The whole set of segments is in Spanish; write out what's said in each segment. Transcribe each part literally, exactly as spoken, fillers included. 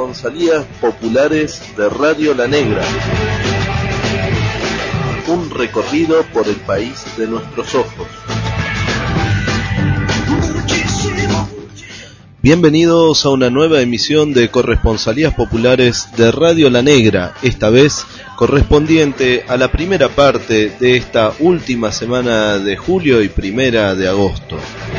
Corresponsalías Populares de Radio La Negra. Un recorrido por el país de nuestros ojos. Bienvenidos a una nueva emisión de Corresponsalías Populares de Radio La Negra, esta vez correspondiente a la primera parte de esta última semana de julio y primera de agosto.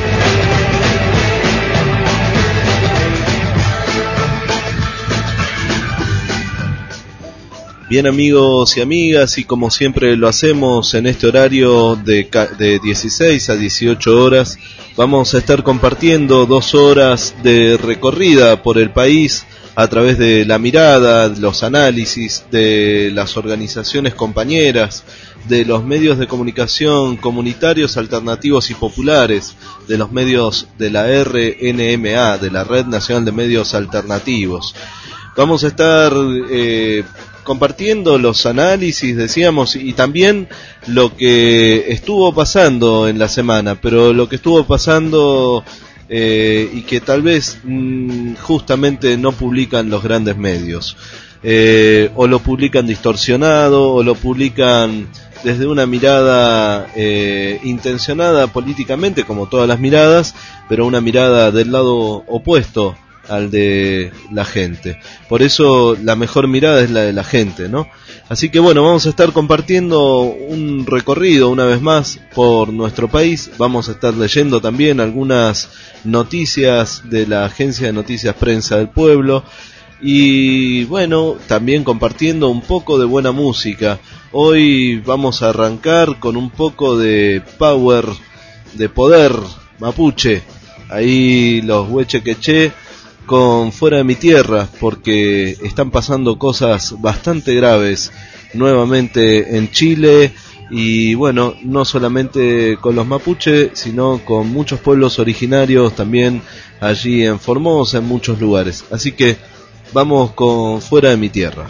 Bien, amigos y amigas, y como siempre lo hacemos en este horario de, de dieciséis a dieciocho horas, vamos a estar compartiendo dos horas de recorrida por el país a través de la mirada, los análisis de las organizaciones compañeras, de los medios de comunicación comunitarios, alternativos y populares, de los medios de la R N M A, de la Red Nacional de Medios Alternativos. Vamos a estar eh, compartiendo los análisis, decíamos, y también lo que estuvo pasando en la semana, pero lo que estuvo pasando eh, y que tal vez mmm, justamente no publican los grandes medios, eh, o lo publican distorsionado, o lo publican desde una mirada eh, intencionada políticamente, como todas las miradas, pero una mirada del lado opuesto al de la gente. Por eso la mejor mirada es la de la gente, ¿no? Así que bueno, vamos a estar compartiendo un recorrido una vez más por nuestro país. Vamos a estar leyendo también algunas noticias de la Agencia de Noticias Prensa del Pueblo. Y bueno, también compartiendo un poco de buena música. Hoy vamos a arrancar con un poco de power, de poder mapuche. Ahí los huechequeché con Fuera de mi tierra, porque están pasando cosas bastante graves nuevamente en Chile, y bueno, no solamente con los mapuche, sino con muchos pueblos originarios también allí en Formosa, en muchos lugares. Así que vamos con Fuera de mi tierra.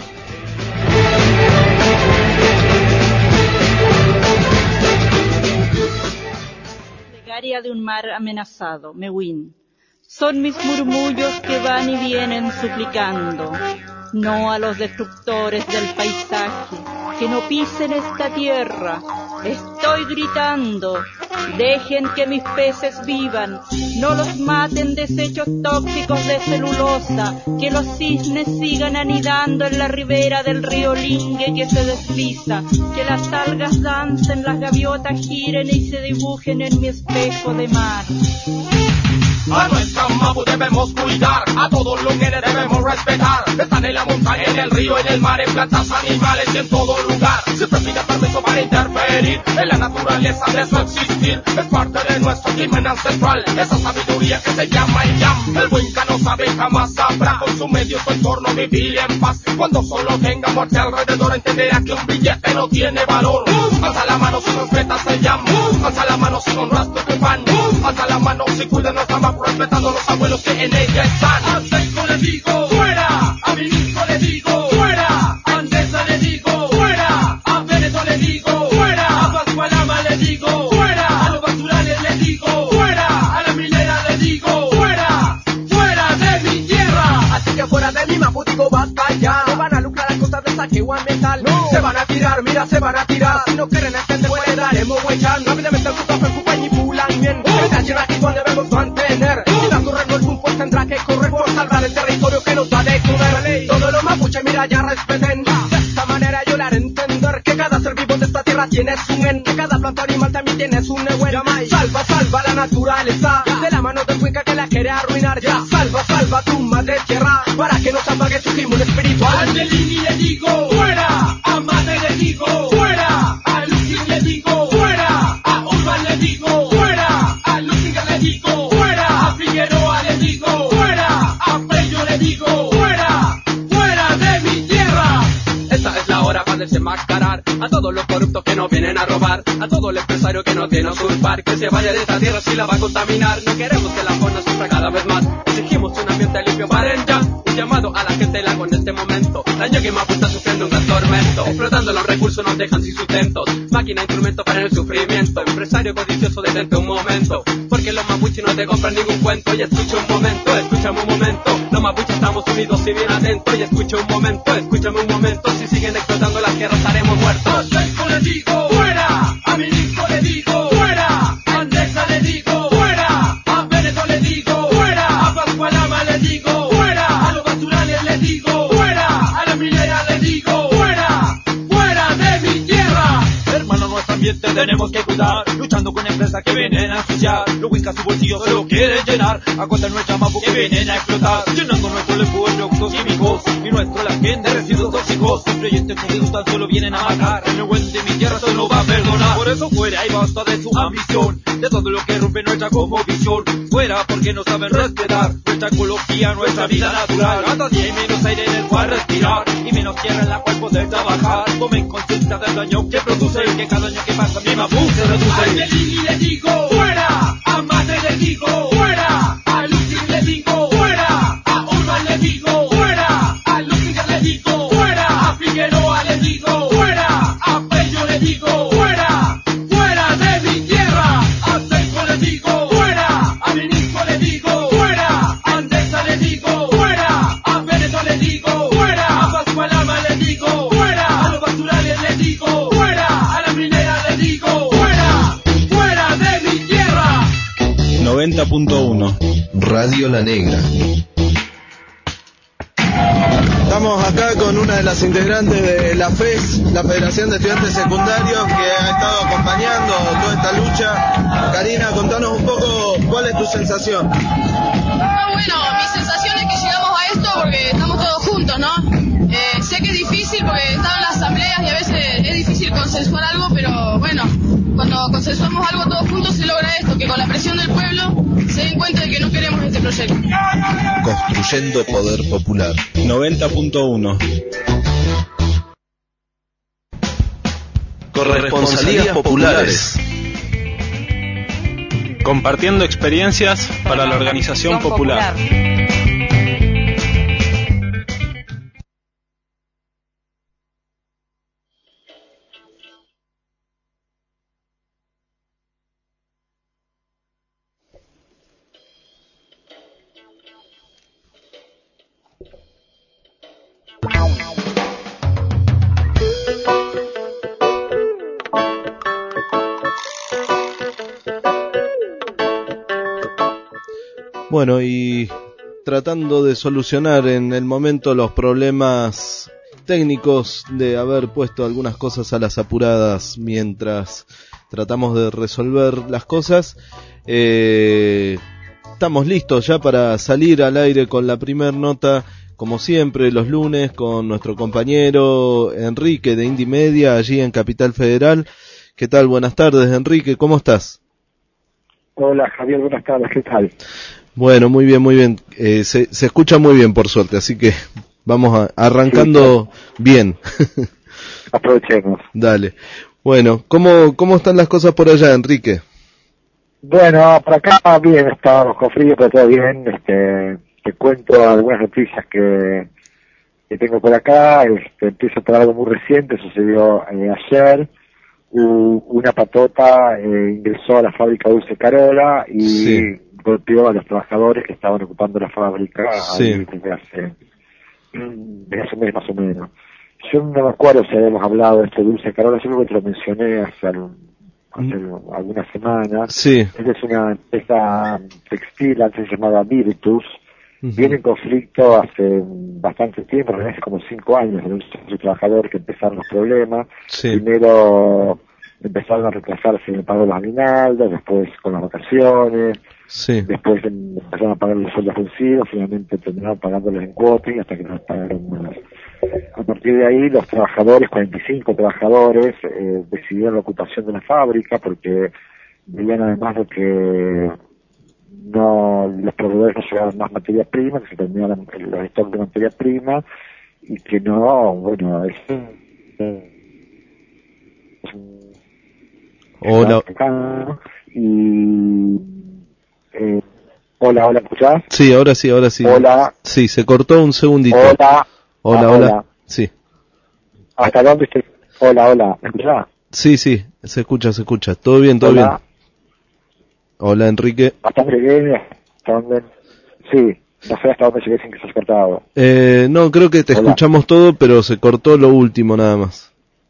Plegaria de un mar amenazado, Mewin. Son mis murmullos que van y vienen suplicando, no a los destructores del paisaje, que no pisen esta tierra. Estoy gritando, dejen que mis peces vivan, no los maten desechos tóxicos de celulosa, que los cisnes sigan anidando en la ribera del río Lingue que se desliza, que las algas dancen, las gaviotas giren y se dibujen en mi espejo de mar. A nuestra mapu debemos cuidar, a todos los que debemos respetar. Están en la montaña, en el río, en el mar, en plantas, animales y en todo lugar. Siempre pide permiso para interferir en la naturaleza de su existir. Es parte de nuestro crimen ancestral, esa sabiduría que se llama el yam. El Winca no sabe y jamás sabrá con su medio, su entorno vivir en paz. Cuando solo tenga muerte alrededor entenderá que un billete no tiene valor. Alza la mano si respetas el yam, alza la mano si honras tu pan, alza la mano si cuidas nuestra mapu, respetando a los abuelos que en ella están. A Seiko le digo, fuera. A Ministro le digo, fuera. A Andesa le digo, fuera. A Veneto le digo, fuera. A Pascualama le digo, fuera. A los basurales le digo, fuera. A la milera le digo, fuera. Fuera de mi tierra. Así que fuera de mi mapu digo basta ya. No van a lucrar a costa del saqueo ambiental. No. Se van a tirar, mira, se van a tirar. Si no quieren entender, pues daremos huechan. Rápidamente el puto preocupa y pulan bien. Esta tierra aquí donde debemos mantener. Si la correr no es un pues tendrá que correr por salvar el territorio que nos da de comer. Todos los mapuches, mira, ya respeten. De esta manera yo le haré entender que cada ser vivo de esta tierra tiene su en, que cada planta animal también tiene su neuen. Salva, salva la naturaleza de la mano del Winca que la quiere arruinar ya. Salva, salva tu madre tierra para que no se apague su inmune espiritual. A Angelini le digo, fuera. A Mate le digo, fuera. A Lucy le digo, fuera. A Urban le digo, fuera. A Lucinga le digo, fuera. A Figueroa le digo, fuera. A Pello le digo, fuera. Fuera de mi tierra. Esta es la hora para desenmascarar a todos los corruptos que nos vienen a robar, a todo el empresario que nos viene a usurpar, que se vaya de esta tierra si la va a contaminar. No queremos que la fauna sufra cada vez más, exigimos un ambiente limpio para el ya. llamado a la gente del lago en este momento. Daño que Mapu está sufriendo un gran tormento. Explotando los recursos nos dejan sin sustentos. Máquina, instrumento para el sufrimiento. Empresario codicioso, detente un momento. Porque los mapuches no te compran ningún cuento. Y escucha un momento, escúchame un momento. Los mapuches estamos unidos y bien atentos. Y escucha un momento, escúchame un momento. Si siguen explotando las tierras estaremos muertos. A Seiko le digo, fuera. A Minisco le digo, fuera. A Andexa le digo, fuera. A Veneto le digo, fuera. A Pascualama le digo, fuera. A los basurales le digo, fuera. A la minera le digo, fuera. Fuera de mi tierra. Hermano, nuestro ambiente tenemos que cuidar. Luchando con empresas que vienen a ensuciar. Los Wicca su bolsillo se lo quieren llenar. A cuenta nuestra Mapu que vienen a explotar. Llenando nuestro lepo de productos químicos. Y nuestro laquén de residuos tóxicos. Proyectos que tan solo vienen a matar. El buen de mi tierra solo no va a perdonar. Por eso fuera y basta de su ambición. De todo lo que rompe nuestra cosmovisión. Fuera porque no saben respetar nuestra ecología, nuestra vida natural. Cada día hay menos aire en el cual respirar. Y menos tierra en la cual poder trabajar. Tomen conciencia del daño que produce. Que cada año que pasa mi Mapu se reduce. A Yelini le digo fuera. A Mate le digo fuera. A Lucy le digo fuera. A Urban le digo fuera. A Lucinger le digo fuera. A Figueroa le digo fuera. A Pello le digo fuera. Fuera de mi tierra. A Seiko le digo fuera. A Minisco le digo fuera. A Andexa le digo fuera. A Veneto le digo fuera. A Pascualama le digo fuera. A los basurales le digo fuera. A la minera le digo fuera. Fuera de mi tierra. noventa punto uno Radio La Negra. Estamos acá con una de las integrantes de la F E S, la Federación de Estudiantes Secundarios, que ha estado acompañando toda esta lucha. Karina, contanos un poco cuál es tu sensación. Ah, bueno, mi sensación es que llegamos a esto porque estamos todos juntos, ¿no? Eh, sé que es difícil porque están en las asambleas y a veces es difícil consensuar algo, pero bueno, cuando consensuamos algo todos juntos se logra esto, que con la presión del pueblo se den cuenta de que no queremos este proyecto. Construyendo poder popular. noventa punto uno Corresponsalías populares. Compartiendo experiencias para la organización popular. Bueno, y tratando de solucionar en el momento los problemas técnicos de haber puesto algunas cosas a las apuradas mientras tratamos de resolver las cosas, eh, estamos listos ya para salir al aire con la primer nota, como siempre los lunes, con nuestro compañero Enrique de Indie Media allí en Capital Federal. ¿Qué tal? Buenas tardes, Enrique, ¿cómo estás? Hola Javier, buenas tardes, ¿qué tal? Bueno, muy bien, muy bien. Eh, se, se escucha muy bien, por suerte, así que vamos a, arrancando sí, bien. Aprovechemos. Dale. Bueno, ¿cómo, ¿cómo están las cosas por allá, Enrique? Bueno, por acá bien, estábamos con frío, pero todo bien. Este, te cuento algunas noticias que, que tengo por acá. Este, empiezo por algo muy reciente, sucedió eh, ayer. Uh, una patota eh, ingresó a la fábrica Dulce Carola y sí. golpeó a los trabajadores que estaban ocupando la fábrica sí. ahí desde hace, desde hace un mes más o menos. Yo no me acuerdo si habíamos hablado de este Dulce Carola, yo creo que te lo mencioné hace, algún, hace mm. algunas semanas. Sí. Esta es una empresa textil, antes se llamaba Virtus, uh-huh. viene en conflicto hace bastante tiempo, hace como cinco años, de los trabajadores que empezaron los problemas. Sí. Primero empezaron a retrasarse en el pago de los aguinaldos, después con las vacaciones, sí. después empezaron a pagar los sueldos vencidos, finalmente terminaron pagándoles en cuotas hasta que no les pagaron más. A partir de ahí los trabajadores, cuarenta y cinco trabajadores, eh, decidieron la ocupación de la fábrica porque veían además de que no los proveedores no llevaban más materia prima, que se terminaban los stocks de materia prima y que no, bueno, es, es un Hola. Y eh, Hola, hola, ¿me escuchás? Sí, ahora sí, ahora sí. Hola. Sí, se cortó un segundito. Hola. Hola, Ah, hola. hola. Sí. ¿Hasta dónde estoy? Hola, hola, ¿me escuchás? Sí, sí, se escucha, se escucha. Todo bien, todo Hola. bien. Hola, Enrique. ¿Hasta dónde llegué? ¿Hasta dónde? Sí, no sé hasta dónde llegué sin que se haya cortado. Eh, no, creo que te Hola. escuchamos todo, pero se cortó lo último nada más.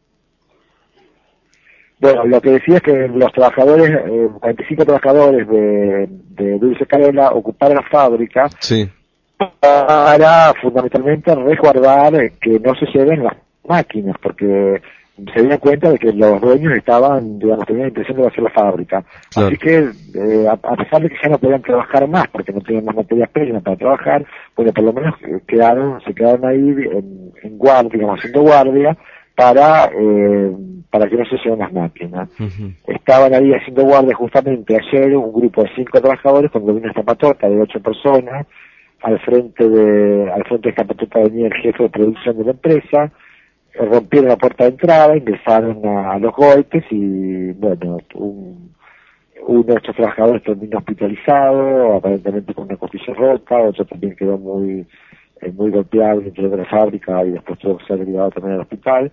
Bueno, lo que decía es que los trabajadores, eh, cuarenta y cinco trabajadores de, de Dulce Carola ocuparon la fábrica Sí, para fundamentalmente resguardar eh, que no se lleven las máquinas, porque se dieron cuenta de que los dueños estaban, digamos, tenían la intención de vaciar la fábrica. Claro. Así que, eh, a, a pesar de que ya no podían trabajar más, porque no tenían más materias primas para trabajar, bueno, por lo menos eh, quedaron, se quedaron ahí en, en guardia, digamos, haciendo guardia, para, eh, para que no se lleven las máquinas. ujú, Estaban ahí haciendo guardia justamente ayer un grupo de cinco trabajadores cuando vino esta patota de ocho personas. Al frente de al frente de esta patota venía el jefe de producción de la empresa, eh, rompieron la puerta de entrada, ingresaron a, a los golpes y bueno, un, uno de estos trabajadores terminó hospitalizado, aparentemente con una costilla rota, otro también quedó muy eh, muy golpeado dentro de la fábrica y después tuvo que ser derivado también al hospital.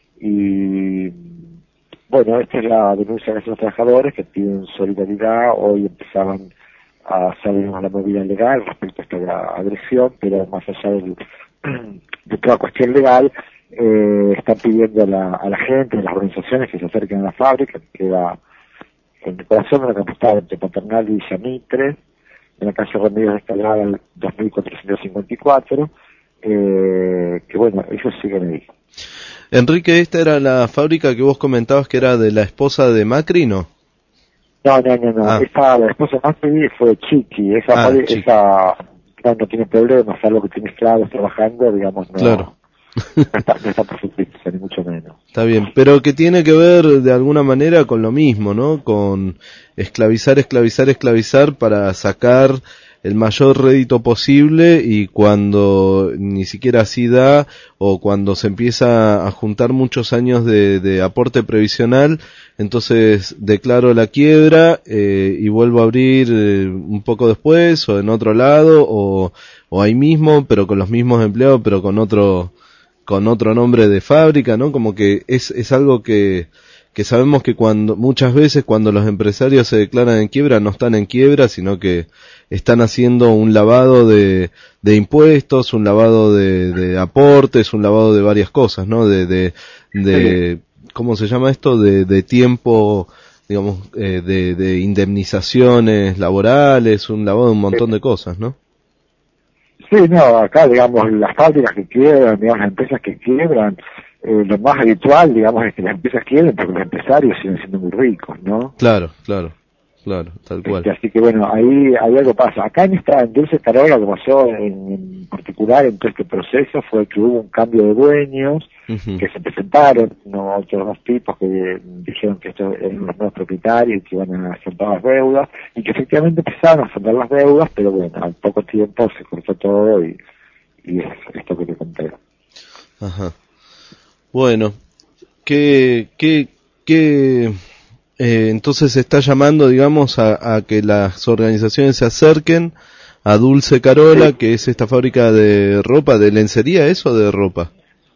Y bueno, esta es la denuncia de esos trabajadores que piden solidaridad. Hoy empezaban a salir a la movida legal respecto a esta agresión, pero más allá del, de toda cuestión legal, eh, están pidiendo a la, a la gente, a las organizaciones que se acerquen a la fábrica, que queda en el corazón de la capital entre Paternal y Villa Mitre, en la calle Remedios de Escalada, al dos mil cuatrocientos cincuenta y cuatro, eh, que bueno, ellos siguen ahí. Enrique, esta era la fábrica que vos comentabas que era de la esposa de Macri, ¿no? No, no, no, no. Ah. Esa, la esposa de Macri fue Chiqui. Esa, Ah, fue- Chiqui. esa no, no tiene problemas, algo que tiene esclavos trabajando, digamos, no, Claro. no está, no está por suplicio, ni mucho menos. Está bien, pero que tiene que ver de alguna manera con lo mismo, ¿no? Con esclavizar, esclavizar, esclavizar para sacar el mayor rédito posible, y cuando ni siquiera así da, o cuando se empieza a juntar muchos años de, de aporte previsional, entonces declaro la quiebra eh, y vuelvo a abrir eh, un poco después o en otro lado, o, o ahí mismo, pero con los mismos empleados, pero con otro con otro nombre de fábrica, ¿no? Como que es, es algo que, que sabemos que cuando, muchas veces cuando los empresarios se declaran en quiebra, no están en quiebra, sino que están haciendo un lavado de, de impuestos, un lavado de, de aportes, un lavado de varias cosas, ¿no? De, de, de, ¿cómo se llama esto? De, de tiempo, digamos, eh, de, de indemnizaciones laborales, un lavado de un montón de cosas, ¿no? Sí, no, acá, digamos, las fábricas que quiebran, digamos, las empresas que quiebran, eh, lo más habitual, digamos, es que las empresas quiebren porque los empresarios siguen siendo muy ricos, ¿no? Claro, claro, claro, tal cual. Este, así que bueno, ahí, ahí algo pasa. Acá en esta en Dulce Carola, lo que pasó en, en particular en todo este proceso fue que hubo un cambio de dueños, Ujú. que se presentaron, ¿no? Otros dos tipos que dijeron que estos eran los nuevos propietarios y que iban a afrontar las deudas, y que efectivamente empezaron a afrontar las deudas, pero bueno, al poco tiempo se cortó todo y, y es esto que te conté. Ajá. Bueno, ¿qué, qué, qué, eh, entonces se está llamando, digamos, a, a que las organizaciones se acerquen a Dulce Carola, Sí. que es esta fábrica de ropa, de lencería, ¿eso o de ropa?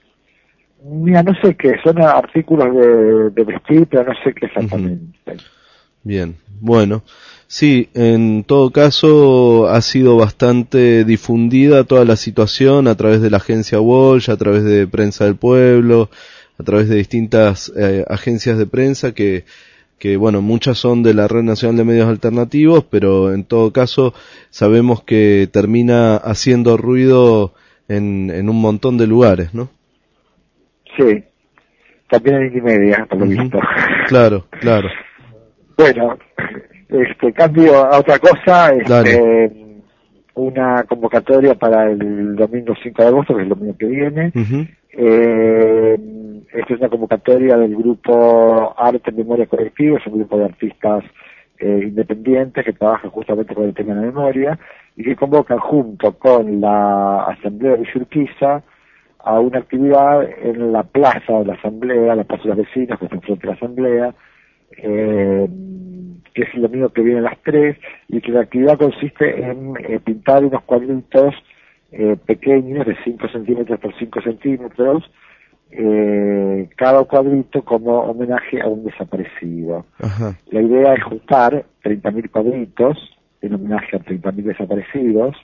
Mira, no sé qué, son artículos de, de vestir, pero no sé qué exactamente. Bien, bueno, sí, en todo caso ha sido bastante difundida toda la situación a través de la agencia Walsh, a través de Prensa del Pueblo, a través de distintas eh, agencias de prensa que, que, bueno, muchas son de la Red Nacional de Medios Alternativos, pero en todo caso sabemos que termina haciendo ruido en, en un montón de lugares, ¿no? Sí, también en Wikimedia, por lo Ujú. visto. Claro, claro. Bueno, este cambio a otra cosa, Dale. este, una convocatoria para el domingo cinco de agosto, que es el domingo que viene. Ujú. Eh, esta es una convocatoria del grupo Arte en Memoria Colectiva, es un grupo de artistas eh, independientes que trabajan justamente con el tema de la memoria y que convocan junto con la Asamblea de Urquiza a una actividad en la plaza de la Asamblea, la plaza de los vecinos que está enfrente de la Asamblea, eh, que es lo mismo que viene a las tres, y que la actividad consiste en eh, pintar unos cuadritos eh, pequeños de cinco centímetros por cinco centímetros, eh, cada cuadrito como homenaje a un desaparecido. Ajá. La idea es juntar treinta mil cuadritos en homenaje a treinta mil desaparecidos.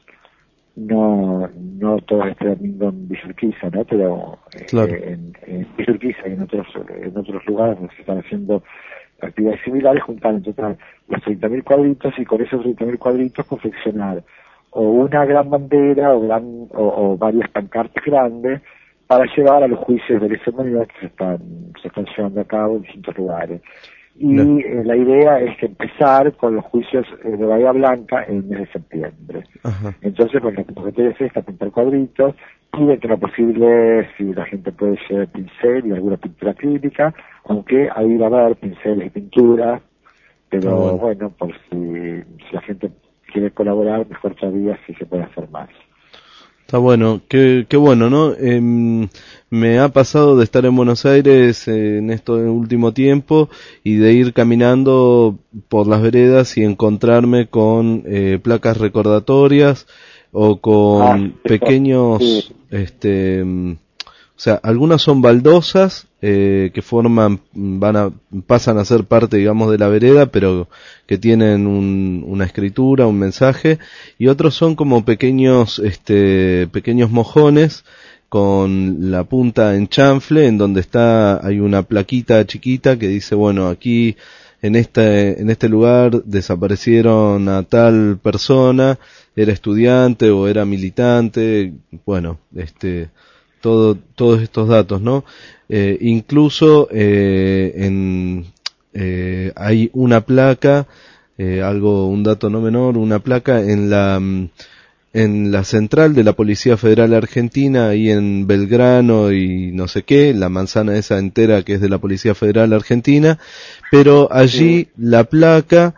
No no todo este domingo en Villurquiza, ¿no? Pero eh, Claro. en, en Villurquiza y en otros en otros lugares donde se están haciendo actividades similares, juntar en total los treinta mil cuadritos, y con esos treinta mil cuadritos confeccionar o una gran bandera o, gran, o, o varias pancartas grandes para llevar a los juicios de lesa humanidad que se están, se están llevando a cabo en distintos lugares. Y No. eh, la idea es empezar con los juicios eh, de Bahía Blanca en el mes de septiembre. Ajá. Entonces, pues, lo que convocatoria es esta, pintar cuadritos, y dentro de lo posible, si la gente puede llevar pincel y alguna pintura acrílica, aunque ahí va a haber pinceles y pinturas, pero Ah, bueno. bueno, por si, si la gente quiere colaborar, mejor todavía si se puede hacer más. Está bueno, qué, qué bueno, ¿no? Eh, me ha pasado de estar en Buenos Aires eh, en este último tiempo y de ir caminando por las veredas y encontrarme con eh, placas recordatorias o con Ah, pequeños, sí. este, mm, o sea, algunas son baldosas eh, que forman, van a, pasan a ser parte, digamos, de la vereda, pero que tienen un, una escritura, un mensaje, y otros son como pequeños, este, pequeños mojones con la punta en chanfle, en donde está, hay una plaquita chiquita que dice, bueno, aquí en este, en este lugar desaparecieron a tal persona, era estudiante o era militante, bueno, este, todo, todos estos datos, ¿no? Eh, incluso eh, en, eh, hay una placa, eh, algo, un dato no menor, una placa en la, en la central de la Policía Federal Argentina, ahí en Belgrano y no sé qué, la manzana esa entera que es de la Policía Federal Argentina, pero allí sí. La placa,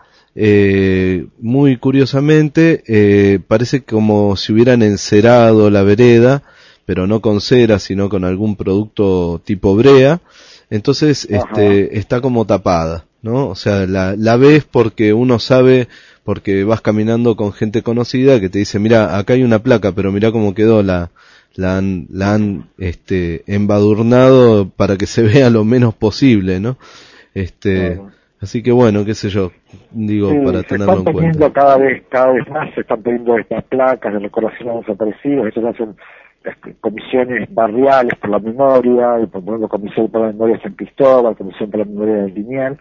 eh, muy curiosamente, eh, parece como si hubieran encerado la vereda, pero no con cera, sino con algún producto tipo brea, entonces Ajá. este está como tapada, ¿no? O sea, la, la ves porque uno sabe, porque vas caminando con gente conocida que te dice, mira, acá hay una placa, pero mira cómo quedó, la, la han, la han, este, embadurnado para que se vea lo menos posible, ¿no? Este, claro. Así que bueno, qué sé yo, digo, sí, para tenerlo en cuenta. Se están poniendo cada vez, cada vez más, se están poniendo estas placas de recordación a los desaparecidos, estos hacen comisiones barriales por la memoria, y por ejemplo comisión por la memoria de San Cristóbal, comisión por la memoria del Liniers,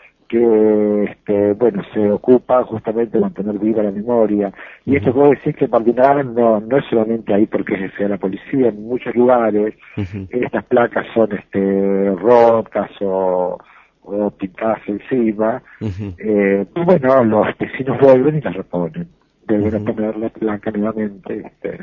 que este, bueno, se ocupa justamente de mantener viva la memoria. Y uh-huh. esto puedo decir que en Bardinal no, no es solamente ahí porque sea la policía, en muchos lugares uh-huh. estas placas son este rocas o, o pintadas encima, uh-huh. eh, y bueno, los vecinos vuelven y las reponen, vuelven uh-huh. a poner la placa nuevamente. Este,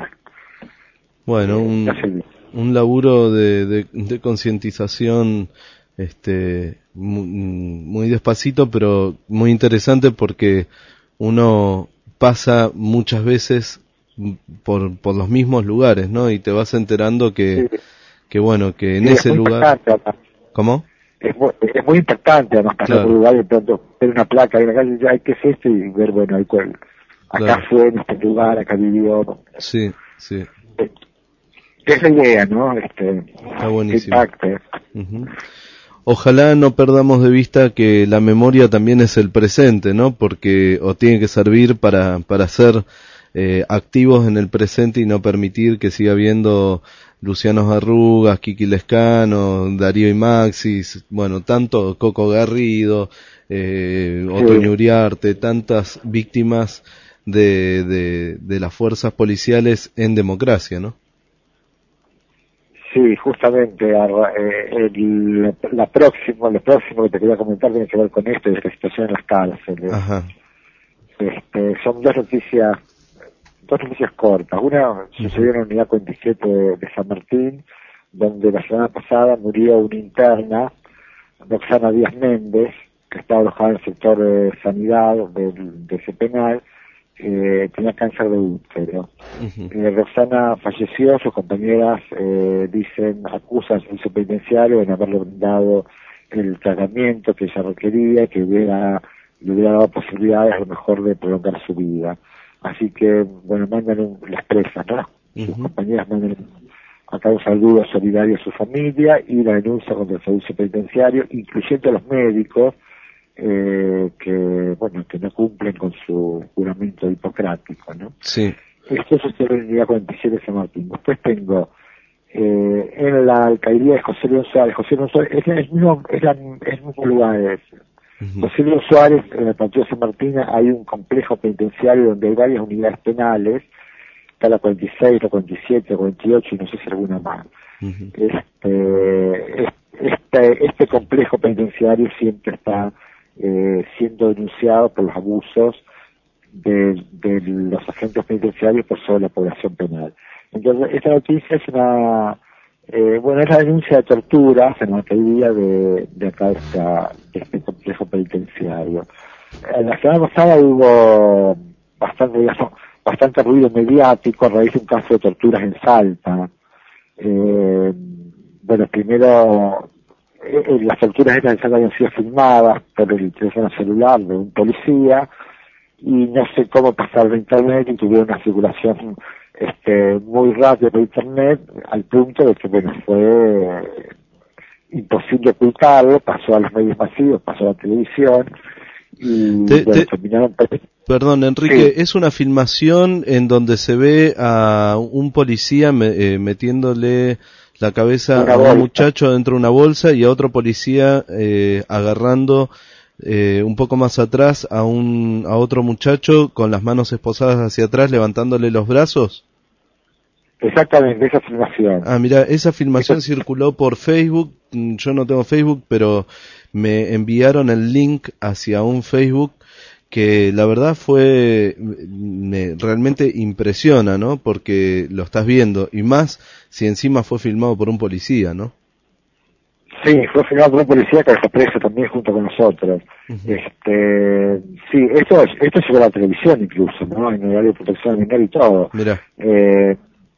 Bueno, un, un laburo de, de, de concientización este, muy, muy despacito, pero muy interesante porque uno pasa muchas veces por, por los mismos lugares, ¿no? Y te vas enterando que, sí. que bueno, que en sí, ese lugar... ¿Cómo? Es muy, es muy impactante además pasar claro. por un lugar y de pronto ver una placa en la calle y ¿qué es esto? Y ver, bueno, ahí, acá claro. fue en este lugar, acá vivió. Sí, sí. Que es la idea, ¿no? Este, Está buenísimo. Uh-huh. Ojalá no perdamos de vista que la memoria también es el presente, ¿no? Porque o tiene que servir para para ser eh, activos en el presente y no permitir que siga habiendo Luciano Arrugas, Kiki Lescano, Darío y Maxis, bueno, tanto Coco Garrido, eh, sí. Otoño Uriarte, tantas víctimas de, de de las fuerzas policiales en democracia, ¿no? Sí, justamente eh, el, la próxima, lo próximo que te quería comentar tiene que ver con esto, de esta situación en las cárceles. Ajá. Este, son dos noticias, dos noticias cortas. Una uh-huh. sucedió en la unidad cuarenta y siete de, de San Martín, donde la semana pasada murió una interna, Roxana Díaz Méndez, que estaba alojada en el sector de sanidad del, de ese penal. Eh, tenía cáncer de útero. Uh-huh. Eh, Roxana falleció, sus compañeras eh, dicen, acusan al servicio penitenciario de no haberle brindado el tratamiento que ella requería, que hubiera, le hubiera dado posibilidades a lo mejor de prolongar su vida. Así que, bueno, mandan un, las presas, ¿no? Sus uh-huh. compañeras mandan acá un saludo solidario a su familia y la denuncia contra el servicio penitenciario, incluyendo a los médicos, eh, que, bueno, que no cumplen con su juramento hipocrático, ¿no? Sí. Esto sucede en el día cuarenta y siete de San Martín. Después tengo, eh, en la alcaldía de José León Suárez, José León Suárez, es el mismo, es la, es el mismo lugar, es, uh-huh. José León Suárez, en el partido de San Martín, hay un complejo penitenciario donde hay varias unidades penales, está la cuarenta y seis, la cuarenta y siete, la cuarenta y ocho y no sé si alguna más. Uh-huh. Este, este, este complejo penitenciario siempre está eh, siendo denunciado por los abusos de, de los agentes penitenciarios por sobre la población penal. Entonces, esta noticia es una, eh, bueno, es la denuncia de torturas en la alcaldía de, de acá de, esta, de este complejo penitenciario. Eh, la semana pasada hubo bastante, digamos, bastante ruido mediático a raíz de un caso de torturas en Salta. Eh, bueno, primero, eh, las torturas estas en Salta habían sido filmadas por el teléfono celular de un policía, y no sé cómo pasaron a internet y tuvieron una circulación este, muy rápida por internet, al punto de que, bueno, fue imposible ocultarlo, pasó a los medios masivos, pasó a la televisión, y te, bueno, te, terminaron... Perdón, Enrique, sí. Es una filmación en donde se ve a un policía me, eh, metiéndole la cabeza una a un bolsa. muchacho dentro de una bolsa y a otro policía eh, agarrando eh, un poco más atrás a un a otro muchacho con las manos esposadas hacia atrás, levantándole los brazos. Exactamente, esa filmación. Ah, mira, esa filmación Eso... circuló por Facebook. Yo no tengo Facebook, pero me enviaron el link hacia un Facebook que la verdad fue, me realmente impresiona, ¿no? Porque lo estás viendo, y más si encima fue filmado por un policía, ¿no? Sí, fue filmado por un policía que dejó preso también junto con nosotros. Uh-huh. Este, sí, esto, esto llegó a la televisión incluso, ¿no? En el horario de protección menor y todo. Mira. Eh,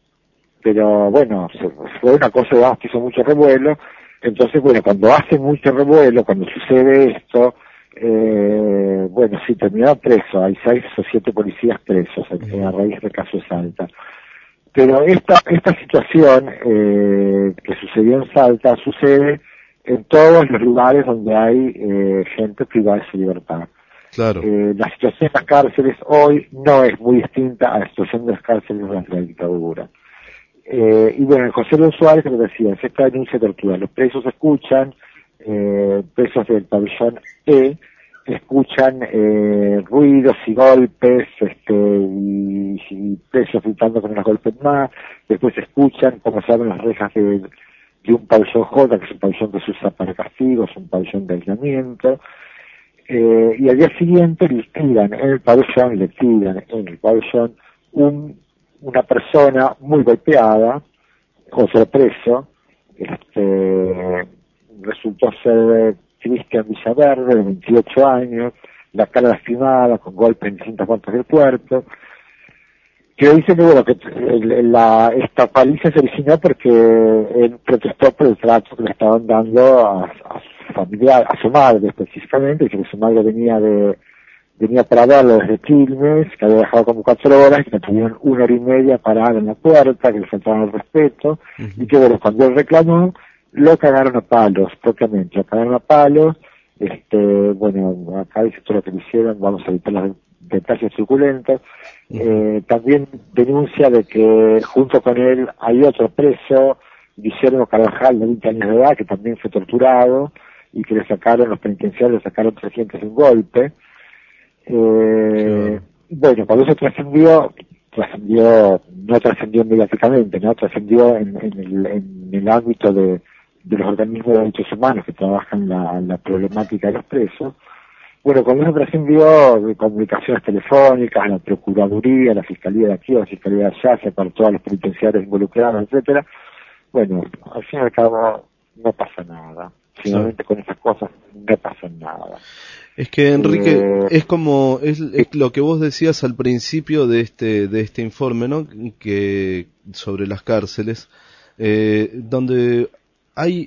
pero bueno, fue una cosa, digamos, que hizo mucho revuelo. Entonces, bueno, cuando hace mucho revuelo, cuando sucede esto, eh, bueno, sí, terminaron presos. Hay seis o siete policías presos uh-huh. a raíz del caso de Salta. Pero esta esta situación eh, que sucedió en Salta sucede en todos los lugares donde hay eh, gente privada de su libertad. Claro. Eh, la situación de las cárceles hoy no es muy distinta a la situación de las cárceles durante la dictadura. Eh, y bueno, en José León Suárez, como decía, es esta denuncia de tortura. Los presos escuchan, eh, presos del pabellón E, escuchan eh, ruidos y golpes, este, y, y presos gritando con unos golpes más. Después escuchan cómo se abren las rejas de, de un pabellón J, que es un pabellón que se usa para castigos, un pabellón de aislamiento. Eh, y al día siguiente le tiran en el pabellón, le tiran en el pabellón un, una persona muy golpeada, otro preso, este, resultó ser Cristian Villaverde, de veintiocho años, la cara lastimada, con golpes en distintas partes del cuerpo, que dice que, bueno, que la, esta paliza se originó porque él protestó por el trato que le estaban dando a, a su familiar, a su madre específicamente, que su madre venía de venía para verlo desde Quilmes, que había dejado como cuatro horas, que le tuvieron una hora y media parada en la puerta, que le faltaban el respeto, uh-huh. y que, bueno, cuando él reclamó, lo cagaron a palos, propiamente, lo cagaron a palos. Este, bueno, acá dice todo lo que le hicieron, vamos a evitar los detalles truculentos. Uh-huh. Eh, también denuncia de que junto con él hay otro preso, Guillermo Carvajal, de veinte años de edad, que también fue torturado, y que le sacaron, los penitenciarios le sacaron trescientos un golpe. Eh, sí. Bueno, cuando eso trascendió, trascendió, no trascendió mediáticamente, ¿no? Trascendió en, en, el, en el ámbito de de los organismos de derechos humanos que trabajan la, la problemática de los presos. Bueno, cuando eso trascendió de comunicaciones telefónicas a la Procuraduría, a la Fiscalía de aquí, a la Fiscalía de allá, se apartó a los penitenciarios involucrados, etcétera. Bueno, al fin y al cabo no pasa nada. Finalmente sí. Con esas cosas no pasa nada. Es que, Enrique, eh, es como es, es lo que vos decías al principio de este de este informe, ¿no? Que sobre las cárceles, eh, donde hay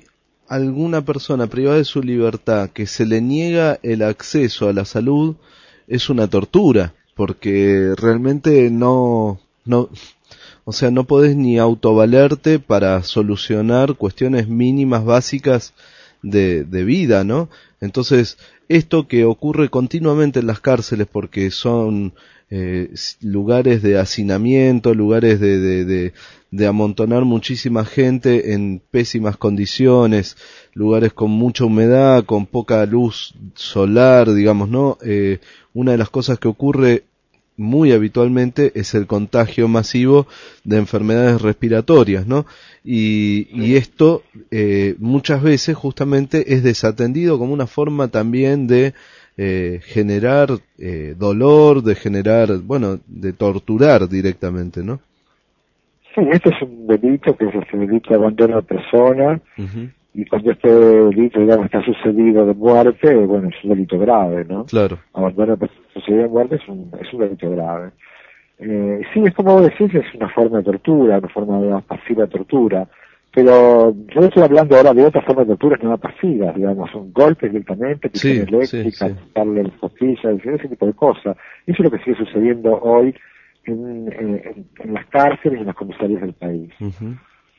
alguna persona privada de su libertad que se le niega el acceso a la salud es una tortura, porque realmente no, no, o sea, no podés ni autovalerte para solucionar cuestiones mínimas básicas de, de vida, ¿no? Entonces, esto que ocurre continuamente en las cárceles, porque son eh, lugares de hacinamiento, lugares de, de, de, de amontonar muchísima gente en pésimas condiciones, lugares con mucha humedad, con poca luz solar, digamos, ¿no? Eh, una de las cosas que ocurre muy habitualmente es el contagio masivo de enfermedades respiratorias, ¿no? Y, y esto eh, muchas veces justamente es desatendido como una forma también de eh, generar eh, dolor, de generar, bueno, de torturar directamente, ¿no? Sí, este es un delito que es el delito de abandono de persona. Uh-huh. Y cuando este delito, digamos, está sucedido de muerte, bueno, es un delito grave, ¿no? Claro. Abandono de persona sucedido de muerte es un, es un delito grave. Eh, sí, es como decís, es una forma de tortura, una forma de pasiva de tortura, pero yo estoy hablando ahora de otra forma de tortura no pasiva, digamos, son golpes directamente, sí, eléctricas, sí, sí. darle las costillas, ese tipo de cosas. Eso es lo que sigue sucediendo hoy en, en, en las cárceles y en las comisarías del país. Uh-huh.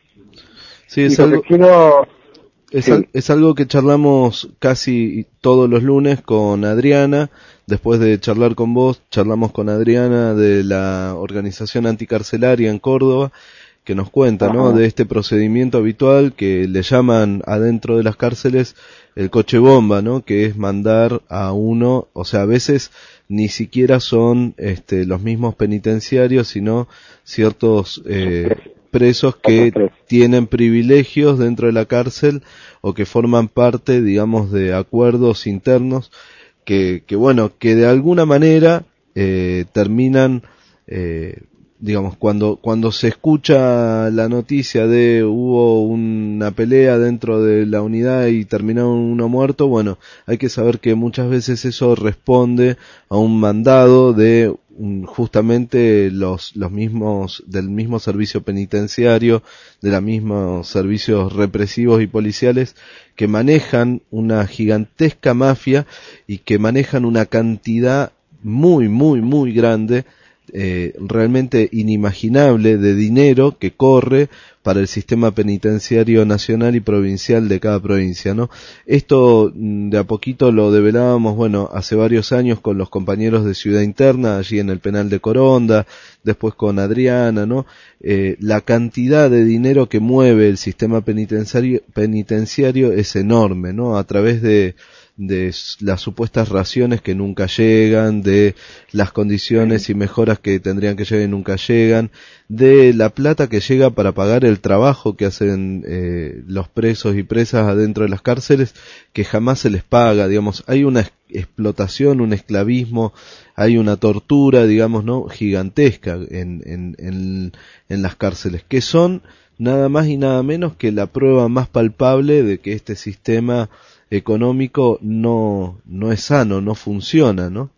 Sí, es y algo... lo que quiero... Es, sí. al, es algo que charlamos casi todos los lunes con Adriana. Después de charlar con vos, charlamos con Adriana de la organización anticarcelaria en Córdoba, que nos cuenta, ¿no?, de este procedimiento habitual que le llaman adentro de las cárceles el coche bomba, ¿no?, que es mandar a uno, o sea, a veces ni siquiera son este, los mismos penitenciarios, sino ciertos eh, presos que tienen privilegios dentro de la cárcel o que forman parte, digamos, de acuerdos internos que, que bueno, que de alguna manera eh, terminan, eh, digamos, cuando cuando se escucha la noticia de hubo una pelea dentro de la unidad y terminaron uno muerto, bueno, hay que saber que muchas veces eso responde a un mandado de un, justamente los los mismos del mismo servicio penitenciario, de los mismos servicios represivos y policiales que manejan una gigantesca mafia y que manejan una cantidad muy muy muy grande, Eh, realmente inimaginable de dinero que corre para el sistema penitenciario nacional y provincial de cada provincia, ¿no? Esto de a poquito lo develábamos, bueno, hace varios años con los compañeros de Ciudad Interna, allí en el penal de Coronda, después con Adriana, ¿no? Eh, la cantidad de dinero que mueve el sistema penitenciario, penitenciario es enorme, ¿no? A través de de las supuestas raciones que nunca llegan, de las condiciones y mejoras que tendrían que llegar y nunca llegan, de la plata que llega para pagar el trabajo que hacen eh, los presos y presas adentro de las cárceles, que jamás se les paga, digamos, hay una explotación, un esclavismo, hay una tortura, digamos, no gigantesca en, en, en, en las cárceles, que son nada más y nada menos que la prueba más palpable de que este sistema económico no no es sano, no funciona, ¿no?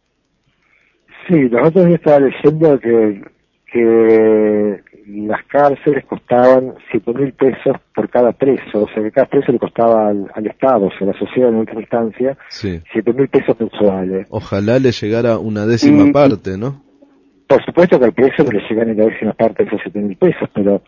Sí, nosotros estaba leyendo que que las cárceles costaban siete mil pesos por cada preso, o sea que cada preso le costaba al, al Estado, o sea, a la sociedad en última instancia, sí. siete mil pesos mensuales. Ojalá le llegara una décima y, parte, ¿no? Por supuesto que al preso no le llegan ni la décima parte de esos siete mil pesos, pero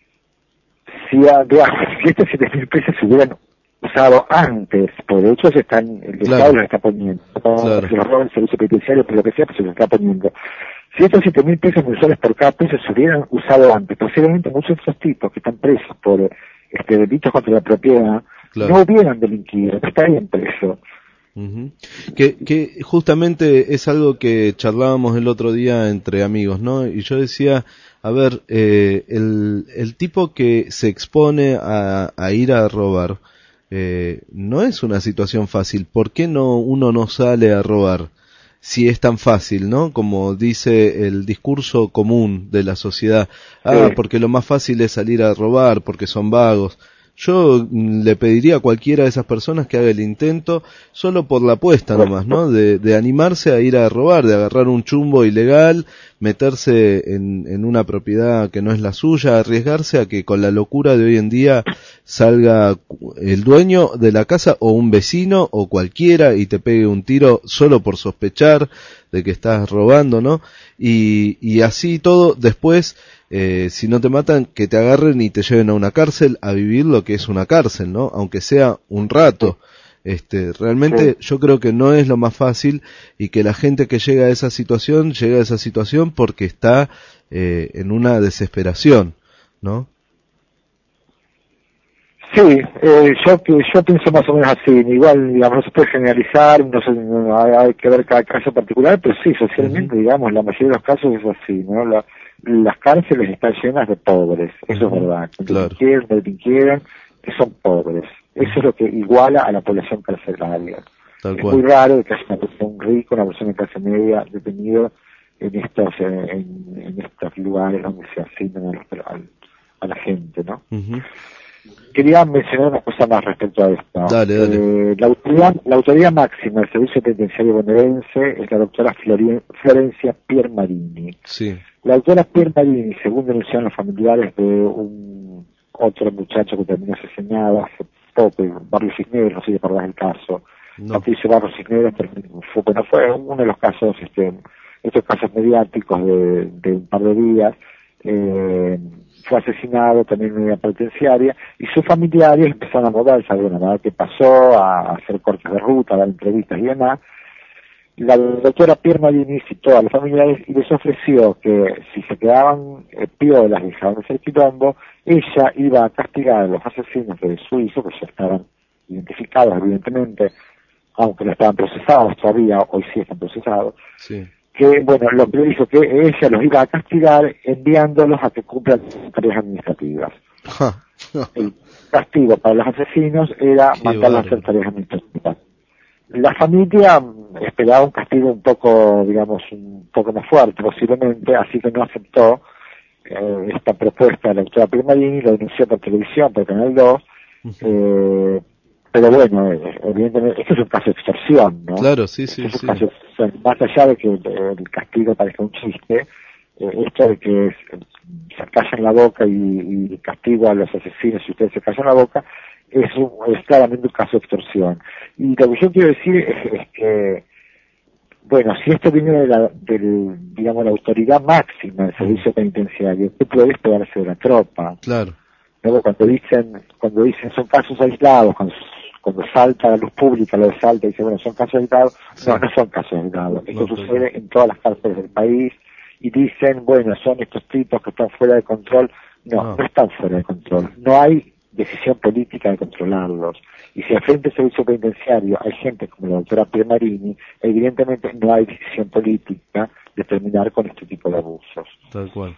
si, a, digamos, si estos siete mil pesos se hubieran usado antes, por de hecho se están, el claro. Estado los está poniendo, claro. Se los roban el servicio penitenciario, pero lo que sea, pues se los está poniendo. Si estos siete mil pesos mensuales por cada preso se hubieran usado antes, posiblemente muchos de esos tipos que están presos por este delitos contra la propiedad, claro. No hubieran delinquido, no estarían presos. Uh-huh. Que, que justamente es algo que charlábamos el otro día entre amigos, ¿no? Y yo decía, a ver, eh, el, el tipo que se expone a, a ir a robar, Eh, no es una situación fácil. ¿Por qué no uno no sale a robar si es tan fácil, no? Como dice el discurso común de la sociedad. Ah, sí. Porque lo más fácil es salir a robar, porque son vagos. yo le pediría a cualquiera de esas personas que haga el intento, solo por la apuesta nomás, ¿no? De, de animarse a ir a robar, de agarrar un chumbo ilegal, meterse en, en una propiedad que no es la suya, arriesgarse a que con la locura de hoy en día salga el dueño de la casa o un vecino o cualquiera y te pegue un tiro solo por sospechar de que estás robando, ¿no? Y, y así todo, después, eh, si no te matan, que te agarren y te lleven a una cárcel a vivir lo que es una cárcel, ¿no? Aunque sea un rato. Este, realmente sí. Yo creo que no es lo más fácil y que la gente que llega a esa situación, llega a esa situación porque está eh, en una desesperación, ¿no? Sí, eh, yo yo pienso más o menos así. Igual, digamos, no se puede generalizar, no, se, no hay, hay que ver cada caso particular, pero sí, socialmente, uh-huh. digamos, la mayoría de los casos es así, ¿no? La, las cárceles están llenas de pobres, eso uh-huh. es verdad. Que claro. Quieren, delinquieran, que son pobres. Eso es lo que iguala a la población carcelaria. Tal es cual. Muy raro que haya una persona rica, una persona de clase media detenido en estos en, en estos lugares donde se asignan a, los, a, a la gente, ¿no? Uh-huh. Quería mencionar una cosa más respecto a esto. Dale, dale. Eh, la, autoridad, la autoridad máxima del Servicio Penitenciario Bonaerense es la doctora Flori, Florencia Piermarini. Sí. La doctora Piermarini, según denunciaron los familiares de un otro muchacho que terminó asesinado hace poco, Barrio Cisneros, no sé si te acordás del caso. No. Patricio Barrio Cisneros fue, bueno, fue uno de los casos, este, estos casos mediáticos de, de un par de días. Eh, fue asesinado también en una penitenciaria y sus familiares empezaron a moverse a ver nada qué pasó, a hacer cortes de ruta, a dar entrevistas y demás. La doctora Piermarini citó a los familiares y les ofreció que si se quedaban eh, piolas, dejaban de ser quilombo, ella iba a castigar a los asesinos de su hijo, que ya estaban identificados evidentemente, aunque no estaban procesados todavía, hoy sí están procesados. Sí. Que, bueno, lo que dijo que ella los iba a castigar enviándolos a que cumplan tareas administrativas. El castigo para los asesinos era Qué mandarlos a hacer tareas administrativas. La familia esperaba un castigo un poco, digamos, un poco más fuerte posiblemente, así que no aceptó eh, esta propuesta de la doctora Piermarini, lo denunció por televisión, por Canal dos, uh-huh. eh, pero bueno, evidentemente, esto es un caso de extorsión, ¿no? Claro, sí, sí, es un sí. Caso de extorsión. Más allá de que el, el castigo parezca un chiste, eh, esto de que es, se callan la boca y, y castigo a los asesinos si ustedes se callan la boca, es, un, es claramente un caso de extorsión. Y lo que yo quiero decir es, es que, bueno, si esto viene de la, del, digamos, la autoridad máxima del servicio penitenciario, ¿qué puede esperarse de la tropa? Claro. Luego cuando dicen, cuando dicen son casos aislados, cuando cuando salta a la luz pública, lo de salta y dice, bueno, son casos aislados, sí. no, no son casos aislados. Esto no, sucede en todas las cárceles del país y dicen, bueno, son estos tipos que están fuera de control. No, no, no están fuera de control. No hay decisión política de controlarlos. Y si al frente del servicio penitenciario hay gente como la doctora Piermarini, evidentemente no hay decisión política de terminar con este tipo de abusos. Tal cual.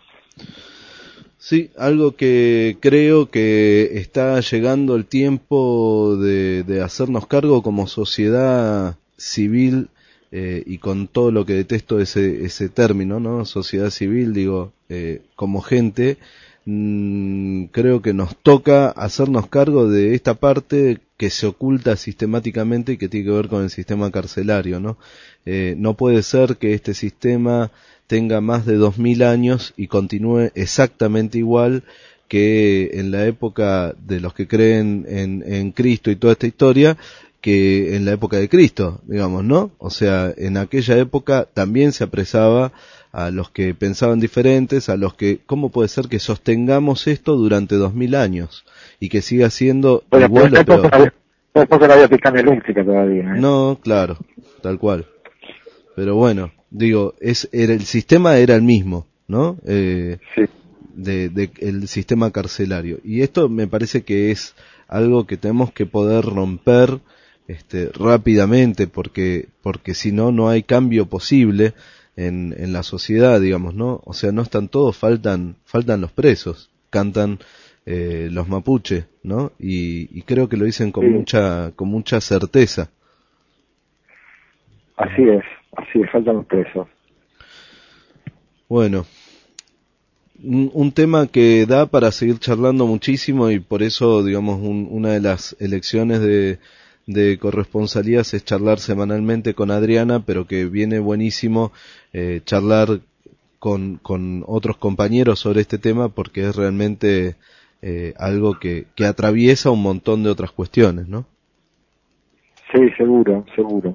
Sí, algo que creo que está llegando el tiempo de, de hacernos cargo como sociedad civil eh, y con todo lo que detesto ese ese término, ¿no? Sociedad civil, digo, eh, como gente, mmm, creo que nos toca hacernos cargo de esta parte que se oculta sistemáticamente y que tiene que ver con el sistema carcelario, ¿no? Eh, no puede ser que este sistema tenga más de dos mil años y continúe exactamente igual que en la época de los que creen en, en Cristo y toda esta historia, que en la época de Cristo, digamos, ¿no? O sea, en aquella época también se apresaba a los que pensaban diferentes, a los que, ¿cómo puede ser que sostengamos esto durante dos mil años y que siga siendo bueno, igual o peor? No porque no había picana eléctrica todavía, ¿eh? No, claro, tal cual. Pero bueno, digo, es era el sistema era el mismo, ¿no? Eh, sí. De, de el sistema carcelario. Y esto me parece que es algo que tenemos que poder romper este rápidamente porque porque si no no hay cambio posible en en la sociedad, digamos, ¿no? O sea, no están todos, faltan faltan los presos, cantan eh, los mapuche, ¿no? Y, y creo que lo dicen con sí. mucha con mucha certeza. Así es. Así es, faltan los presos. Bueno, un, un tema que da para seguir charlando muchísimo y por eso, digamos, un, una de las elecciones de, de corresponsalías es charlar semanalmente con Adriana, pero que viene buenísimo eh, charlar con, con otros compañeros sobre este tema porque es realmente eh, algo que, que atraviesa un montón de otras cuestiones, ¿no? Sí, seguro, seguro.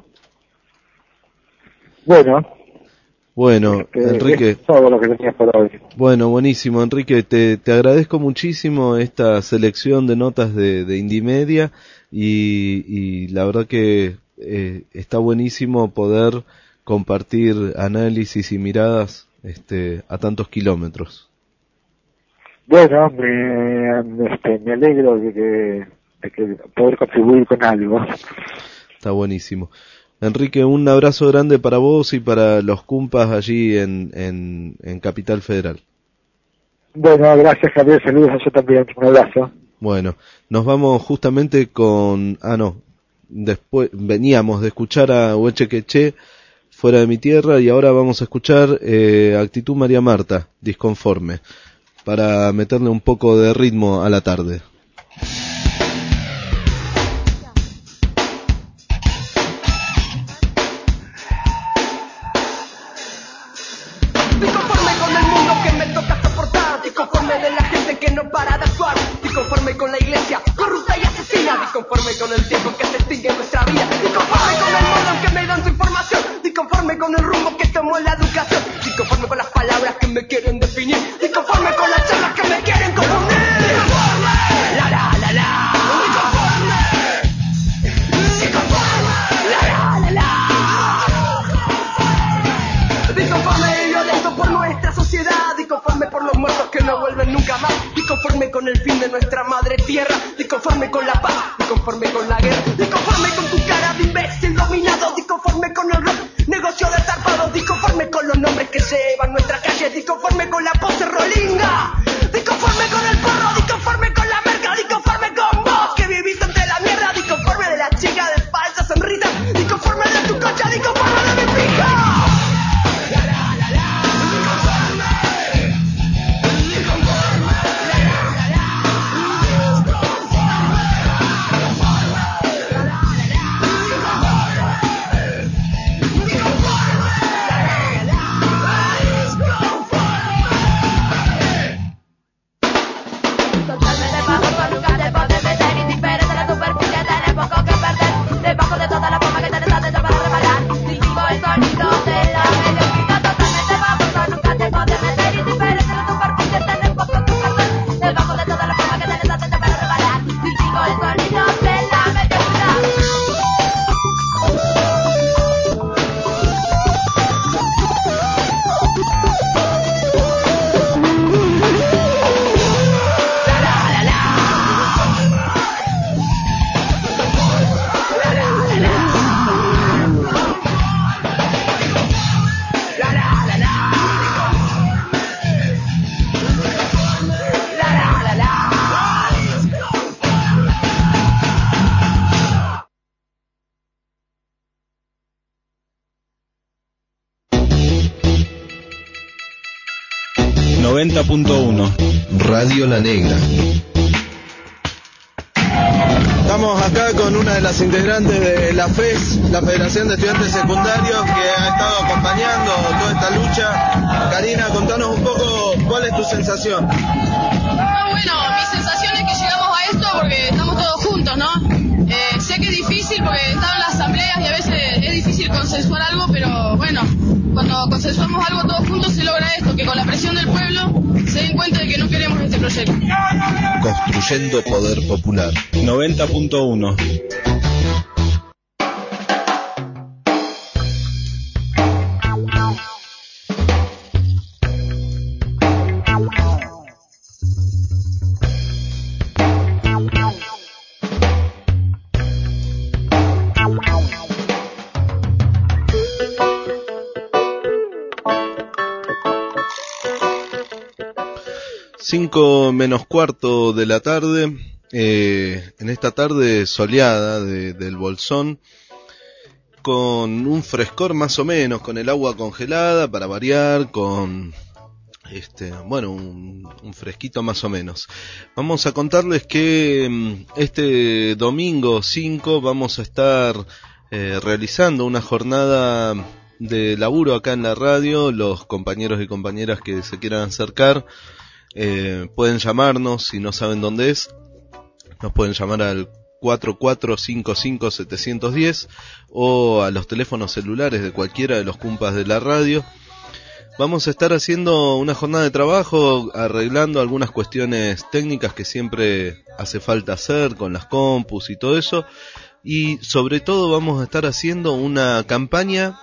Bueno. Bueno, este, Enrique. Es todo lo que tenías por hoy. Bueno, buenísimo, Enrique. Te, te agradezco muchísimo esta selección de notas de, de Indimedia y, y la verdad que eh, está buenísimo poder compartir análisis y miradas este, a tantos kilómetros. Bueno, me, este, me alegro de que, de que poder contribuir con algo. Está buenísimo. Enrique, un abrazo grande para vos y para los cumpas allí en, en, en Capital Federal. Bueno, gracias Javier, saludos a yo también, un abrazo. Bueno, nos vamos justamente con... Ah, no, después veníamos de escuchar a Hueche Queché, Fuera de mi tierra, y ahora vamos a escuchar eh, Actitud María Marta, Disconforme, para meterle un poco de ritmo a la tarde. Disconforme con el mundo que me toca soportar, disconforme de la gente que no para de actuar, disconforme con la iglesia corrupta y asesina, disconforme con el tiempo que se extingue en nuestra vida, disconforme con el modo en que me dan su información, disconforme con el rumbo que tomó la educación, disconforme con las palabras que me quieren definir, disconforme con las charlas que me quieren confundir. Disconforme, la la la la. Disconforme, disconforme, la la la la. Disconforme y violento por nuestra sociedad, disconforme por los muertos que no vuelven nunca más, disconforme con el fin de nuestra madre tierra, disconforme con la paz, disconforme con la guerra, disconforme con tu cara de imbécil dominado, disconforme con el rock, negocio de zarpado, disconforme con los nombres que se llevan nuestra calle, disconforme con la pose rolinga, disconforme con el porro, disconforme con la merca, disconforme con vos que vivís ante la mierda, disconforme de la chica de falsas sonrisas, disconforme de tu cocha, disconforme de mi pija. noventa punto uno Radio La Negra. Estamos acá con una de las integrantes de la F E S, la Federación de Estudiantes Secundarios, que ha estado acompañando toda esta lucha. Karina, contanos un poco cuál es tu sensación. No, bueno, mi sensación es que llegamos a esto porque estamos todos juntos, ¿no? Eh, sé que es difícil porque están en las asambleas y a veces es difícil consensuar algo, pero bueno, cuando consensuamos algo todos juntos se logra esto, que con la presión del pueblo se den cuenta de que no queremos este proyecto. Construyendo poder popular. noventa punto uno Cinco menos cuarto de la tarde, eh, en esta tarde soleada de, del Bolsón, con un frescor más o menos, con el agua congelada para variar, con Este, bueno, un, un fresquito más o menos. Vamos a contarles que este domingo cinco vamos a estar eh, realizando una jornada de laburo acá en la radio. Los compañeros y compañeras que se quieran acercar eh, pueden llamarnos, si no saben dónde es, nos pueden llamar al cuatro cuatro cinco cinco siete uno cero o a los teléfonos celulares de cualquiera de los cumpas de la radio. Vamos a estar haciendo una jornada de trabajo, arreglando algunas cuestiones técnicas que siempre hace falta hacer con las compus y todo eso. Y sobre todo vamos a estar haciendo una campaña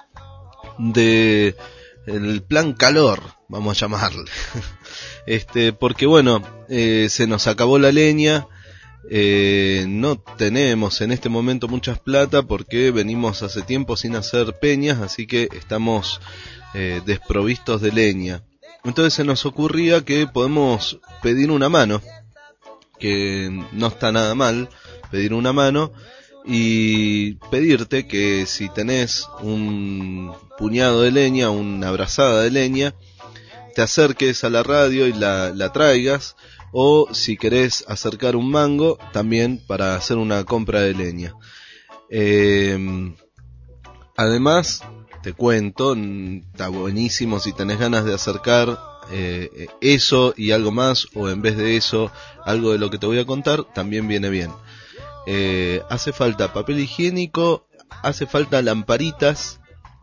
de el plan calor, vamos a llamarle. Este, porque bueno, eh, se nos acabó la leña. Eh, no tenemos en este momento muchas plata porque venimos hace tiempo sin hacer peñas, así que estamos eh, desprovistos de leña. Entonces se nos ocurría que podemos pedir una mano, que no está nada mal pedir una mano, y pedirte que si tenés un puñado de leña, una brazada de leña, te acerques a la radio y la, la traigas. O si querés acercar un mango, también para hacer una compra de leña. Eh, además, te cuento, está buenísimo si tenés ganas de acercar eh, eso y algo más, o en vez de eso, algo de lo que te voy a contar, también viene bien. Eh, hace falta papel higiénico, hace falta lamparitas,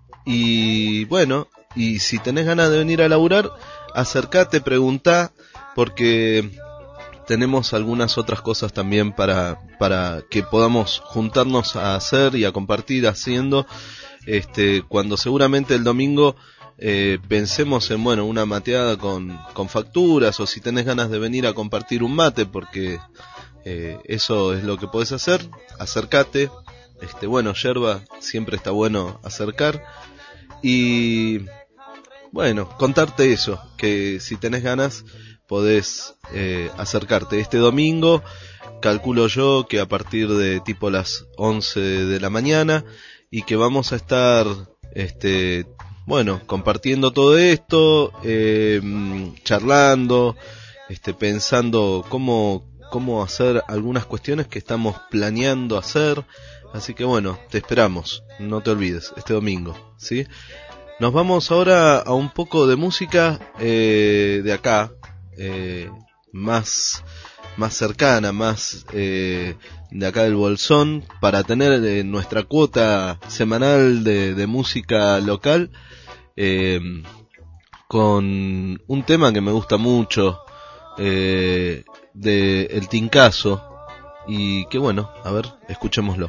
y bueno, y si tenés ganas de venir a laburar, acercate, preguntá, porque tenemos algunas otras cosas también para para que podamos juntarnos a hacer y a compartir haciendo, este cuando seguramente el domingo eh, pensemos en bueno una mateada con, con facturas, o si tenés ganas de venir a compartir un mate, porque eh, eso es lo que podés hacer, acércate. Este bueno, yerba siempre está bueno acercar, y bueno, contarte eso, que si tenés ganas podés eh, acercarte este domingo. Calculo yo que a partir de tipo las once de la mañana, y que vamos a estar este bueno compartiendo todo esto, eh, charlando, este pensando cómo cómo hacer algunas cuestiones que estamos planeando hacer. Así que bueno, te esperamos, no te olvides, este domingo, ¿sí? Nos vamos ahora a un poco de música eh, de acá, eh, más más cercana, más eh, de acá del Bolsón, para tener eh, nuestra cuota semanal de, de música local, eh, con un tema que me gusta mucho, eh, de El Tincazo, y que bueno, a ver, escuchémoslo.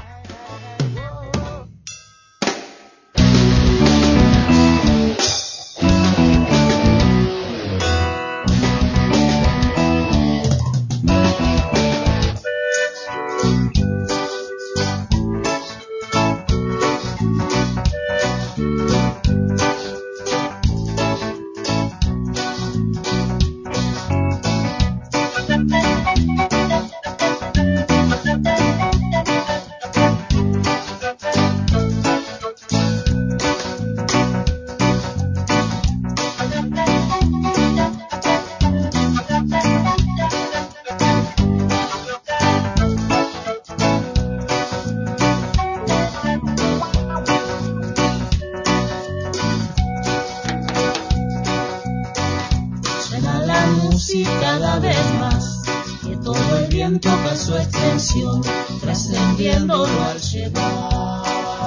cada vez más, que todo el viento va su extensión, trascendiéndolo al llegar.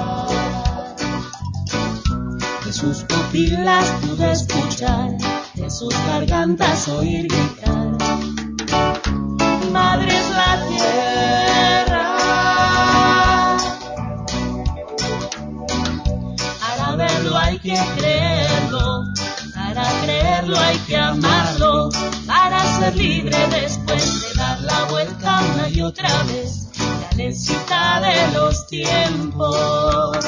De sus pupilas pude escuchar, de sus gargantas oír gritar. Madre es la tierra, para verlo hay que creerlo, para creerlo hay que amarlo, para ser libre después de dar la vuelta una y otra vez, la lentita de los tiempos.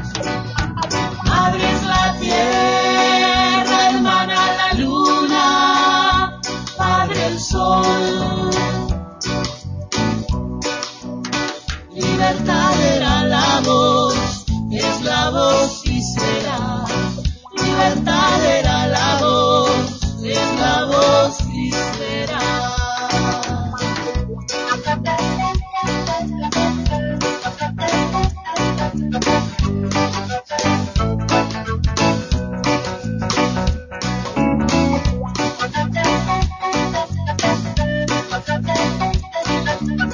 Madre es la tierra, hermana la luna, padre el sol. Libertad era la voz, es la voz y será. Libertad era la voz, es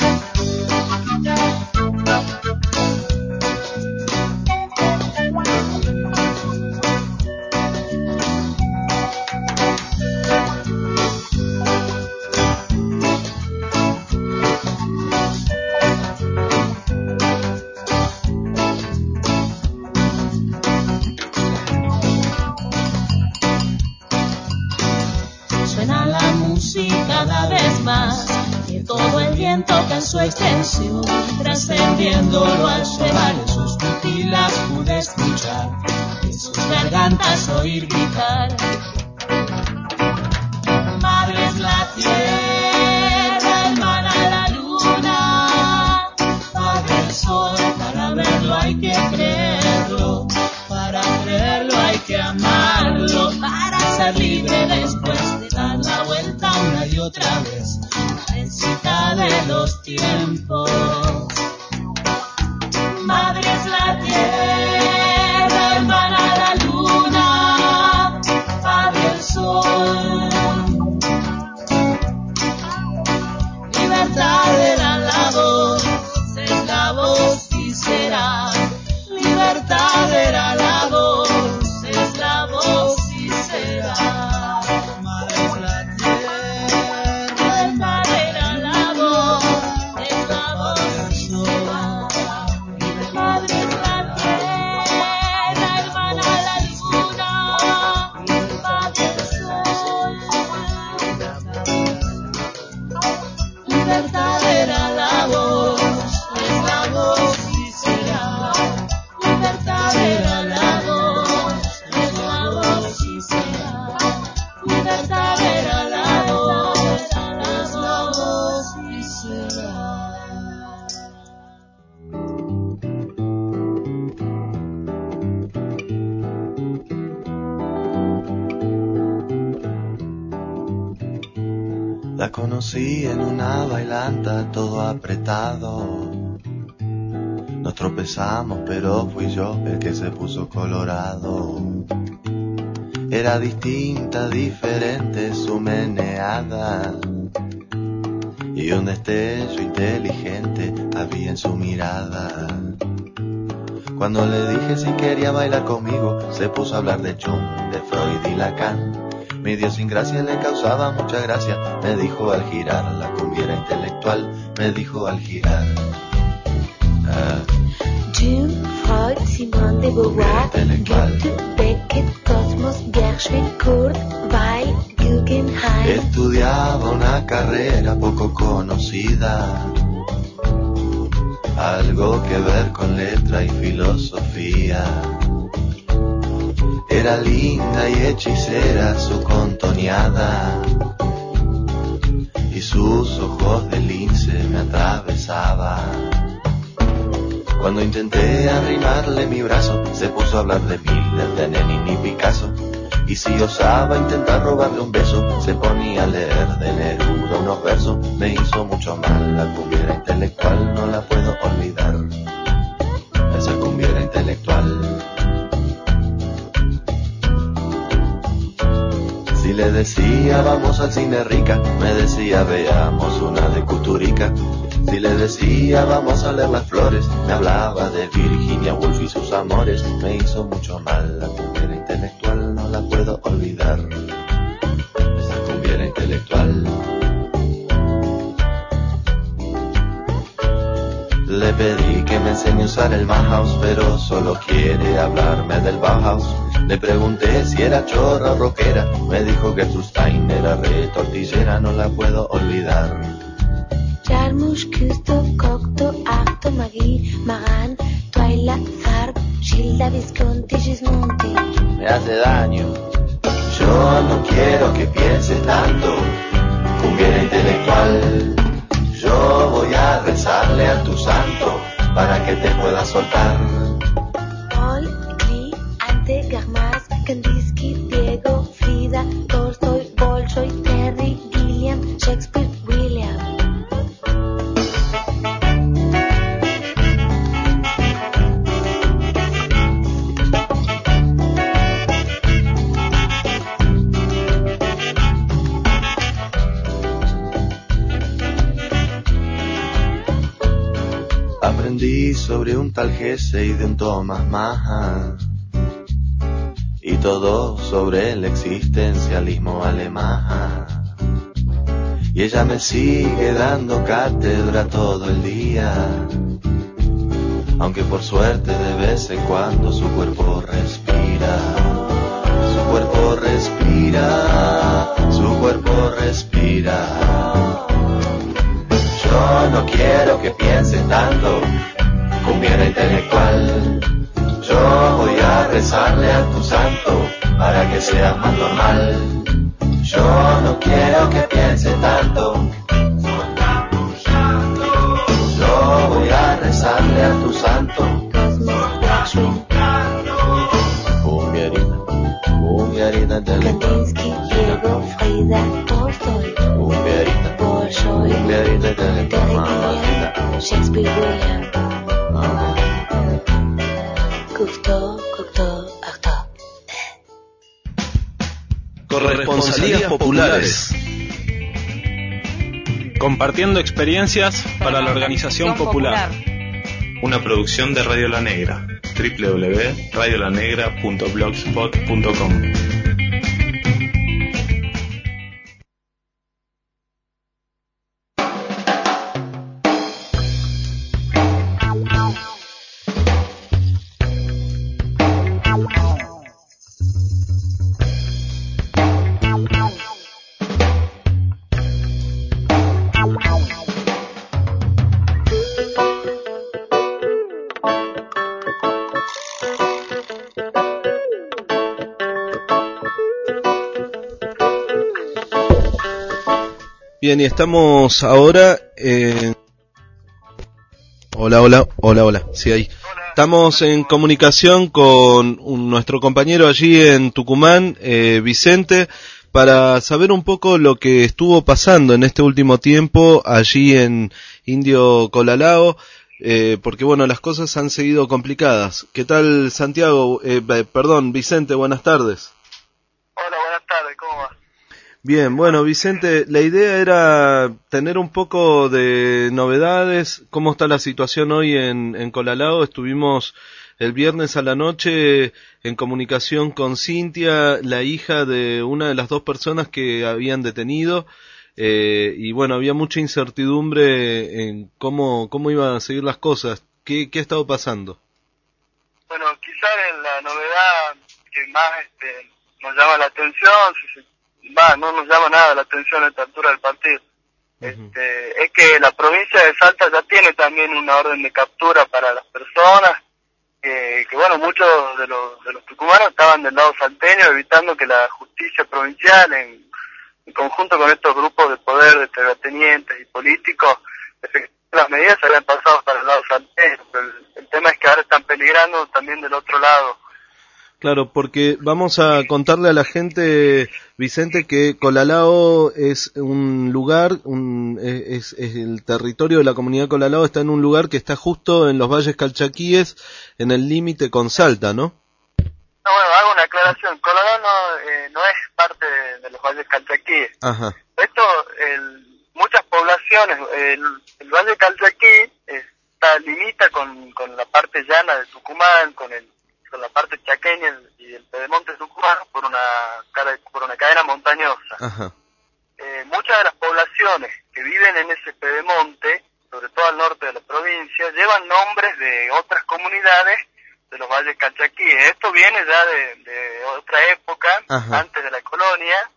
Su extensión, trascendiéndolo al llevar en sus pupilas pude escuchar, en sus gargantas oír gritar. Madre es la tierra, hermana la luna, padre el sol, para verlo hay que creerlo, para creerlo hay que amarlo, para ser libre después de dar la vuelta una y otra vez. De los tiempos, madre es la tierra, hermana la luna, padre el sol. Libertad era la voz, es la voz y será. Libertad era la voz, es la voz y será. Madre es la tierra, hermana era la voz. La conocí en una bailanta todo apretado. Nos tropezamos pero fui yo el que se puso colorado. Era distinta, diferente su meneada, y un destello inteligente había en su mirada. Cuando le dije si quería bailar conmigo, se puso a hablar de Jung, de Freud y Lacan. Mi idiosincrasia le causaba mucha gracia. Me dijo al girar, la cumbia era intelectual. Me dijo al girar. Uh, Jung, Freud, Simone de Beauvoir, Goethe, Beckett, Cosmos, Gershwin, Kurt, Weil, Guggenheim. Estudiaba una carrera poco conocida, algo que ver con letra y filosofía. Era linda y hechicera su contoneada, y sus ojos de lince me atravesaban. Cuando intenté arrimarle mi brazo, se puso a hablar de Miller, de Lenin y Picasso. Y si osaba intentar robarle un beso, se ponía a leer de Neruda unos versos. Me hizo mucho mal, la cumbia era intelectual, no la puedo olvidar. Esa cumbia era intelectual. Si le decía vamos al cine rica, me decía veamos una de Kusturica. Si le decía vamos a leer las flores, me hablaba de Virginia Woolf y sus amores. Me hizo mucho mal, la cumbia era intelectual, no la puedo olvidar. Esa cumbia era intelectual. Le pedí que me enseñe a usar el Bauhaus, pero solo quiere hablarme del Bauhaus. Le pregunté si era chorra o rockera, me dijo que su Stein era re tortillera, no la puedo olvidar. Jarmusch, Küster, Cocteau, Arto, Magui, Maran, Twyla, Zart, Gilda, Visconti, Gismonti. Me hace daño, yo no quiero que pienses tanto, cumbia era intelectual. Yo voy a rezarle a tu santo para que te pueda soltar. Paul, Klee, Ante, Garmas, Kandinsky, Diego, Frida, Tolstoy, Bolshoi, Terry, Gilliam, Shakespeare, William. Aprendí sobre un tal Gese y de un Thomas Mann, y todo sobre el existencialismo alemán. Y ella me sigue dando cátedra todo el día, aunque por suerte de vez en cuando su cuerpo respira. Su cuerpo respira, su cuerpo respira. Yo no quiero que pienses tanto, cumbiera intelectual. Yo voy a rezarle a tu santo para que seas más normal. Yo no quiero que pienses tanto, yo voy a rezarle a tu santo. Cumbiarita, cumbiarita intelectual. Cumbiarita, cumbiarita intelectual, mamacita. Shakespeare, William, Cocteau, Cocteau, Artaud. Corresponsalías populares. Compartiendo experiencias para la organización popular. Una producción de Radio La Negra. doble u doble u doble u punto radio la negra punto blogspot punto com. Bien, y estamos ahora en... Hola, hola, hola, hola, sí, ahí. Estamos en comunicación con un, nuestro compañero allí en Tucumán, eh, Vicente, para saber un poco lo que estuvo pasando en este último tiempo allí en Indio Colalao, eh, porque bueno, las cosas han seguido complicadas. ¿Qué tal, Santiago? Eh, perdón, Vicente, buenas tardes. Hola, buenas tardes, ¿cómo va? Bien, bueno, Vicente, la idea era tener un poco de novedades. ¿Cómo está la situación hoy en, en Colalao? Estuvimos el viernes a la noche en comunicación con Cintia, la hija de una de las dos personas que habían detenido, eh, y bueno, había mucha incertidumbre en cómo, cómo iban a seguir las cosas. ¿Qué, qué ha estado pasando? Bueno, quizás la novedad que más este, nos llama la atención, si se Va, no nos llama nada la atención a esta altura del partido. Uh-huh. Este, es que la provincia de Salta ya tiene también una orden de captura para las personas, que, que bueno, muchos de los, de los tucumanos estaban del lado salteño, evitando que la justicia provincial, en, en conjunto con estos grupos de poder de terratenientes y políticos, las medidas se habían pasado para el lado salteño, pero el, el tema es que ahora están peligrando también del otro lado. Claro, porque vamos a contarle a la gente, Vicente, que Colalao es un lugar, un, es, es el territorio de la comunidad Colalao, está en un lugar que está justo en los valles calchaquíes, en el límite con Salta, ¿no? No, bueno, hago una aclaración. Colalao no, eh, no es parte de, de los valles calchaquíes. Ajá. Esto, el, muchas poblaciones, el, el valle calchaquí está limita con, con la parte llana de Tucumán, con el con la parte chaqueña y el pedemonte tucumano por una por una cadena montañosa. Ajá. Eh, muchas de las poblaciones que viven en ese pedemonte, sobre todo al norte de la provincia, llevan nombres de otras comunidades de los valles calchaquíes. Esto viene ya de, de otra época, Ajá. antes de la colonia,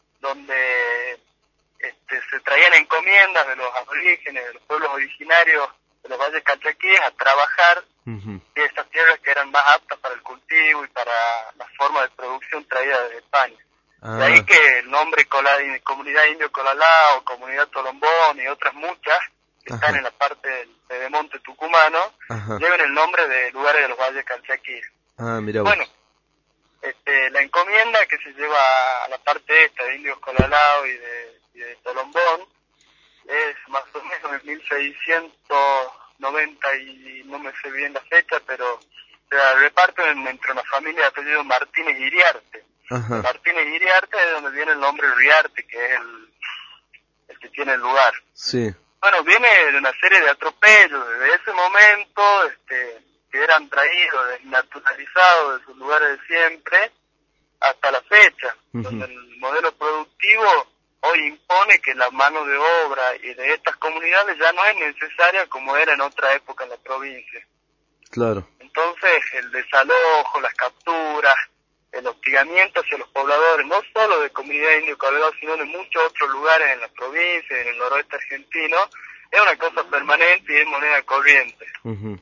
donde este, se traían encomiendas de los aborígenes, de los pueblos originarios de los valles calchaquíes a trabajar uh-huh. en esas tierras que eran más aptas para el cultivo y para la forma de producción traída desde España. Ah. De ahí que el nombre Cola, Comunidad Indio Colalao, Comunidad Tolombón y otras muchas que Ajá. están en la parte del pedemonte tucumano, Ajá. lleven el nombre de lugares de los valles calchaquíes. Ah, mira bueno, este, la encomienda que se lleva a la parte esta de Indios Colalao y de, y de Tolombón es más o menos en mil seiscientos noventa y no me sé bien la fecha, pero se reparten entre una familia de apellido Martínez Iriarte. Ajá. Martínez Iriarte es de donde viene el nombre Riarte, que es el, el que tiene el lugar. Sí. Bueno, viene de una serie de atropellos desde ese momento, este, que eran traídos, desnaturalizados de sus lugares de siempre, hasta la fecha, uh-huh. donde el modelo productivo hoy impone que la mano de obra y de estas comunidades ya no es necesaria como era en otra época en la provincia. Claro. Entonces, el desalojo, las capturas, el hostigamiento hacia los pobladores, no solo de comunidad indio Colorado, sino de muchos otros lugares en la provincia, en el noroeste argentino, es una cosa permanente y es moneda corriente. Uh-huh.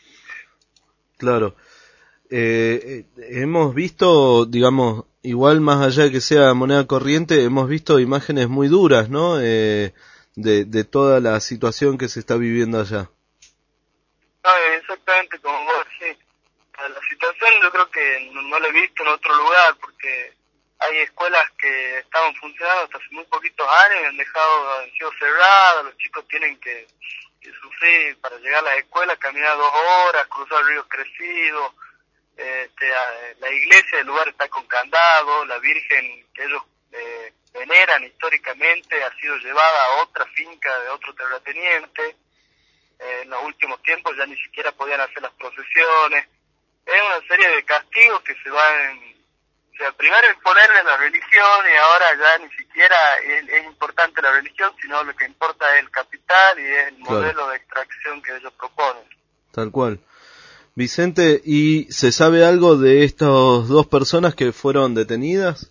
Claro. Eh, eh, hemos visto, digamos, igual más allá de que sea moneda corriente, hemos visto imágenes muy duras, ¿no? Eh, de, de toda la situación que se está viviendo allá. No, exactamente como vos decís. La situación yo creo que no, no la he visto en otro lugar, porque hay escuelas que estaban funcionando hasta hace muy poquitos años y han dejado, han sido cerradas, los chicos tienen que, que sufrir para llegar a la escuela, caminar dos horas, cruzar ríos crecidos, este, la iglesia del lugar está con candado, la Virgen que ellos eh, veneran históricamente ha sido llevada a otra finca de otro terrateniente, eh, en los últimos tiempos ya ni siquiera podían hacer las procesiones. Es una serie de castigos que se van, o sea, primero imponerle la religión y ahora ya ni siquiera es, es importante la religión, sino lo que importa es el capital y es el claro. modelo de extracción que ellos proponen. Tal cual. Vicente, ¿y se sabe algo de estas dos personas que fueron detenidas?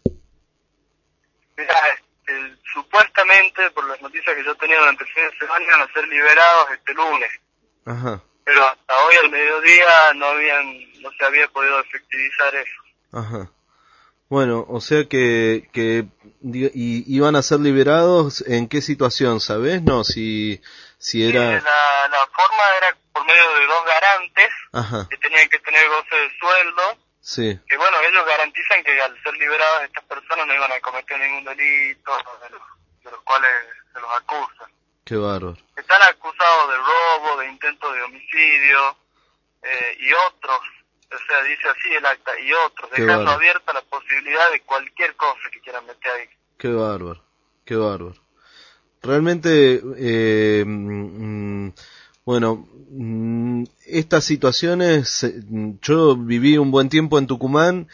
Mira, el, supuestamente, por las noticias que yo tenía durante el fin de semana, iban a ser liberados este lunes. Ajá. Pero hasta hoy al mediodía no habían, no se había podido efectivizar eso. Ajá. Bueno, o sea que, que y, iban a ser liberados, ¿en qué situación, sabes? No, si, si era... Sí, la, la forma era por medio de dos garantes, Ajá. que tenían que tener goce de sueldo, sí. que bueno, ellos garantizan que al ser liberadas estas personas no iban a cometer ningún delito, de los, de los cuales se los acusan. Qué bárbaro. Están acusados de robo, de intento de homicidio, eh, y otros, o sea, dice así el acta, y otros, Qué dejando bárbaro. abierta la posibilidad de cualquier cosa que quieran meter ahí. Qué bárbaro, qué bárbaro. Realmente, eh, mm, bueno, mm, estas situaciones, yo viví un buen tiempo en Tucumán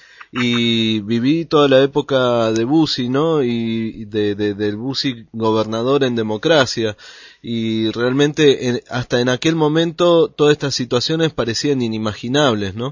y viví toda la época de Bussi, ¿no? Y de, de del Bussi gobernador en democracia, y realmente en, hasta en aquel momento todas estas situaciones parecían inimaginables, ¿no?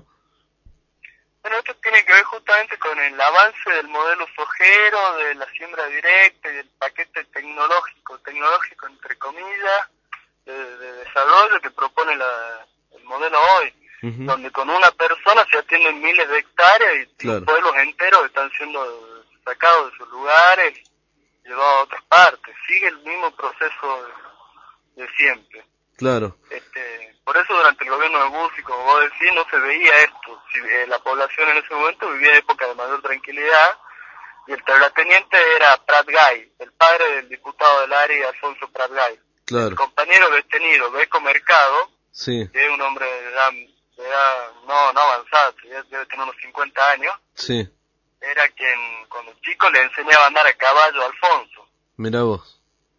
Bueno, esto tiene que ver justamente con el avance del modelo sojero, de la siembra directa y del paquete tecnológico, tecnológico entre comillas, de, de desarrollo que propone la, el modelo hoy, uh-huh. donde con una persona se atienden miles de hectáreas y claro. pueblos enteros están siendo sacados de sus lugares, llevados a otras partes. Sigue el mismo proceso de, de siempre. Claro. Este, por eso durante el gobierno de Bussi, como vos decís, no se veía esto. Si, eh, la población en ese momento vivía época de mayor tranquilidad, y el terrateniente era Prat Gay, el padre del diputado del área, Alfonso Prat Gay. Claro. El compañero detenido, Beco Mercado, sí. que es un hombre de edad, de edad no, no avanzada, debe tener unos cincuenta años, sí. era quien, cuando chico, le enseñaba a andar a caballo a Alfonso. Mirá vos.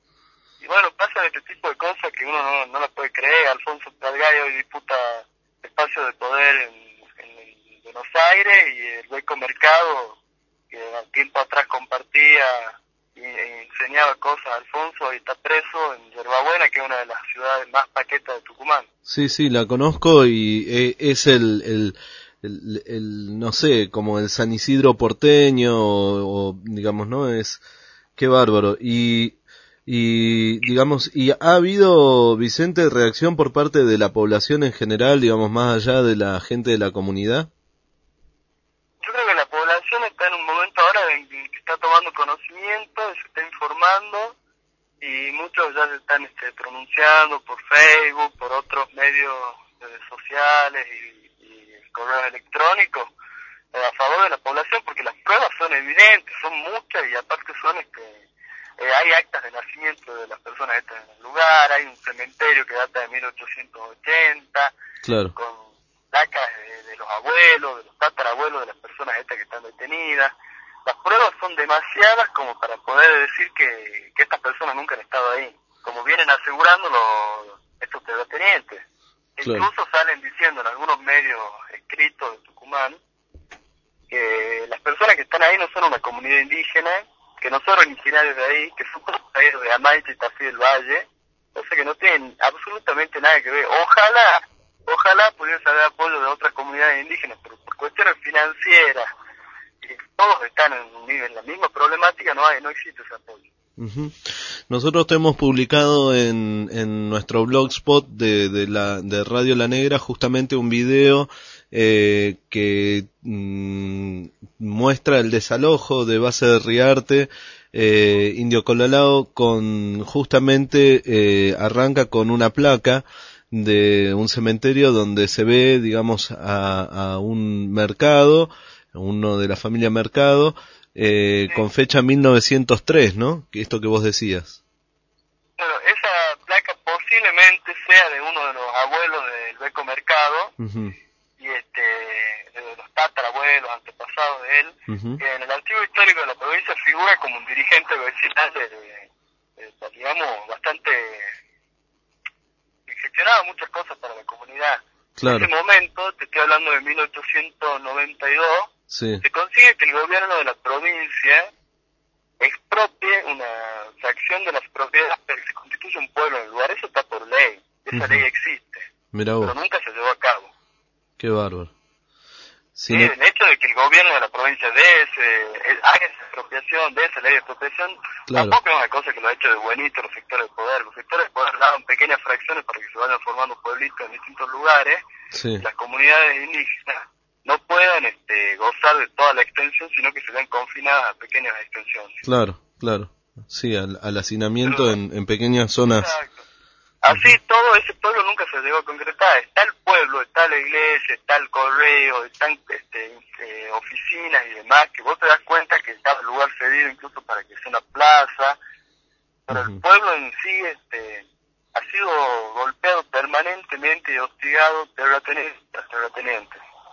Y bueno, pasan este tipo de cosas que uno no, no las puede creer. Alfonso Prat Gay hoy disputa espacio de poder en, en, en Buenos Aires, y el Beco Mercado, que al tiempo atrás compartía y, y enseñaba cosas a Alfonso, y está preso en Yerbabuena, que es una de las ciudades más paquetas de Tucumán. Sí, sí, la conozco y eh, es el, el, el, el, no sé, como el San Isidro porteño, o, o digamos, ¿no? Es, qué bárbaro. Y... Y, digamos, ¿y ha habido, Vicente, reacción por parte de la población en general, digamos, más allá de la gente de la comunidad? Yo creo que la población está en un momento ahora en que está tomando conocimiento, se está informando, y muchos ya se están este, pronunciando por Facebook, por otros medios eh, sociales y, y correos electrónicos, eh, a favor de la población, porque las pruebas son evidentes, son muchas, y aparte son este... Eh, hay actas de nacimiento de las personas estas en el lugar, hay un cementerio que data de mil ochocientos ochenta, claro. con placas de, de los abuelos, de los tatarabuelos de las personas estas que están detenidas. Las pruebas son demasiadas como para poder decir que, que estas personas nunca han estado ahí. como vienen asegurando los, estos terratenientes. Claro. Incluso salen diciendo en algunos medios escritos de Tucumán que las personas que están ahí no son una comunidad indígena, que no son originarios de ahí, que son traídos de Amaiche y Tafí del Valle, o sea que no tienen absolutamente nada que ver. Ojalá, ojalá pudiese haber apoyo de otras comunidades indígenas, pero por cuestiones financieras, y todos están en, en la misma problemática, no hay, no existe ese apoyo. Uh-huh. Nosotros te hemos publicado en, en nuestro blogspot de, de, la, de Radio La Negra justamente un video eh, que mmm, muestra el desalojo de base de Riarte, eh, Indio Colalao, con justamente eh, arranca con una placa de un cementerio donde se ve, digamos, a, a un mercado, uno de la familia Mercado, Eh, sí. Con fecha mil novecientos tres, ¿no? Esto que vos decías. Bueno, esa placa posiblemente sea de uno de los abuelos del Beco Mercado, uh-huh. y este, de los tatarabuelos, antepasados de él, uh-huh. que en el archivo histórico de la provincia figura como un dirigente vecinal de, de, de, de digamos, bastante, que gestionaba muchas cosas para la comunidad. Claro. En ese momento, te estoy hablando de mil ochocientos noventa y dos, sí. Se consigue que el gobierno de la provincia expropie una fracción de las propiedades para que se constituya un pueblo en el lugar. Eso está por ley, esa uh-huh. ley existe, Mirá vos. Pero nunca se llevó a cabo. Qué bárbaro. Sí, sí, el hecho de que el gobierno de la provincia de ese, haga esa expropiación, de esa ley de expropiación, claro. Tampoco es una cosa que lo ha hecho de buenito los sectores de poder. Los sectores de poder daban pequeñas fracciones para que se vayan formando pueblitos en distintos lugares. Sí. Las comunidades indígenas no puedan este, gozar de toda la extensión, sino que se ven confinadas a pequeñas extensiones. Claro, claro. Sí, al, al hacinamiento Pero, en, en pequeñas zonas. Exacto. Así todo ese pueblo nunca se llegó a concretar. Está el pueblo, está la iglesia, está el correo, están este, eh, oficinas y demás, que vos te das cuenta que está el lugar cedido incluso para que sea una plaza. Pero uh-huh. el pueblo en sí este, ha sido golpeado permanentemente y hostigado terrateniente tras terrateniente.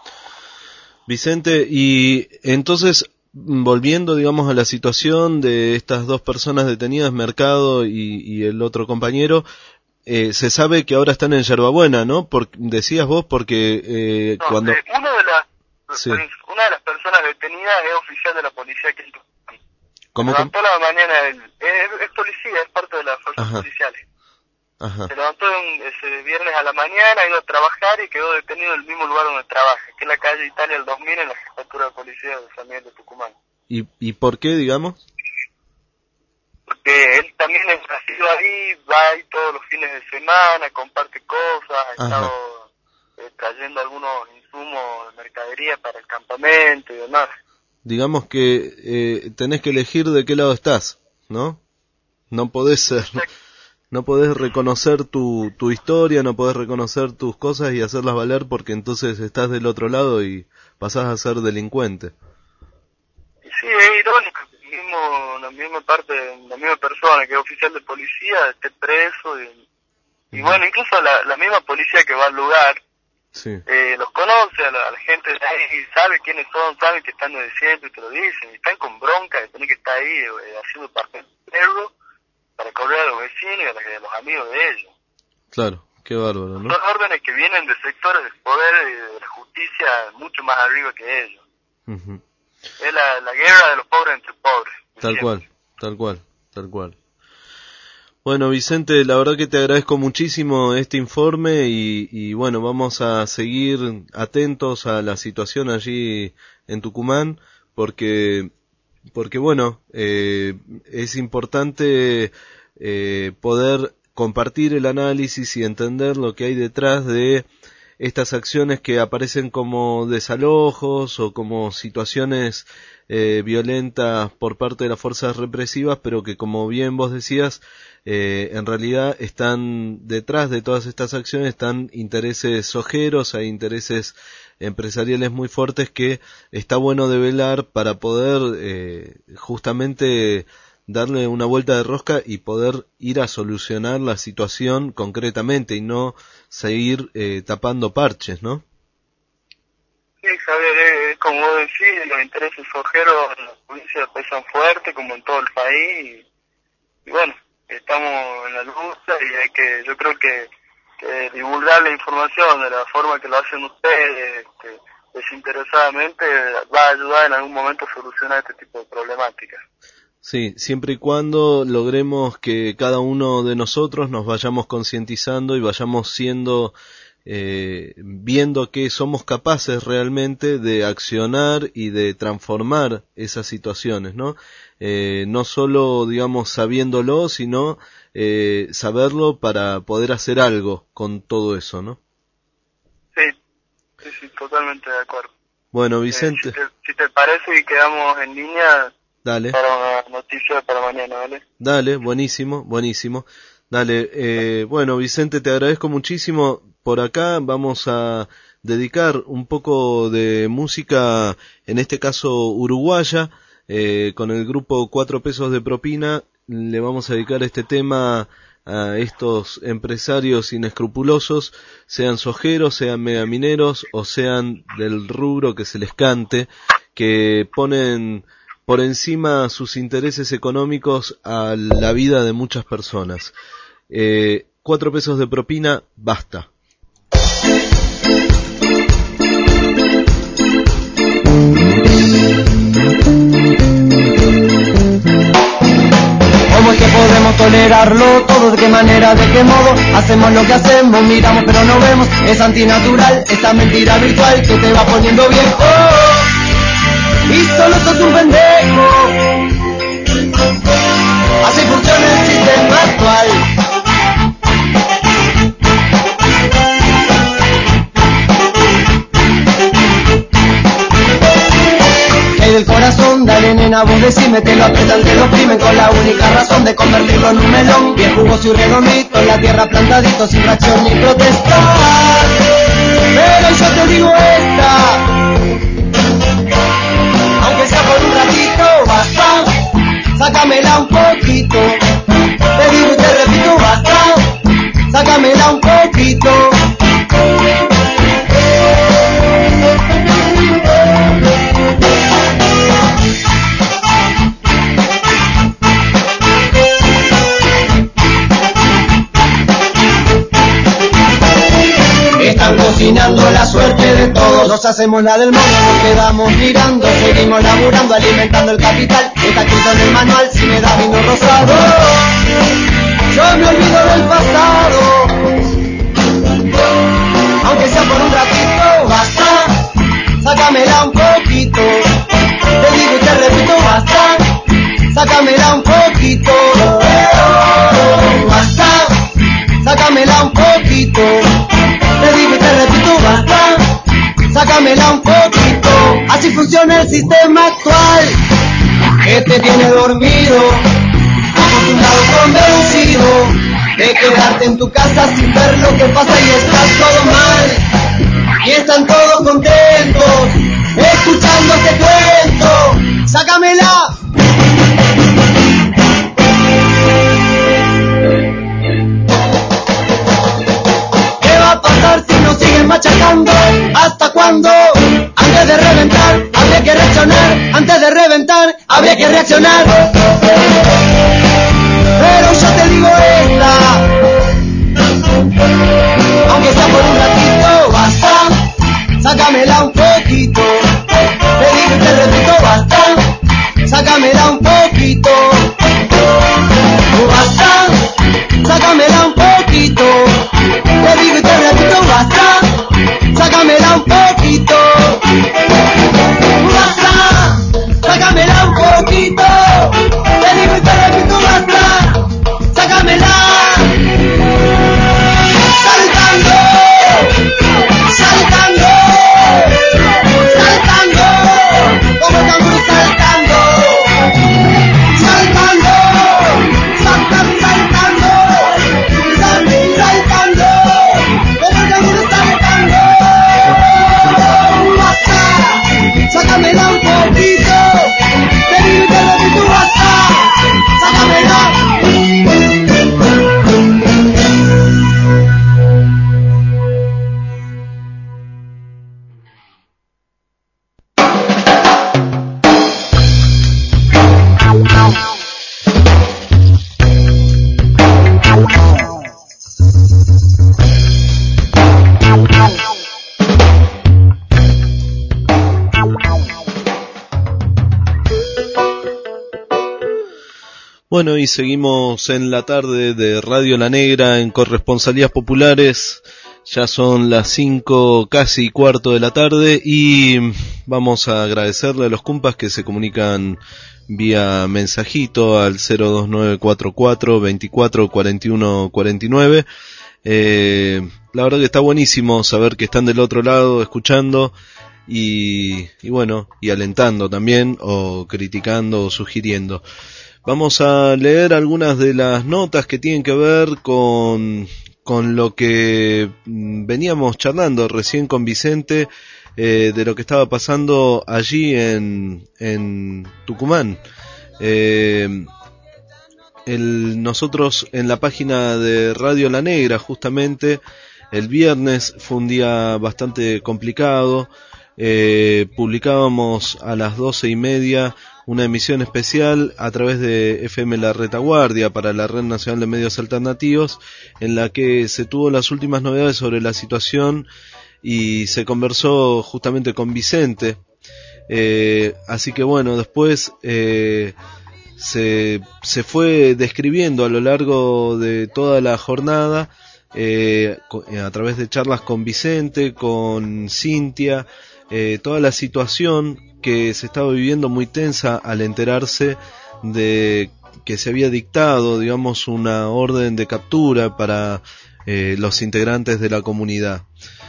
Vicente, y entonces, volviendo, digamos, a la situación de estas dos personas detenidas, Mercado y, y el otro compañero, eh, se sabe que ahora están en Yerbabuena, ¿no? Por, decías vos, porque eh, no, cuando... Eh, uno de las, sí. Una de las personas detenidas es oficial de la policía que ¿Cómo? Se levantó la mañana, el, es, es policía, es parte de las fuerzas Ajá. policiales. Ajá. Se levantó un, ese viernes a la mañana, ha ido a trabajar y quedó detenido en el mismo lugar donde trabaja, que es la calle Italia el dos mil, en la jefatura de policía de San Miguel de Tucumán. ¿Y, y por qué, digamos? Porque él también es nacido ahí, va ahí todos los fines de semana, comparte cosas, ha Ajá. estado eh, trayendo algunos insumos de mercadería para el campamento y demás. Digamos que eh, tenés que elegir de qué lado estás, ¿no? No podés ser... Exacto. No podés reconocer tu, tu historia, no podés reconocer tus cosas y hacerlas valer porque entonces estás del otro lado y pasás a ser delincuente. Sí, es irónico que el mismo, la misma parte, la misma persona que es oficial de policía esté preso y, y bueno, incluso la, la misma policía que va al lugar sí. eh, los conoce, a la, a la gente de ahí, sabe quiénes son, sabe que están de siempre y te lo dicen, y están con bronca de tener que estar ahí eh, haciendo parte del perro para cobrar a los vecinos y a los, a los amigos de ellos. Claro, qué bárbaro, ¿no? Son órdenes que vienen de sectores del poder y de la justicia mucho más arriba que ellos. Uh-huh. Es la, la guerra de los pobres entre pobres. Tal cual, tal cual, tal cual. Bueno, Vicente, la verdad que te agradezco muchísimo este informe y, y bueno, vamos a seguir atentos a la situación allí en Tucumán porque... Porque bueno, eh, es importante eh, poder compartir el análisis y entender lo que hay detrás de estas acciones que aparecen como desalojos o como situaciones eh, violentas por parte de las fuerzas represivas, pero que como bien vos decías, eh, en realidad están detrás de todas estas acciones, están intereses ojeros, hay intereses empresariales muy fuertes que está bueno develar para poder eh, justamente darle una vuelta de rosca y poder ir a solucionar la situación concretamente y no seguir eh, tapando parches, ¿no? Sí, Javier, eh, como vos decís, los intereses ojeros en la provincia pesan fuerte como en todo el país y, y bueno, estamos en la lucha y hay que, yo creo que, que divulgar la información de la forma que lo hacen ustedes, este, desinteresadamente, va a ayudar en algún momento a solucionar este tipo de problemáticas. Sí, siempre y cuando logremos que cada uno de nosotros nos vayamos concientizando y vayamos siendo, eh, viendo que somos capaces realmente de accionar y de transformar esas situaciones, ¿no? Eh, no solo, digamos, sabiéndolo, sino eh, saberlo para poder hacer algo con todo eso, ¿no? Sí, sí, sí, totalmente de acuerdo. Bueno, Vicente. Eh, si, te, si te parece y quedamos en línea... Dale. Para una noticia para mañana, ¿vale? Dale, buenísimo, buenísimo. Dale, eh, bueno, Vicente, te agradezco muchísimo. Por acá vamos a dedicar un poco de música, en este caso uruguaya, eh, con el grupo Cuatro Pesos de Propina. Le vamos a dedicar este tema a estos empresarios inescrupulosos, sean sojeros, sean megamineros o sean del rubro que se les cante, que ponen por encima sus intereses económicos a la vida de muchas personas. Eh, cuatro pesos de propina, basta. ¿Cómo es que podemos tolerarlo todo? ¿De qué manera? ¿De qué modo? Hacemos lo que hacemos, miramos pero no vemos. Es antinatural, esta mentira virtual que te va poniendo viejo. Y solo sos un pendejo. Así funciona el sistema actual. Que del corazón, dale nena, vos decime, te lo apretan, te lo oprimen con la única razón de convertirlo en un melón bien jugoso y redondito, en la tierra plantadito, sin reacción ni protestar. Pero yo te digo esta, aunque sea por un ratito, basta, sácamela un poquito. Te digo y te repito, basta, sácamela un poquito. Están cocinando la suerte de todos. Nos hacemos la del mono, nos quedamos mirando. Seguimos laburando, alimentando el capital. Está escrito en el manual, si me da vino rosado. Yo me olvido del pasado. Aunque sea por un ratito, basta, sácamela un poquito. Te digo y te repito, basta, sácamela un poquito. Basta, sácamela un poquito. Te digo y te repito, basta, sácamela un poquito. Así funciona el sistema actual, que te tiene dormido, acostumbrado, convencido de quedarte en tu casa sin ver lo que pasa y estás todo mal. Y están todos contentos, escuchando este cuento. Sácamela. Si nos siguen machacando, ¿hasta cuándo? Antes de reventar, habría que reaccionar. Antes de reventar, habría que reaccionar. Pero yo te digo esta, aunque sea por un ratito, basta, sácamela un poquito. Te digo y te repito, basta, sácamela un poquito. Basta, sácamela un poquito. Te digo y te repito, basta, sácamela un poquito. Basta, sácamela un poquito. Te digo y te repito, basta. Bueno, y seguimos en la tarde de Radio La Negra en Corresponsalías Populares. Ya son las cinco, casi cuarto de la tarde, y vamos a agradecerle a los compas que se comunican vía mensajito al cero dos nueve cuatro cuatro, veinticuatro, cuarenta y uno, cuarenta y nueve. Eh, la verdad que está buenísimo saber que están del otro lado escuchando y, y bueno, y alentando también, o criticando o sugiriendo. Vamos a leer algunas de las notas que tienen que ver con, con lo que veníamos charlando recién con Vicente, eh, de lo que estaba pasando allí en, en Tucumán. Eh, el, nosotros en la página de Radio La Negra, justamente, el viernes fue un día bastante complicado. Eh, publicábamos a las doce y media una emisión especial a través de F M La Retaguardia para la Red Nacional de Medios Alternativos, en la que se tuvo las últimas novedades sobre la situación y se conversó justamente con Vicente. Eh, así que bueno, después eh, se, se fue describiendo a lo largo de toda la jornada, eh, a través de charlas con Vicente, con Cintia, eh, toda la situación que se estaba viviendo muy tensa al enterarse de que se había dictado, digamos, una orden de captura para eh, los integrantes de la comunidad.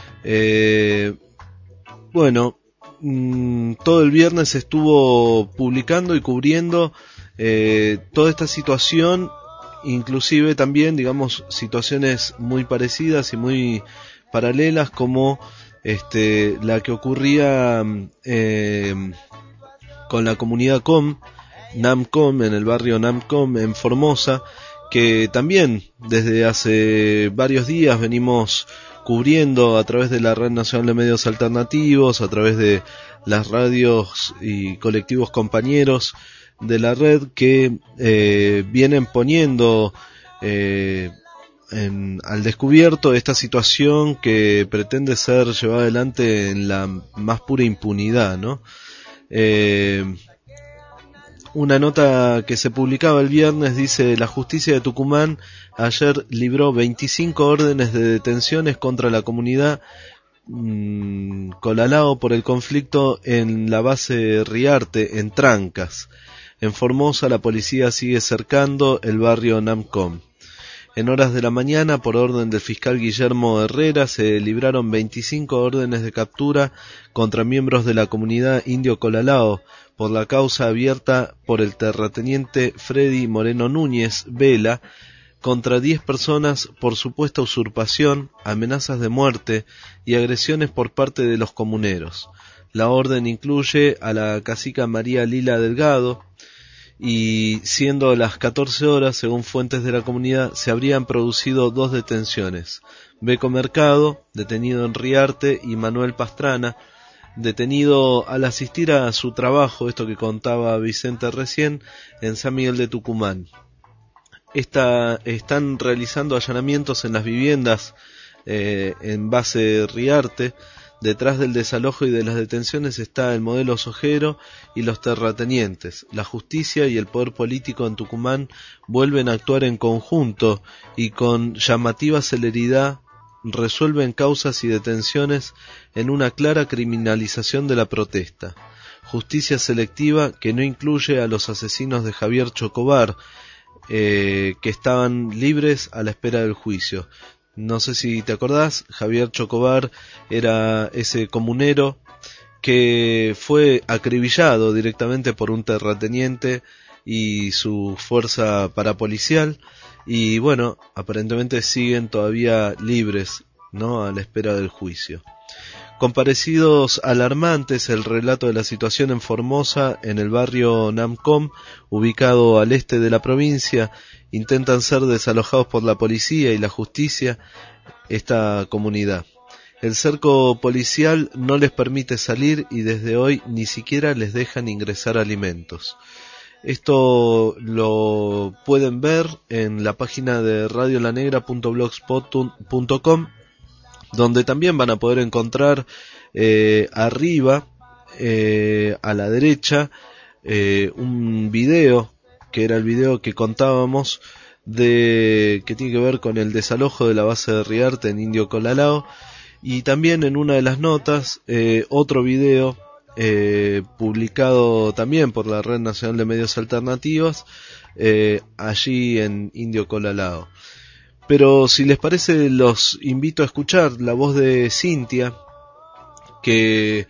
Eh, bueno, mmm, todo el viernes se estuvo publicando y cubriendo eh, toda esta situación, inclusive también, digamos, situaciones muy parecidas y muy paralelas, como este, la que ocurría eh, con la comunidad Com, Namcom, en el barrio Namcom, en Formosa, que también desde hace varios días venimos cubriendo a través de la Red Nacional de Medios Alternativos, a través de las radios y colectivos compañeros de la red que eh, vienen poniendo eh, En, al descubierto esta situación que pretende ser llevada adelante en la más pura impunidad, ¿no? Eh, una nota que se publicaba el viernes dice: la justicia de Tucumán ayer libró veinticinco órdenes de detenciones contra la comunidad mmm, Colalao por el conflicto en la base Riarte, en Trancas. En Formosa la policía sigue cercando el barrio Namcom. En horas de la mañana, por orden del fiscal Guillermo Herrera, se libraron veinticinco órdenes de captura contra miembros de la comunidad indio Colalao por la causa abierta por el terrateniente Freddy Moreno Núñez Vela contra diez personas por supuesta usurpación, amenazas de muerte y agresiones por parte de los comuneros. La orden incluye a la cacica María Lila Delgado, y siendo las catorce horas, según fuentes de la comunidad, se habrían producido dos detenciones: Beco Mercado, detenido en Riarte, y Manuel Pastrana, detenido al asistir a su trabajo, esto que contaba Vicente recién, en San Miguel de Tucumán. Esta, están realizando allanamientos en las viviendas eh, en base Riarte. Detrás del desalojo y de las detenciones está el modelo Sojero y los terratenientes. La justicia y el poder político en Tucumán vuelven a actuar en conjunto y con llamativa celeridad resuelven causas y detenciones en una clara criminalización de la protesta. Justicia selectiva que no incluye a los asesinos de Javier Chocobar, eh, que estaban libres a la espera del juicio. No sé si te acordás, Javier Chocobar era ese comunero que fue acribillado directamente por un terrateniente y su fuerza parapolicial, y bueno, aparentemente siguen todavía libres, ¿no?, a la espera del juicio. Con parecidos alarmantes, el relato de la situación en Formosa, en el barrio Namcom, ubicado al este de la provincia, intentan ser desalojados por la policía y la justicia esta comunidad. El cerco policial no les permite salir y desde hoy ni siquiera les dejan ingresar alimentos. Esto lo pueden ver en la página de radio la negra punto blogspot punto com, donde también van a poder encontrar eh, arriba, eh, a la derecha, eh, un video que era el video que contábamos de que tiene que ver con el desalojo de la base de Riarte en Indio Colalao, y también en una de las notas eh, otro video eh, publicado también por la Red Nacional de Medios Alternativos eh, allí en Indio Colalao. Pero si les parece, los invito a escuchar la voz de Cintia, que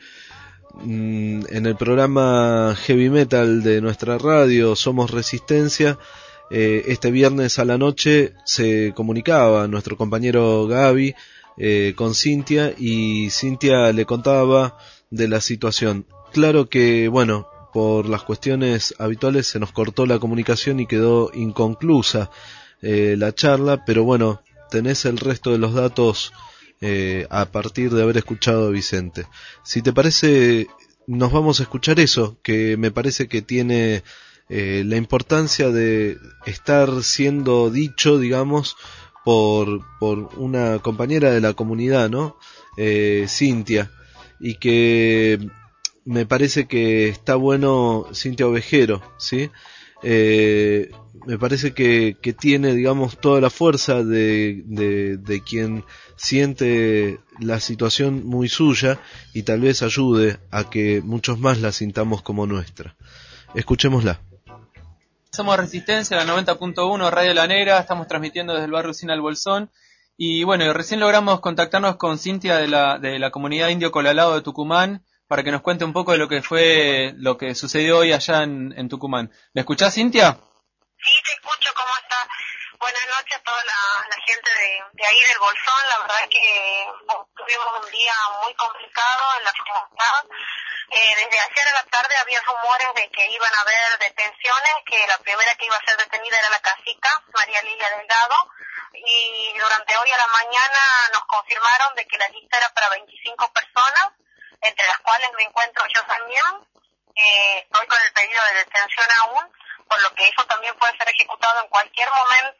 mmm, en el programa Heavy Metal de nuestra radio Somos Resistencia, eh, este viernes a la noche se comunicaba nuestro compañero Gaby eh, con Cintia, y Cintia le contaba de la situación. Claro que, bueno, por las cuestiones habituales se nos cortó la comunicación y quedó inconclusa eh, la charla, pero bueno, tenés el resto de los datos eh, a partir de haber escuchado a Vicente. Si te parece, nos vamos a escuchar eso, que me parece que tiene eh, la importancia de estar siendo dicho, digamos, por, por una compañera de la comunidad, ¿no? Eh, Cintia, y que me parece que está bueno, Cintia Ovejero, ¿sí? Eh, me parece que, que tiene, digamos, toda la fuerza de, de, de quien siente la situación muy suya, y tal vez ayude a que muchos más la sintamos como nuestra. Escuchémosla. Somos Resistencia, la noventa punto uno, Radio La Negra, estamos transmitiendo desde el barrio Usina El Bolsón, y bueno, recién logramos contactarnos con Cintia de la, de la comunidad Indio Colalao de Tucumán, para que nos cuente un poco de lo que fue, lo que sucedió hoy allá en, en Tucumán. ¿Me escuchás, Cintia? Sí, te escucho, ¿cómo estás? Buenas noches a toda la, la gente de, de ahí del Bolsón. La verdad es que tuvimos un día muy complicado en la comunidad. Eh, desde ayer a la tarde había rumores de que iban a haber detenciones, que la primera que iba a ser detenida era la cacica, María Lilia Delgado, y durante hoy a la mañana nos confirmaron de que la lista era para veinticinco personas, entre las cuales me encuentro yo también. Eh, estoy con el pedido de detención aún, por lo que eso también puede ser ejecutado en cualquier momento.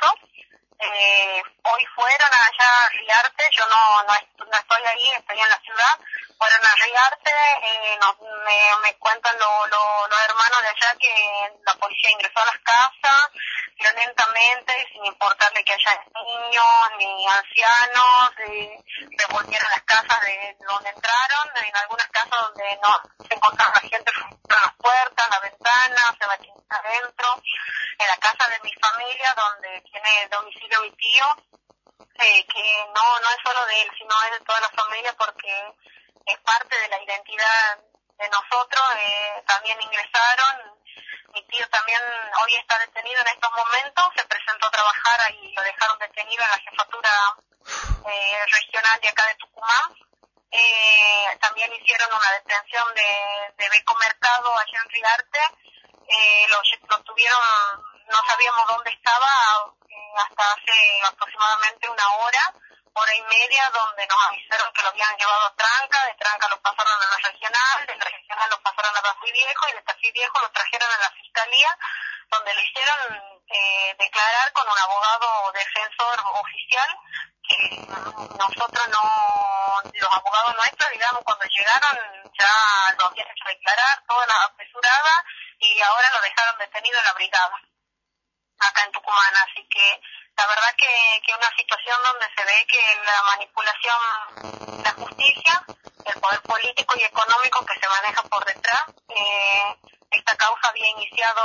Eh, hoy fueron allá a Riarte, yo no, no, no estoy ahí, estoy en la ciudad, fueron a Riarte, eh, no, me, me cuentan los lo, lo hermanos de allá que la policía ingresó a las casas violentamente, sin importarle que haya niños ni ancianos, eh, revolvieron las casas de donde entraron, en algunas casas donde no se encontraba la gente, rompieron las puertas, las ventanas, se metieron adentro, en la casa de mi familia, donde tiene domicilio mi tío, eh, que no, no es solo de él, sino es de toda la familia, porque es parte de la identidad de nosotros. Eh, también ingresaron, mi tío también hoy está detenido en estos momentos, se presentó a trabajar y lo dejaron detenido en la jefatura eh, regional de acá de Tucumán. Eh, también hicieron una detención de, de Beco Mercado allá en Riarte, eh, lo, lo tuvieron, no sabíamos dónde estaba eh, hasta hace aproximadamente una hora, hora y media, donde nos avisaron que lo habían llevado a Tranca, de Tranca lo pasaron a la regional, de la regional lo pasaron a Tafí Viejo, y de Tafí Viejo lo trajeron a la fiscalía, donde lo hicieron eh, declarar con un abogado defensor oficial, que nosotros no, los abogados nuestros, digamos, cuando llegaron ya lo habían hecho declarar, toda la apresurada, y ahora lo dejaron detenido en la brigada, acá en Tucumán. Así que la verdad que que una situación donde se ve que la manipulación, la justicia, el poder político y económico que se maneja por detrás, eh, esta causa había iniciado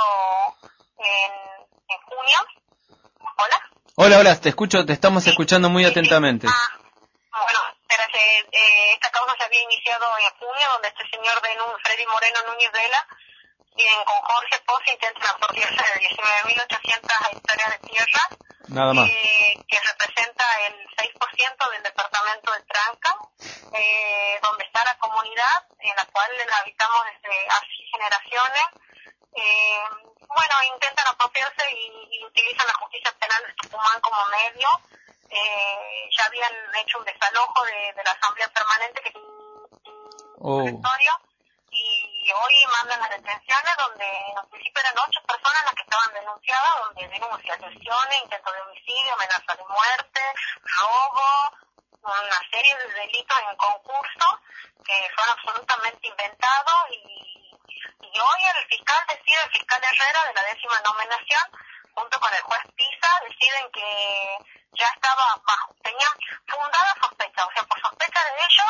en, en junio. ¿Hola? Hola, hola, te escucho, te estamos escuchando muy atentamente. Ah, bueno, espérate, eh, esta causa se había iniciado en junio, donde este señor de Nu- Freddy Moreno Núñez Vela, quien con Jorge Posse intentan apropiarse de diecinueve mil ochocientas hectáreas de tierra, Nada más. eh, que representa el seis por ciento del departamento de Tranca, eh, donde está la comunidad, en la cual la habitamos desde hace generaciones. Eh, bueno, intentan apropiarse y, y utilizan la justicia penal de Tucumán como medio. Eh, ya habían hecho un desalojo de, de la asamblea permanente que Oh. y hoy mandan las detenciones, donde en principio eran ocho personas las que estaban denunciadas, donde denuncias, lesiones, intento de homicidio, amenaza de muerte, robo, una serie de delitos en concurso que son absolutamente inventados, y y hoy el fiscal decide, el fiscal Herrera de la décima nominación, junto con el juez Pisa, deciden que ya estaba bajo, tenían fundada sospecha, o sea, por sospecha de ellos.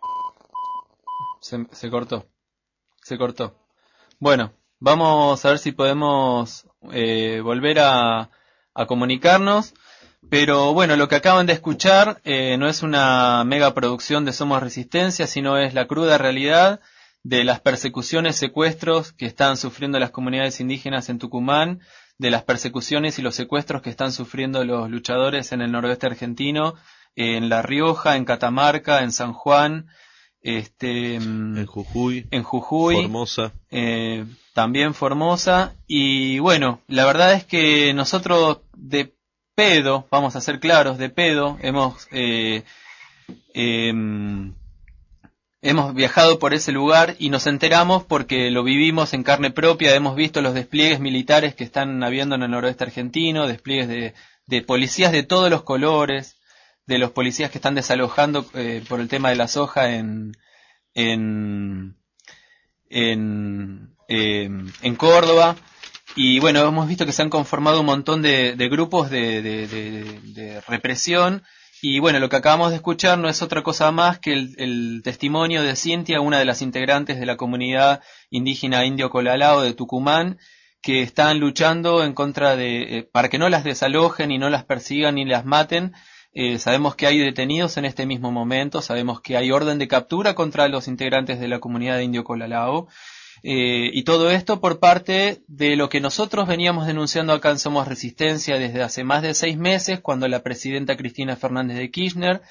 Se, se cortó, se cortó. Bueno, vamos a ver si podemos eh, volver a, a comunicarnos. Pero bueno, lo que acaban de escuchar eh, no es una mega producción de Somos Resistencia, sino es la cruda realidad de las persecuciones, secuestros que están sufriendo las comunidades indígenas en Tucumán, de las persecuciones y los secuestros que están sufriendo los luchadores en el noroeste argentino, en La Rioja, en Catamarca, en San Juan, este, en Jujuy, en Jujuy, Formosa, eh, también Formosa. Y bueno, la verdad es que nosotros de pedo, vamos a ser claros, de pedo, hemos eh, eh, hemos viajado por ese lugar y nos enteramos porque lo vivimos en carne propia, hemos visto los despliegues militares que están habiendo en el noroeste argentino, despliegues de, de policías de todos los colores, de los policías que están desalojando eh, por el tema de la soja en en en, eh, en Córdoba. Y bueno, hemos visto que se han conformado un montón de, de grupos de, de, de, de represión. Y bueno, lo que acabamos de escuchar no es otra cosa más que el, el testimonio de Cintia, una de las integrantes de la comunidad indígena indio Colalao de Tucumán, que están luchando en contra de, eh, para que no las desalojen y no las persigan ni las maten. Eh, sabemos que hay detenidos en este mismo momento, sabemos que hay orden de captura contra los integrantes de la comunidad indio Colalao. Eh, y todo esto por parte de lo que nosotros veníamos denunciando acá en Somos Resistencia desde hace más de seis meses, cuando la presidenta Cristina Fernández de Kirchner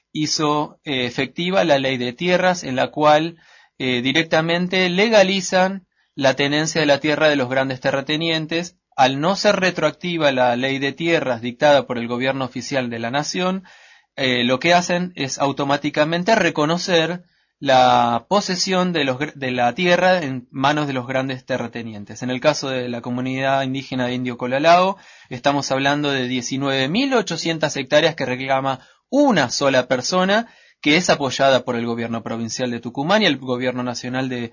hizo eh, efectiva la ley de tierras, en la cual eh, directamente legalizan la tenencia de la tierra de los grandes terratenientes. Al no ser retroactiva la ley de tierras dictada por el gobierno oficial de la nación, eh, lo que hacen es automáticamente reconocer la posesión de, los, de la tierra en manos de los grandes terratenientes. En el caso de la comunidad indígena de Indio Colalao, estamos hablando de diecinueve mil ochocientas hectáreas que reclama una sola persona, que es apoyada por el gobierno provincial de Tucumán y el gobierno nacional de,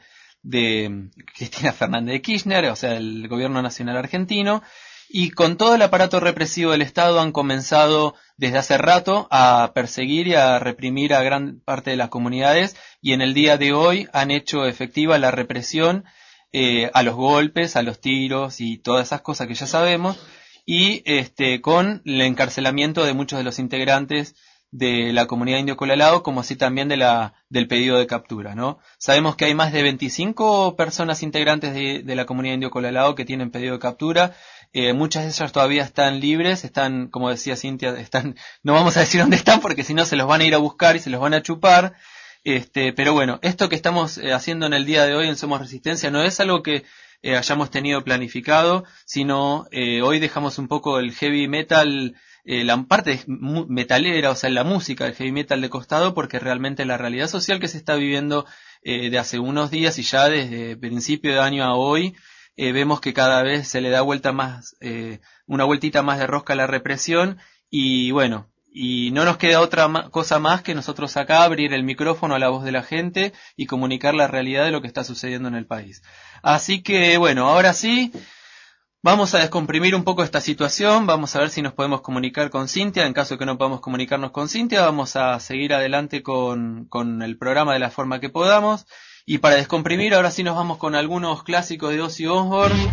de Cristina Fernández de Kirchner, o sea, el gobierno nacional argentino. Y con todo el aparato represivo del Estado han comenzado desde hace rato a perseguir y a reprimir a gran parte de las comunidades, y en el día de hoy han hecho efectiva la represión eh, a los golpes, a los tiros y todas esas cosas que ya sabemos, y este con el encarcelamiento de muchos de los integrantes de la comunidad indio Colalao, como así también de la del pedido de captura, ¿no? Sabemos que hay más de veinticinco personas integrantes de, de la comunidad indio Colalao que tienen pedido de captura. Eh, muchas de ellas todavía están libres, están, como decía Cintia, están, no vamos a decir dónde están porque si no se los van a ir a buscar y se los van a chupar. Este, pero bueno, esto que estamos eh, haciendo en el día de hoy en Somos Resistencia no es algo que eh, hayamos tenido planificado, sino eh, hoy dejamos un poco el heavy metal, eh, la parte metalera, o sea, la música del heavy metal de costado, porque realmente la realidad social que se está viviendo eh, de hace unos días y ya desde principio de año a hoy, Eh, vemos que cada vez se le da vuelta más, eh, una vueltita más de rosca a la represión, y bueno, y no nos queda otra ma- cosa más que nosotros acá abrir el micrófono a la voz de la gente y comunicar la realidad de lo que está sucediendo en el país. Así que bueno, ahora sí, vamos a descomprimir un poco esta situación, vamos a ver si nos podemos comunicar con Cintia. En caso de que no podamos comunicarnos con Cintia, vamos a seguir adelante con, con el programa de la forma que podamos. Y para descomprimir, ahora sí nos vamos con algunos clásicos de Ozzy Osbourne.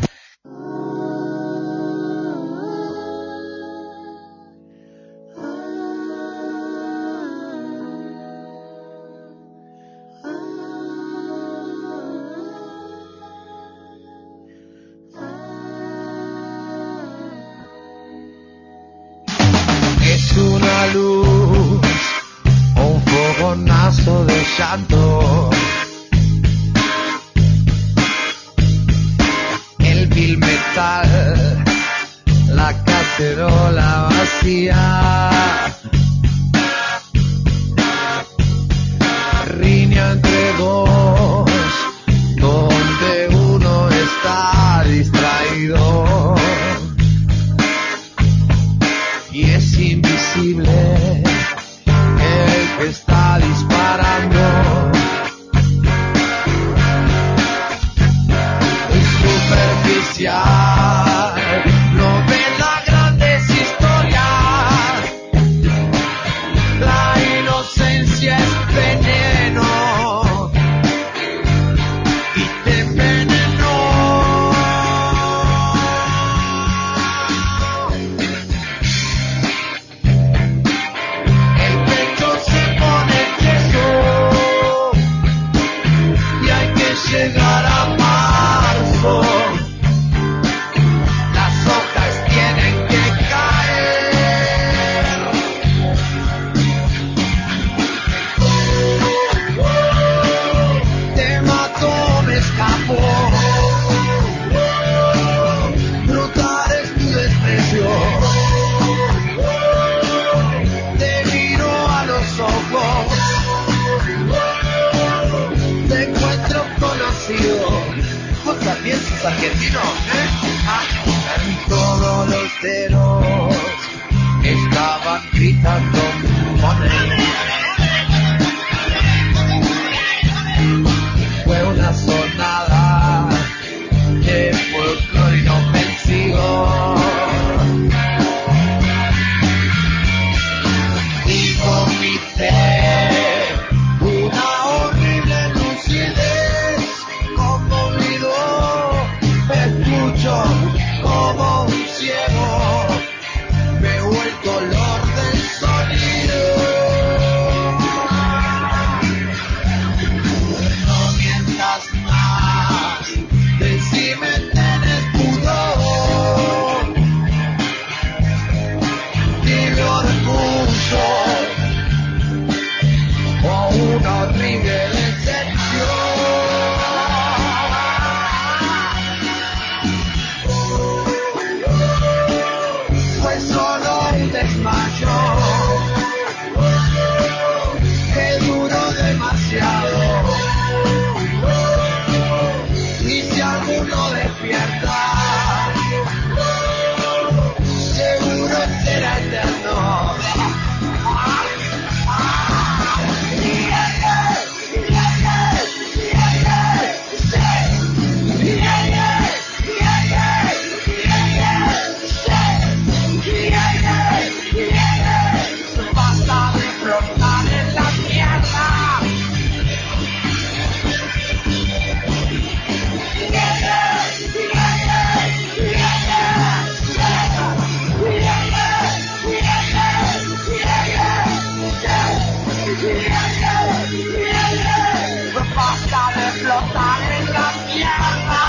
Es una luz, un fogonazo de llanto. El metal, la cacerola vacía, riña entre dos, donde uno está distraído y es invisible el que está disparando. argentino, ¿eh? Ah, en todos los ceros estaban gritando money. Fue una sonada de folclore inofensivo. Y vomité una horrible lucidez, conmovido, me escucho como un ciego, me vuelto dolor del sonido. No mientas más, decime tenés pudor, dime orgullo o una horrible decepción. Fue solo un desmayo que duró demasiado, y si alguno despierta seguro será eterno. Basta de flotar en la tierra. Basta de flotar en la tierra.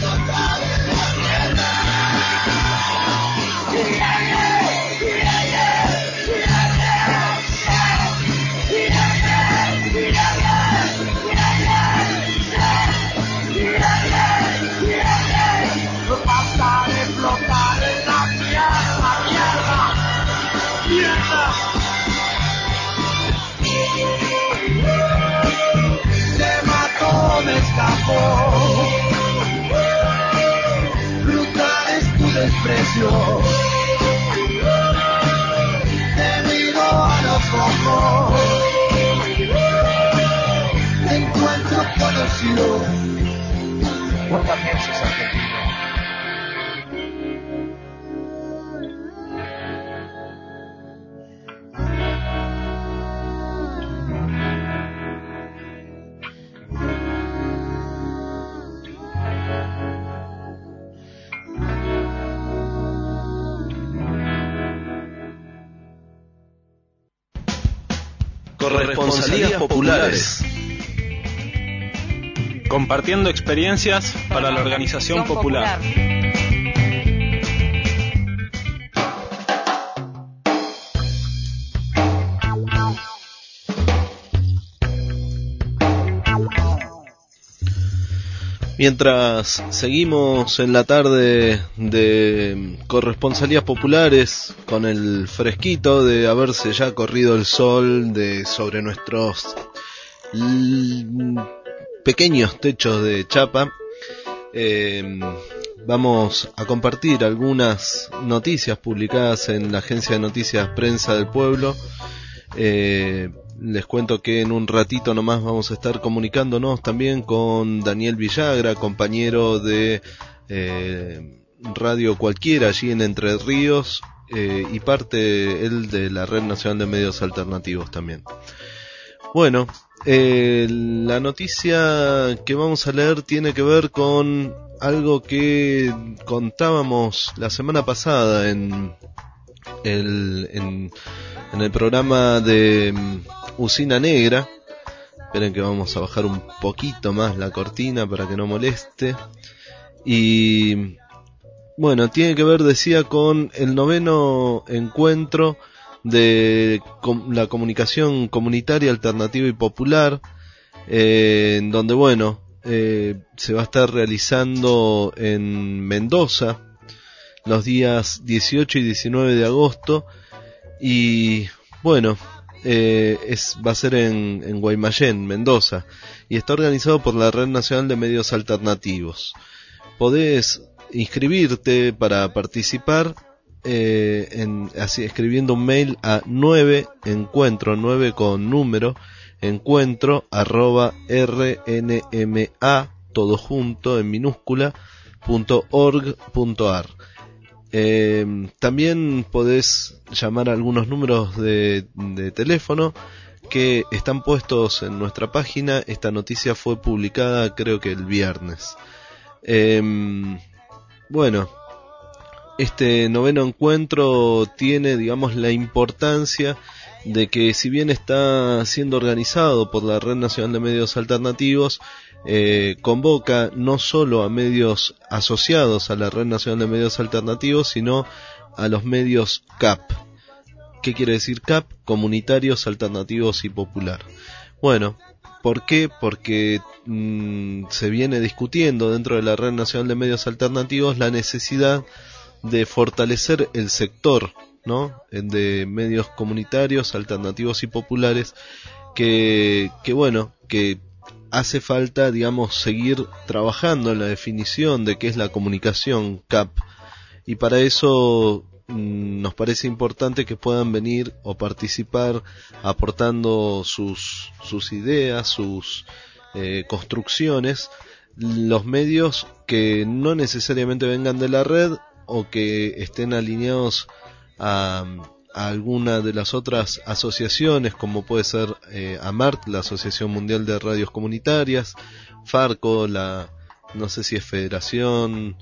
Basta de flotar en la tierra, tierra, tierra. Se mató, me escapó. Brutal es tu desprecio, debido a los ojos. Te encuentro conocido. Vos también sos argentino. Corresponsalías populares. Compartiendo experiencias para la organización popular. Mientras seguimos en la tarde de corresponsalías populares con el fresquito de haberse ya corrido el sol de sobre nuestros l- pequeños techos de chapa, eh, vamos a compartir algunas noticias publicadas en la agencia de noticias Prensa del Pueblo. Eh, les cuento que en un ratito nomás vamos a estar comunicándonos también con Daniel Villagra, compañero de eh, Radio Cualquiera allí en Entre Ríos, eh, y parte él de la Red Nacional de Medios Alternativos también. Bueno, eh, la noticia que vamos a leer tiene que ver con algo que contábamos la semana pasada en el, en, en el programa de Usina Negra. Esperen que vamos a bajar un poquito más la cortina para que no moleste. Y bueno, tiene que ver, decía, con el noveno encuentro de la comunicación comunitaria, alternativa y popular, eh, en donde, bueno, eh, se va a estar realizando en Mendoza los días dieciocho y diecinueve de agosto, y bueno, eh, es va a ser en, en Guaymallén, Mendoza, y está organizado por la Red Nacional de Medios Alternativos. podés inscribirte para participar eh, en, así, escribiendo un mail a nueve encuentro, nueve con número, encuentro arroba rnma, todo junto en minúscula, punto org punto ar. Eh, también podés llamar a algunos números de, de teléfono que están puestos en nuestra página. Esta noticia fue publicada creo que el viernes. Eh, bueno, este noveno encuentro tiene, digamos, la importancia de que, si bien está siendo organizado por la Red Nacional de Medios Alternativos, eh, convoca no solo a medios asociados a la Red Nacional de Medios Alternativos, sino a los medios C A P. ¿Qué quiere decir C A P? Comunitarios, Alternativos y Popular. Bueno, ¿por qué? Porque mmm, se viene discutiendo dentro de la Red Nacional de Medios Alternativos la necesidad de fortalecer el sector, ¿no?, de medios comunitarios, alternativos y populares, que, que bueno, que hace falta, digamos, seguir trabajando en la definición de qué es la comunicación C A P, y para eso mmm, nos parece importante que puedan venir o participar aportando sus, sus ideas, sus eh, construcciones, los medios que no necesariamente vengan de la red o que estén alineados a, a alguna de las otras asociaciones, como puede ser eh, AMART, la Asociación Mundial de Radios Comunitarias, Farco, la, no sé si es Federación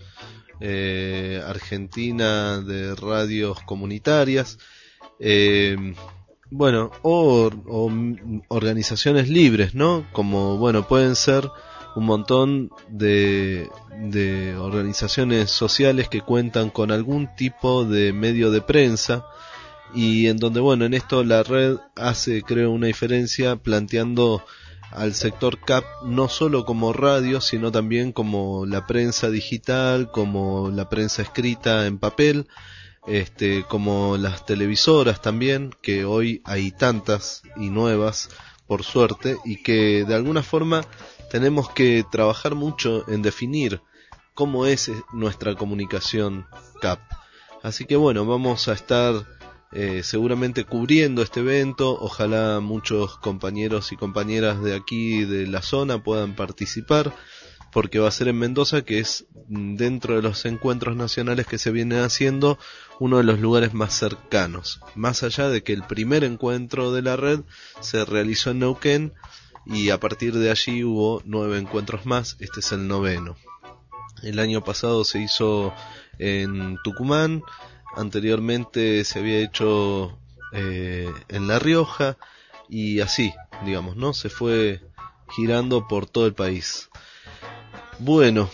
eh, Argentina de Radios Comunitarias, eh, bueno, o, o organizaciones libres, ¿no? Como, bueno, pueden ser un montón de, de organizaciones sociales que cuentan con algún tipo de medio de prensa, y en donde, bueno, en esto la red hace, creo, una diferencia planteando al sector C A P no solo como radio, sino también como la prensa digital, como la prensa escrita en papel, este, como las televisoras también, que hoy hay tantas y nuevas, por suerte, y que de alguna forma tenemos que trabajar mucho en definir cómo es nuestra comunicación C A P. Así que bueno, vamos a estar eh, seguramente cubriendo este evento. Ojalá muchos compañeros y compañeras de aquí, de la zona, puedan participar, porque va a ser en Mendoza, que es, dentro de los encuentros nacionales que se vienen haciendo, uno de los lugares más cercanos. Más allá de que el primer encuentro de la red se realizó en Neuquén, y a partir de allí hubo nueve encuentros más. Este es el noveno. El año pasado se hizo en Tucumán, anteriormente se había hecho eh, en La Rioja, y así, digamos, ¿no? Se fue girando por todo el país. Bueno,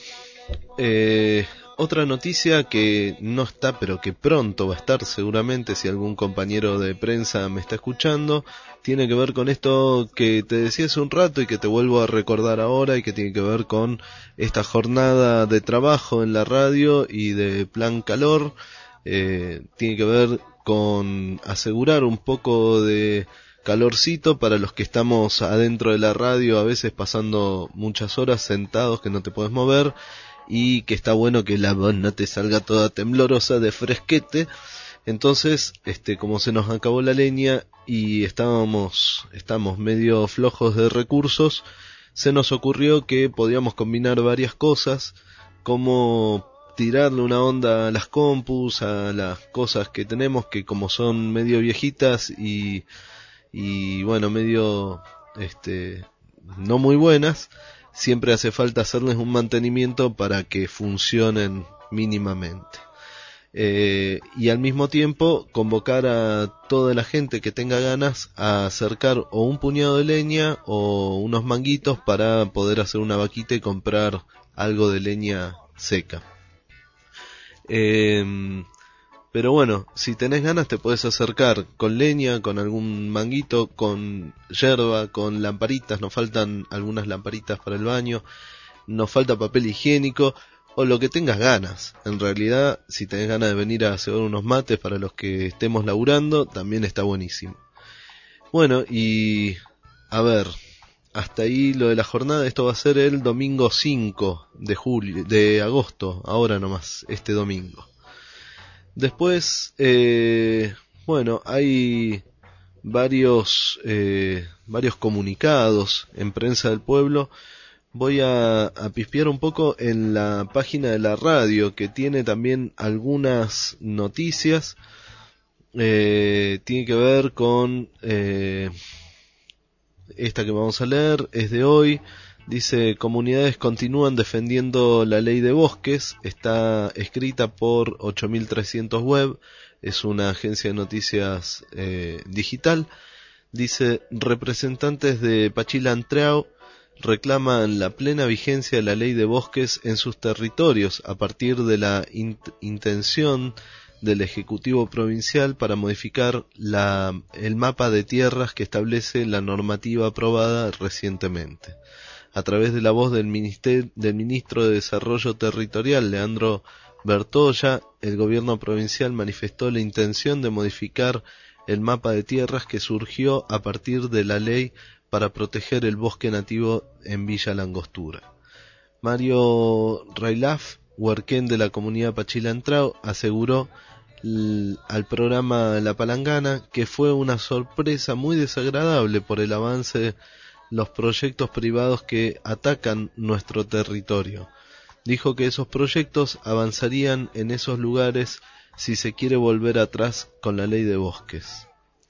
eh, otra noticia que no está, pero que pronto va a estar seguramente, si algún compañero de prensa me está escuchando, tiene que ver con esto que te decía hace un rato y que te vuelvo a recordar ahora, y que tiene que ver con esta jornada de trabajo en la radio y de Plan Calor. Eh, tiene que ver con asegurar un poco de calorcito para los que estamos adentro de la radio, a veces pasando muchas horas sentados que no te puedes mover, y que está bueno que la voz no te salga toda temblorosa de fresquete. Entonces, este, como se nos acabó la leña y estábamos, estamos medio flojos de recursos, se nos ocurrió que podíamos combinar varias cosas, como tirarle una onda a las compus, a las cosas que tenemos, que como son medio viejitas y, y bueno, medio, este, no muy buenas, siempre hace falta hacerles un mantenimiento para que funcionen mínimamente. Eh, y al mismo tiempo convocar a toda la gente que tenga ganas a acercar o un puñado de leña o unos manguitos para poder hacer una vaquita y comprar algo de leña seca. Eh, pero bueno, si tenés ganas te podés acercar con leña, con algún manguito, con yerba, con lamparitas. Nos faltan algunas lamparitas para el baño, nos falta papel higiénico, o lo que tengas ganas. En realidad, si tenés ganas de venir a hacer unos mates para los que estemos laburando, también está buenísimo. Bueno, y a ver, hasta ahí lo de la jornada. Esto va a ser el domingo cinco de julio, de agosto, ahora nomás, este domingo. Después, eh, bueno, hay varios, eh, varios comunicados en Prensa del Pueblo. Voy a, a pispear un poco en la página de la radio, que tiene también algunas noticias. Eh, tiene que ver con eh, esta que vamos a leer, es de hoy. Dice: comunidades continúan defendiendo la ley de bosques. Está escrita por ocho mil trescientos Web, es una agencia de noticias eh, digital. Dice: representantes de Pachilantrao reclaman la plena vigencia de la ley de bosques en sus territorios a partir de la int- intención del Ejecutivo Provincial para modificar la, el mapa de tierras que establece la normativa aprobada recientemente. A través de la voz del, minister, del Ministro de Desarrollo Territorial, Leandro Bertolla, el Gobierno Provincial manifestó la intención de modificar el mapa de tierras que surgió a partir de la ley para proteger el bosque nativo en Villa Langostura. Mario Railaf, huarquén de la comunidad Pachilantrao, aseguró l- al programa La Palangana que fue una sorpresa muy desagradable por el avance de los proyectos privados que atacan nuestro territorio. Dijo que esos proyectos avanzarían en esos lugares si se quiere volver atrás con la ley de bosques.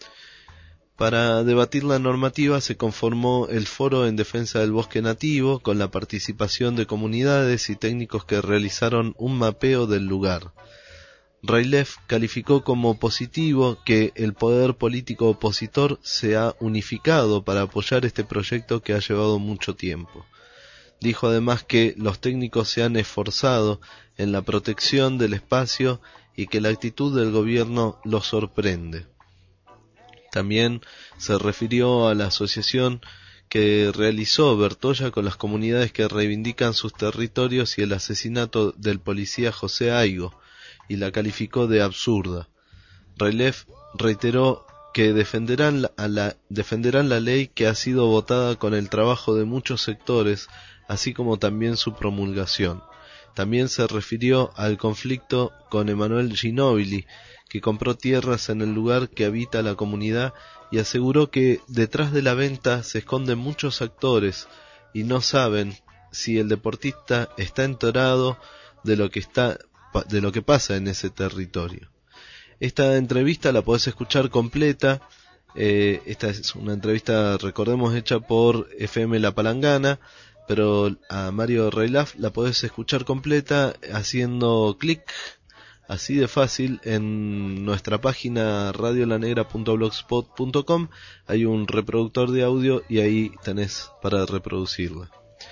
Para debatir la normativa se conformó el Foro en Defensa del Bosque Nativo, con la participación de comunidades y técnicos que realizaron un mapeo del lugar. Railef calificó como positivo que el poder político opositor se ha unificado para apoyar este proyecto que ha llevado mucho tiempo. Dijo además que los técnicos se han esforzado en la protección del espacio y que la actitud del gobierno los sorprende. También se refirió a la asociación que realizó Bertolla con las comunidades que reivindican sus territorios y el asesinato del policía José Aigo, y la calificó de absurda. Railef reiteró que defenderán la, a la, defenderán la ley que ha sido votada con el trabajo de muchos sectores, así como también su promulgación. También se refirió al conflicto con Emanuel Ginóbili, que compró tierras en el lugar que habita la comunidad, y aseguró que detrás de la venta se esconden muchos actores y no saben si el deportista está enterado de lo que está de lo que pasa en ese territorio. Esta entrevista la podés escuchar completa. Eh, esta es una entrevista, recordemos, hecha por F M La Palangana, pero a Mario Railaf la podés escuchar completa haciendo clic, así de fácil, en nuestra página radio la negra punto blogspot punto com. Hay un reproductor de audio y ahí tenés para reproducirla.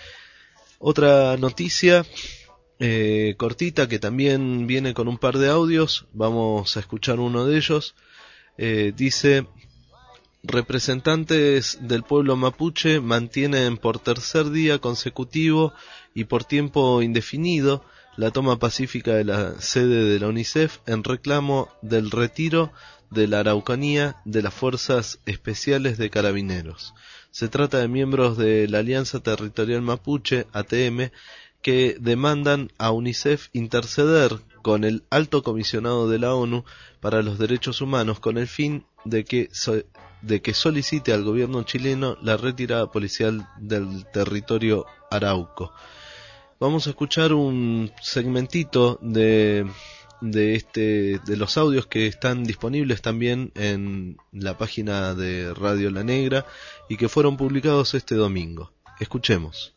Otra noticia eh, cortita que también viene con un par de audios. Vamos a escuchar uno de ellos. Eh, dice: representantes del pueblo mapuche mantienen por tercer día consecutivo y por tiempo indefinido la toma pacífica de la sede de la UNICEF en reclamo del retiro de la Araucanía de las Fuerzas Especiales de Carabineros. Se trata de miembros de la Alianza Territorial Mapuche, A T M, que demandan a UNICEF interceder con el Alto Comisionado de la ONU para los Derechos Humanos con el fin de que, so- de que solicite al gobierno chileno la retirada policial del territorio arauco. Vamos a escuchar un segmentito de, de este, de los audios que están disponibles también en la página de Radio La Negra y que fueron publicados este domingo. Escuchemos.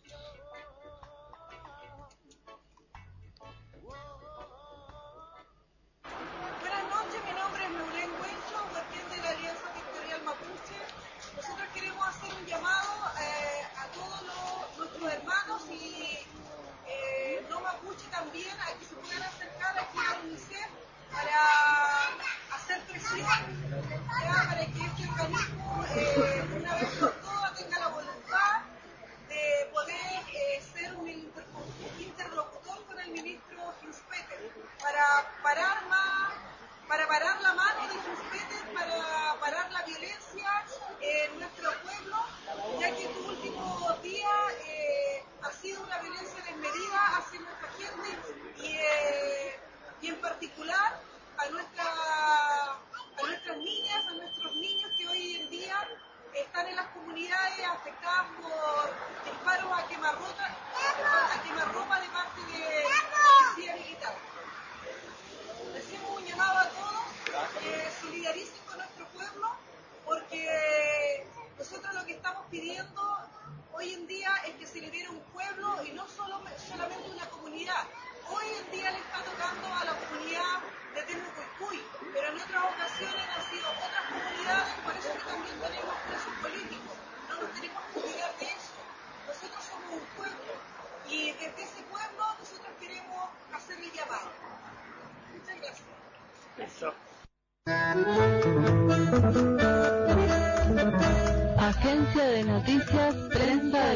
Buenas noches, mi nombre es Meulén Huencho, huarquén de la Alianza Territorial Mapuche. Nosotros queremos hacer un llamado eh, a todos los, nuestros hermanos y eh, no mapuche también, a que se puedan acercar aquí a UNICEF para hacer presión, ya, para que este organismo eh, una vez por todas tenga la voluntad de poder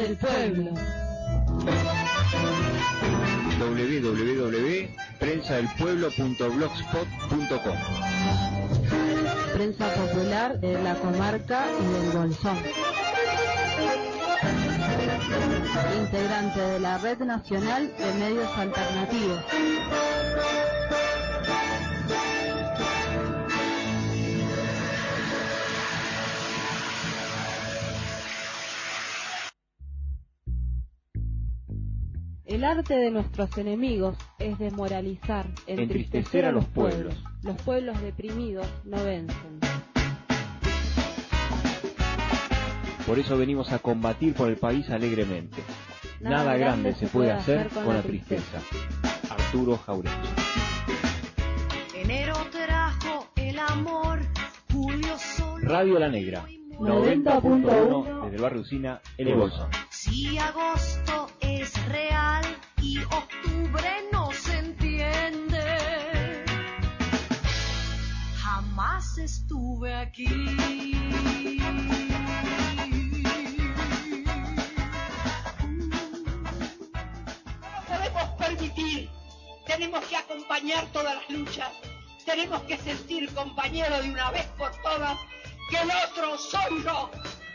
del pueblo. doble u doble u doble u punto prensa del pueblo punto blogspot punto com. Prensa popular de la comarca y del Bolsón. Integrante de la Red Nacional de Medios Alternativos. El arte de nuestros enemigos es desmoralizar, entristecer, entristecer a los pueblos. pueblos. Los pueblos deprimidos no vencen. Por eso venimos a combatir por el país alegremente. Nada, Nada grande, grande se puede hacer con, con la tristeza. tristeza. Arturo Jauregui. Enero trajo el amor, julio solo. Radio La Negra, noventa punto uno desde el barrio Usina, El Bolsón. Si agosto es real y octubre no se entiende, jamás estuve aquí. No podemos permitir, tenemos que acompañar todas las luchas, tenemos que sentir, compañero, de una vez por todas, que el otro soy yo,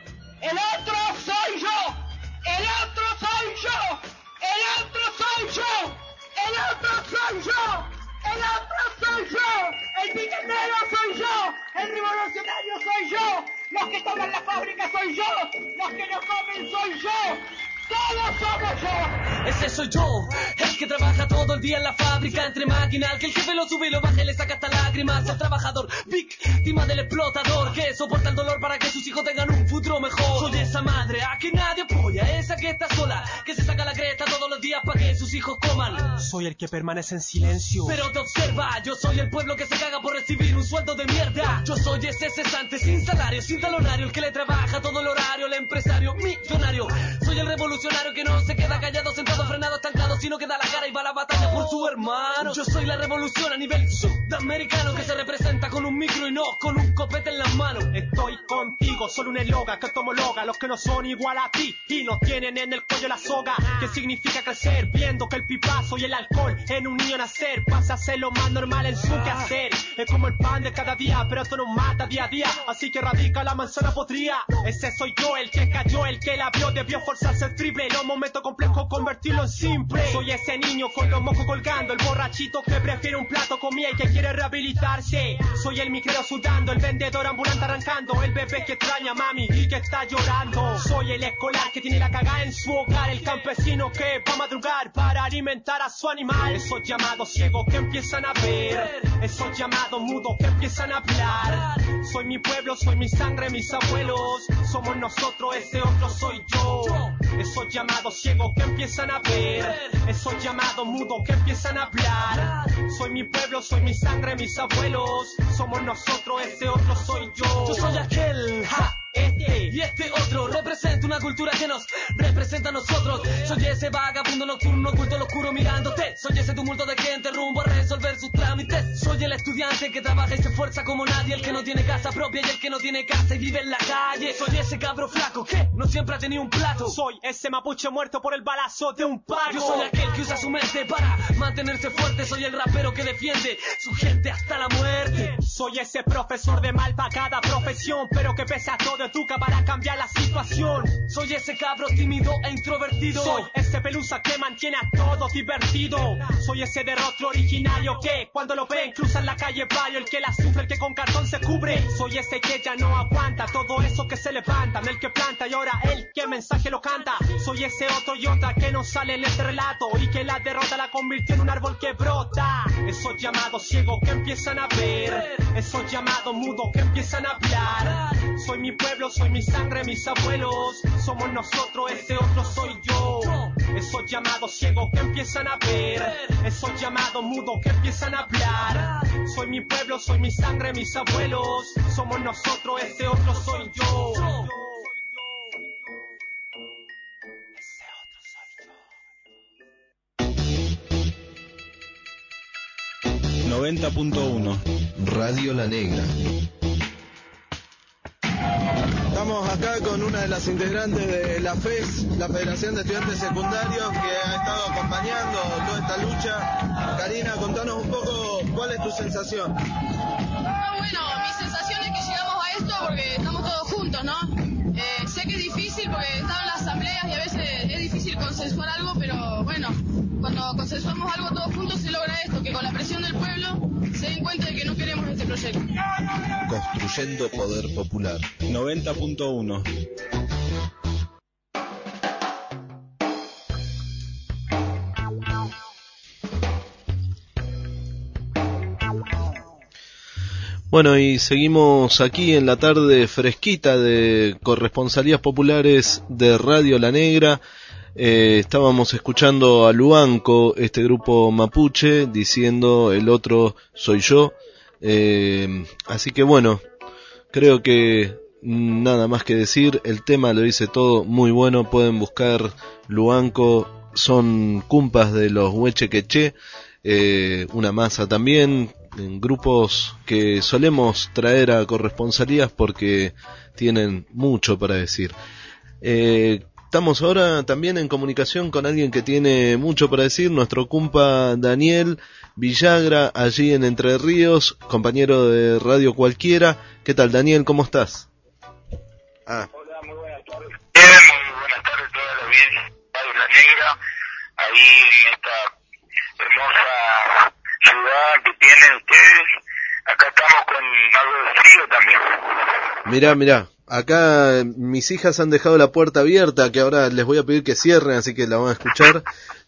el otro soy yo. ¡El otro soy yo! ¡El otro soy yo! ¡El otro soy yo! ¡El otro soy yo! ¡El piquetero soy yo! ¡El revolucionario soy yo! ¡Los que toman la fábrica soy yo! ¡Los que no comen soy yo! ¡Todos somos yo! Ese soy yo, el que trabaja todo el día en la fábrica entre máquinas, que el jefe lo sube y lo baja y le saca hasta lágrimas. El trabajador, víctima del explotador, que soporta el dolor para que sus hijos tengan un futuro mejor. Soy esa madre a que nadie apoya, esa que está sola, que se saca la cresta todos los días para que sus hijos coman. Soy el que permanece en silencio, pero te observa, yo soy el pueblo que se caga por recibir un sueldo de mierda. Yo soy ese cesante sin salario, sin talonario, el que le trabaja todo el horario, el empresario millonario. Soy el revolucionario que no se queda callado, sentado, frenado, estancado, sino que da la cara y va a la batalla por su hermano. Yo soy la revolución a nivel sudamericano, que se representa con un micro y no con un copete en las manos. Estoy contigo, solo un eslogan que te homologa los que no son igual a ti y no tienen en el cuello la soga. ¿Qué significa crecer? Viendo que el pipazo y el alcohol en un niño nacer pasa a ser lo más normal en su quehacer. Es como el pan de cada día, pero esto nos mata día a día, así que radica la manzana podrida. Ese soy yo, el que cayó, el que la vio, debió forzarse el triple, los momentos complejos convertirlo en simple. Soy ese niño con los mocos colgando, el borrachito que prefiere un plato con miel, que quiere rehabilitarse. Soy el micrero sudando, el vendedor ambulante arrancando, el bebé que extraña a mami y que está llorando. Soy el escolar que tiene la cagada en su hogar, el campesino que va a madrugar para alimentar a su animal. Esos llamados ciegos que empiezan a ver, esos llamados mudos que empiezan a hablar. Soy mi pueblo, soy mi sangre, mis abuelos, somos nosotros, ese otro soy yo. Esos llamados ciegos que empiezan a ver, esos llamados mudos que empiezan a hablar. Soy mi pueblo, soy mi sangre, mis abuelos, somos nosotros, ese otro soy yo. Yo soy aquel, ja, este y este otro, representa una cultura que nos representa a nosotros. Soy ese vagabundo nocturno oculto al oscuro mirándote, soy ese tumulto de gente rumbo a resolver sus trámites. Soy el estudiante que trabaja y se esfuerza como nadie, el que no tiene casa propia y el que no tiene casa y vive en la calle. Soy ese cabro flaco que no siempre ha tenido un plato, soy ese mapuche muerto por el balazo de un pago. Yo soy aquel que usa su mente para mantenerse fuerte, soy el rapero que defiende su gente hasta la muerte. Soy ese profesor de mal pagada profesión, pero que pese a todo educa para cambiar la situación. Soy ese cabro tímido e introvertido, soy ese pelusa que mantiene a todos divertidos. Soy ese de rostro originario que cuando lo ven cruzan la calle barrio, el que la sufre, el que con cartón se cubre. Soy ese que ya no aguanta todo eso que se levantan, el que planta y ahora el que mensaje lo canta. Soy ese otro y otra que no sale en este relato y que la derrota la convirtió en un árbol que brota. Esos llamados ciegos que empiezan a ver, esos llamados mudos que empiezan a hablar. Soy mi pueblo, soy mi sangre, mis abuelos, somos nosotros, ese otro soy yo. Esos llamados ciegos que empiezan a ver, esos llamados mudos que empiezan a hablar. Soy mi pueblo, soy mi sangre, mis abuelos, somos nosotros, ese otro soy yo. noventa punto uno Radio La Negra. Estamos acá con una de las integrantes de la F E S, la Federación de Estudiantes Secundarios, que ha estado acompañando toda esta lucha. Karina, contanos un poco cuál es tu sensación. Ah, bueno, mi sensación es que llegamos a esto porque estamos todos juntos, ¿no? Eh, sé que es difícil porque están las asambleas y a veces es difícil consensuar algo, pero bueno, cuando consensuamos algo todos juntos se logra esto, que con la presión del pueblo se den cuenta de que no queremos este proyecto. Construyendo Poder Popular. noventa punto uno. Bueno, y seguimos aquí en la tarde fresquita de Corresponsalías Populares de Radio La Negra. Eh, estábamos escuchando a Luanco, este grupo mapuche, diciendo el otro soy yo. Eh, así que bueno, creo que nada más que decir, el tema lo dice todo, muy bueno. Pueden buscar Luanco, son cumpas de los Huechequeché, eh, una masa también, en grupos que solemos traer a Corresponsalías porque tienen mucho para decir. Eh, estamos ahora también en comunicación con alguien que tiene mucho para decir, nuestro cumpa Daniel Villagra, allí en Entre Ríos, compañero de Radio Cualquiera. ¿Qué tal, Daniel? ¿Cómo estás? Ah. Hola, muy buenas tardes. Bien, muy buenas tardes a toda la audiencia de Radio La Negra, ahí en esta hermosa ciudad que tienen ustedes. Acá estamos con algo de frío también. Mirá, mirá, acá mis hijas han dejado la puerta abierta, que ahora les voy a pedir que cierren, así que la van a escuchar,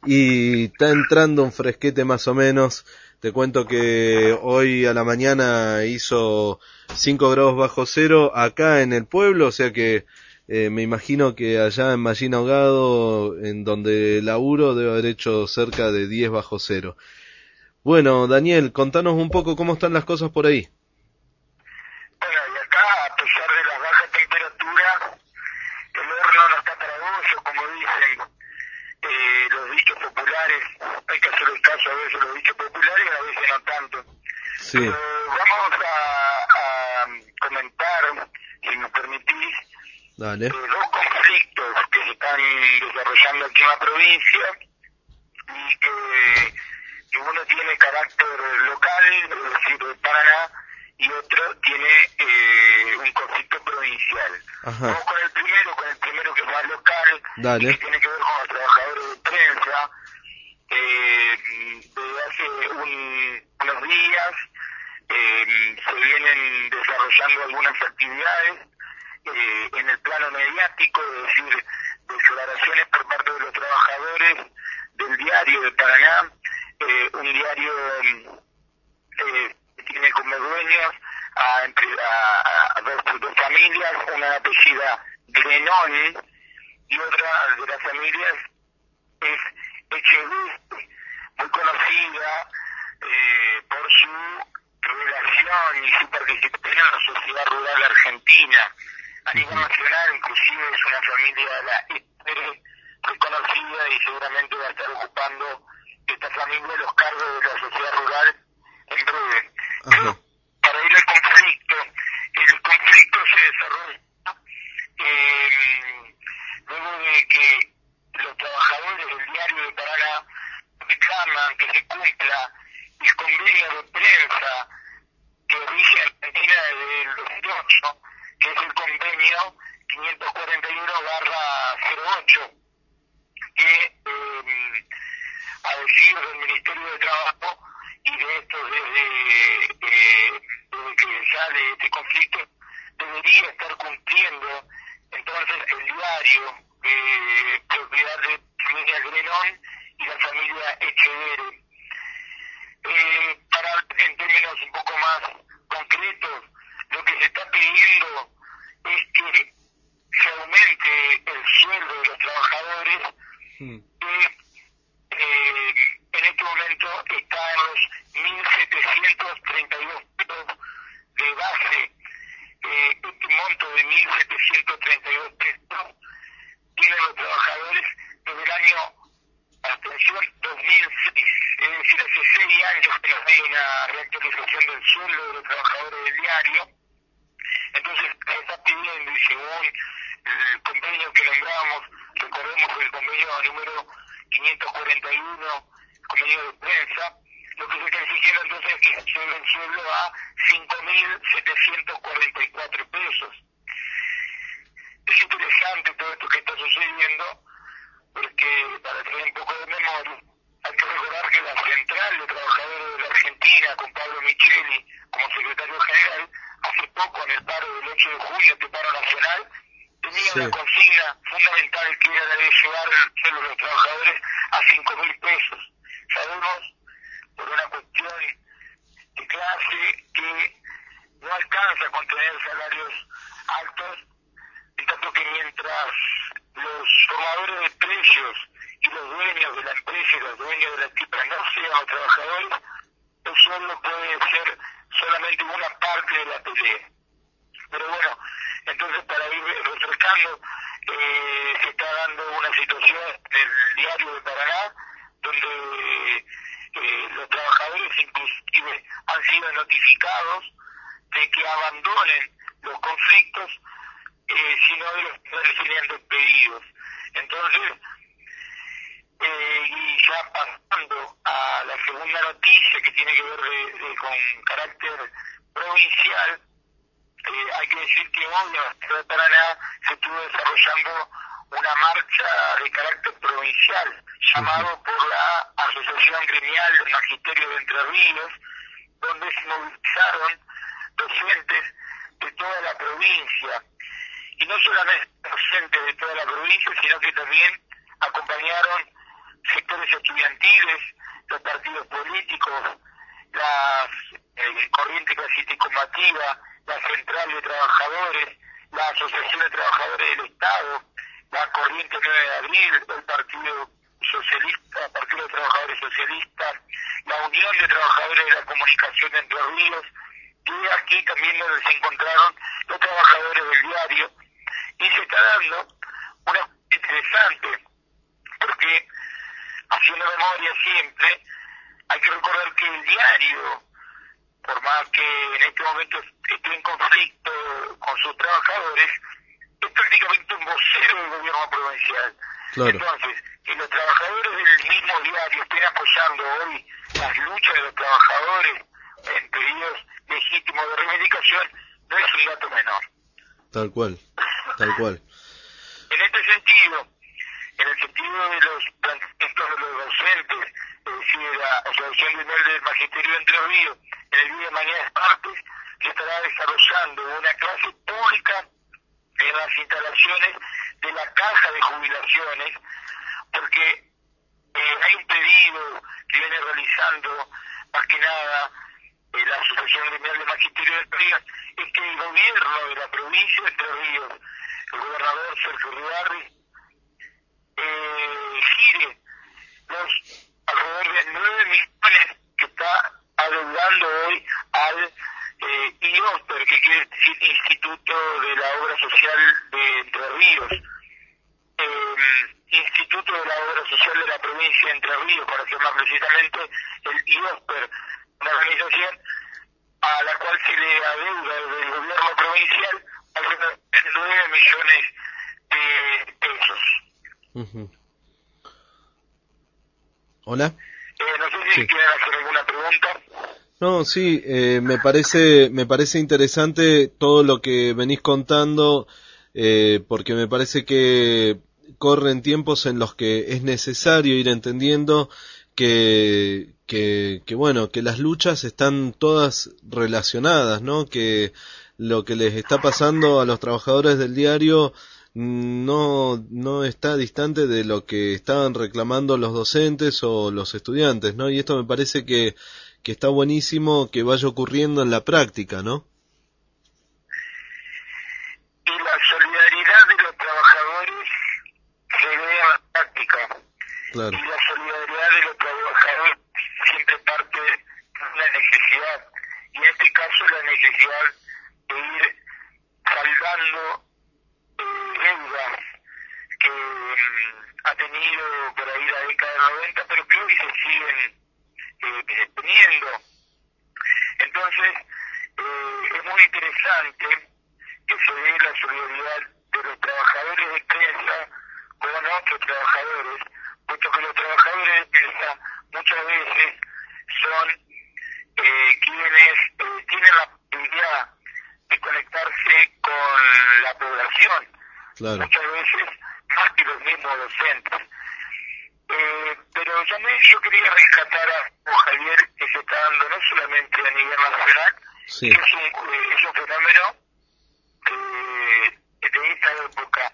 y está entrando un fresquete más o menos. Te cuento que hoy a la mañana hizo cinco grados bajo cero acá en el pueblo, o sea que eh, me imagino que allá en Mallín Ahogado, en donde laburo, debe haber hecho cerca de diez bajo cero. Bueno, Daniel, contanos un poco cómo están las cosas por ahí. Bueno, y acá, a pesar de las bajas temperaturas, el horno no está para bollo, como dicen eh, los dichos populares. Hay que hacer el caso a veces los dichos populares y a veces no tanto. Sí. Pero vamos a, a comentar, si me permitís, Dale. eh, dos conflictos que se están desarrollando aquí en la provincia y que... que uno tiene carácter local, es decir, de Paraná, y otro tiene eh, un conflicto provincial. Ajá. Vamos con el primero, con el primero que es más local, Dale. que tiene que ver con los trabajadores de prensa. Eh, desde hace un, unos días eh, se vienen desarrollando algunas actividades eh, en el plano mediático, es decir, declaraciones por parte de los trabajadores del diario de Paraná. Eh, un diario eh, que tiene como dueños a, entre, a, a dos, dos familias, una apellida Grenón y otra de las familias es Echeverri, muy conocida eh, por su relación y su participación en la sociedad rural argentina. A nivel nacional, inclusive, es una familia de la Echeverri reconocida y seguramente va a estar ocupando esta familia los cargos de la sociedad rural en breve. Pero para ir al conflicto, el conflicto se desarrolla eh, luego de que los trabajadores del diario de Paraná reclaman que se cumpla el convenio de prensa que rige Argentina desde el dos mil ocho, que es el convenio quinientos cuarenta y uno barra cero ocho, que eh, a decir del Ministerio de Trabajo y de esto desde, eh, desde que sale este conflicto, debería estar cumpliendo entonces el diario eh, propiedad de la familia Grenón y la familia Echeverri. Eh, para en términos un poco más concretos, lo que se está pidiendo es que se aumente el sueldo de los trabajadores, que eh, en este momento está en los mil setecientos treinta y dos pesos de base. Eh, este monto de mil setecientos treinta y dos pesos tienen los trabajadores desde el año, atención, dos mil seis, es decir, hace seis años que no hay una reactualización del sueldo de los trabajadores del diario, Entonces se está pidiendo, y según el convenio que nombramos, recordemos el convenio número quinientos cuarenta y uno, convenio de prensa, lo que se está exigiendo entonces es que se lleve el sueldo a cinco mil setecientos cuarenta y cuatro pesos. Es interesante todo esto que está sucediendo, porque para traer un poco de memoria, hay que recordar que la Central de Trabajadores de la Argentina, con Pablo Micheli como secretario general, hace poco en el paro del ocho de julio, este paro nacional, tenía Sí. una consigna fundamental que era la de llevar el sueldo de los trabajadores a cinco mil pesos. Sabemos, por una cuestión de clase, que no alcanza a contener salarios altos, en tanto que mientras los formadores de precios y los dueños de la empresa y los dueños de la empresa no sean los trabajadores, el sueldo puede ser solamente una parte de la pelea. Pero bueno, entonces para ir refrescando, eh, se está dando una situación en el Diario de Paraná, donde eh, los trabajadores inclusive han sido notificados de que abandonen los conflictos eh, si no de los que serían despedidos. Entonces, eh, y ya pasando a la segunda noticia que tiene que ver de, de, con carácter provincial, eh, hay que decir que hoy en la ciudad de Paraná se estuvo desarrollando una marcha de carácter provincial, llamado por la Asociación Gremial del Magisterio de Entre Ríos, donde se movilizaron docentes de toda la provincia, y no solamente docentes de toda la provincia, sino que también acompañaron sectores estudiantiles, los partidos políticos, las eh, corrientes clasista y combativa, la Central de Trabajadores, la Asociación de Trabajadores del Estado, la Corriente nueve de abril, el Partido Socialista, Partido de Trabajadores Socialistas, la Unión de Trabajadores de la Comunicación de Entre Ríos, y aquí también donde se encontraron los trabajadores del diario, y se está dando una cosa interesante, porque haciendo memoria siempre, hay que recordar que el diario, por más que en este momento esté en conflicto con sus trabajadores, es prácticamente un vocero del gobierno provincial. Claro. Entonces, que los trabajadores del mismo diario estén apoyando hoy las luchas de los trabajadores en pedidos legítimos de reivindicación, no es un dato menor. Tal cual, tal cual. En este sentido, en el sentido de los planteamientos de los docentes, es decir, la Asociación Gremial del Magisterio de Entre Ríos, en el día de mañana martes, se estará desarrollando una clase pública en las instalaciones de la Caja de Jubilaciones, porque eh, hay un pedido que viene realizando, más que nada, eh, la Asociación Gremial del Magisterio de Entre Ríos, es que el gobierno de la provincia de Entre Ríos, el gobernador Sergio Ribarri, eh, gire los alrededor de nueve millones que está adeudando hoy al eh, I O S P E R, que quiere decir Instituto de la Obra Social de Entre Ríos, eh, Instituto de la Obra Social de la provincia de Entre Ríos, para ser más precisamente el I O S P E R, una organización a la cual se le adeuda desde el gobierno provincial alrededor de nueve millones de pesos. Uh-huh. Hola. Eh, no sé si Sí. quieren hacer alguna pregunta. No, sí, eh, me parece me parece interesante todo lo que venís contando, eh, porque me parece que corren tiempos en los que es necesario ir entendiendo que, que, que bueno, que las luchas están todas relacionadas, ¿no? Que lo que les está pasando a los trabajadores del diario no no está distante de lo que estaban reclamando los docentes o los estudiantes, ¿no? Y esto me parece que que está buenísimo que vaya ocurriendo en la práctica, ¿no? Y la solidaridad de los trabajadores se ve en la práctica. Claro. Y la solidaridad de los trabajadores siempre parte de una necesidad. Y en este caso la necesidad de ir saldando eh, deudas que mm, ha tenido por ahí la década del noventa, pero que hoy se siguen eh, teniendo. Entonces, eh, es muy interesante que se dé la solidaridad de los trabajadores de prensa con otros trabajadores, puesto que los trabajadores de prensa muchas veces son eh, quienes eh, tienen la posibilidad de conectarse con la población, claro. muchas veces más que los mismos docentes. Eh, pero yo, me, yo quería rescatar a Javier, que se está dando no solamente a nivel nacional, sí. que es un, eh, es un fenómeno eh, de esta época,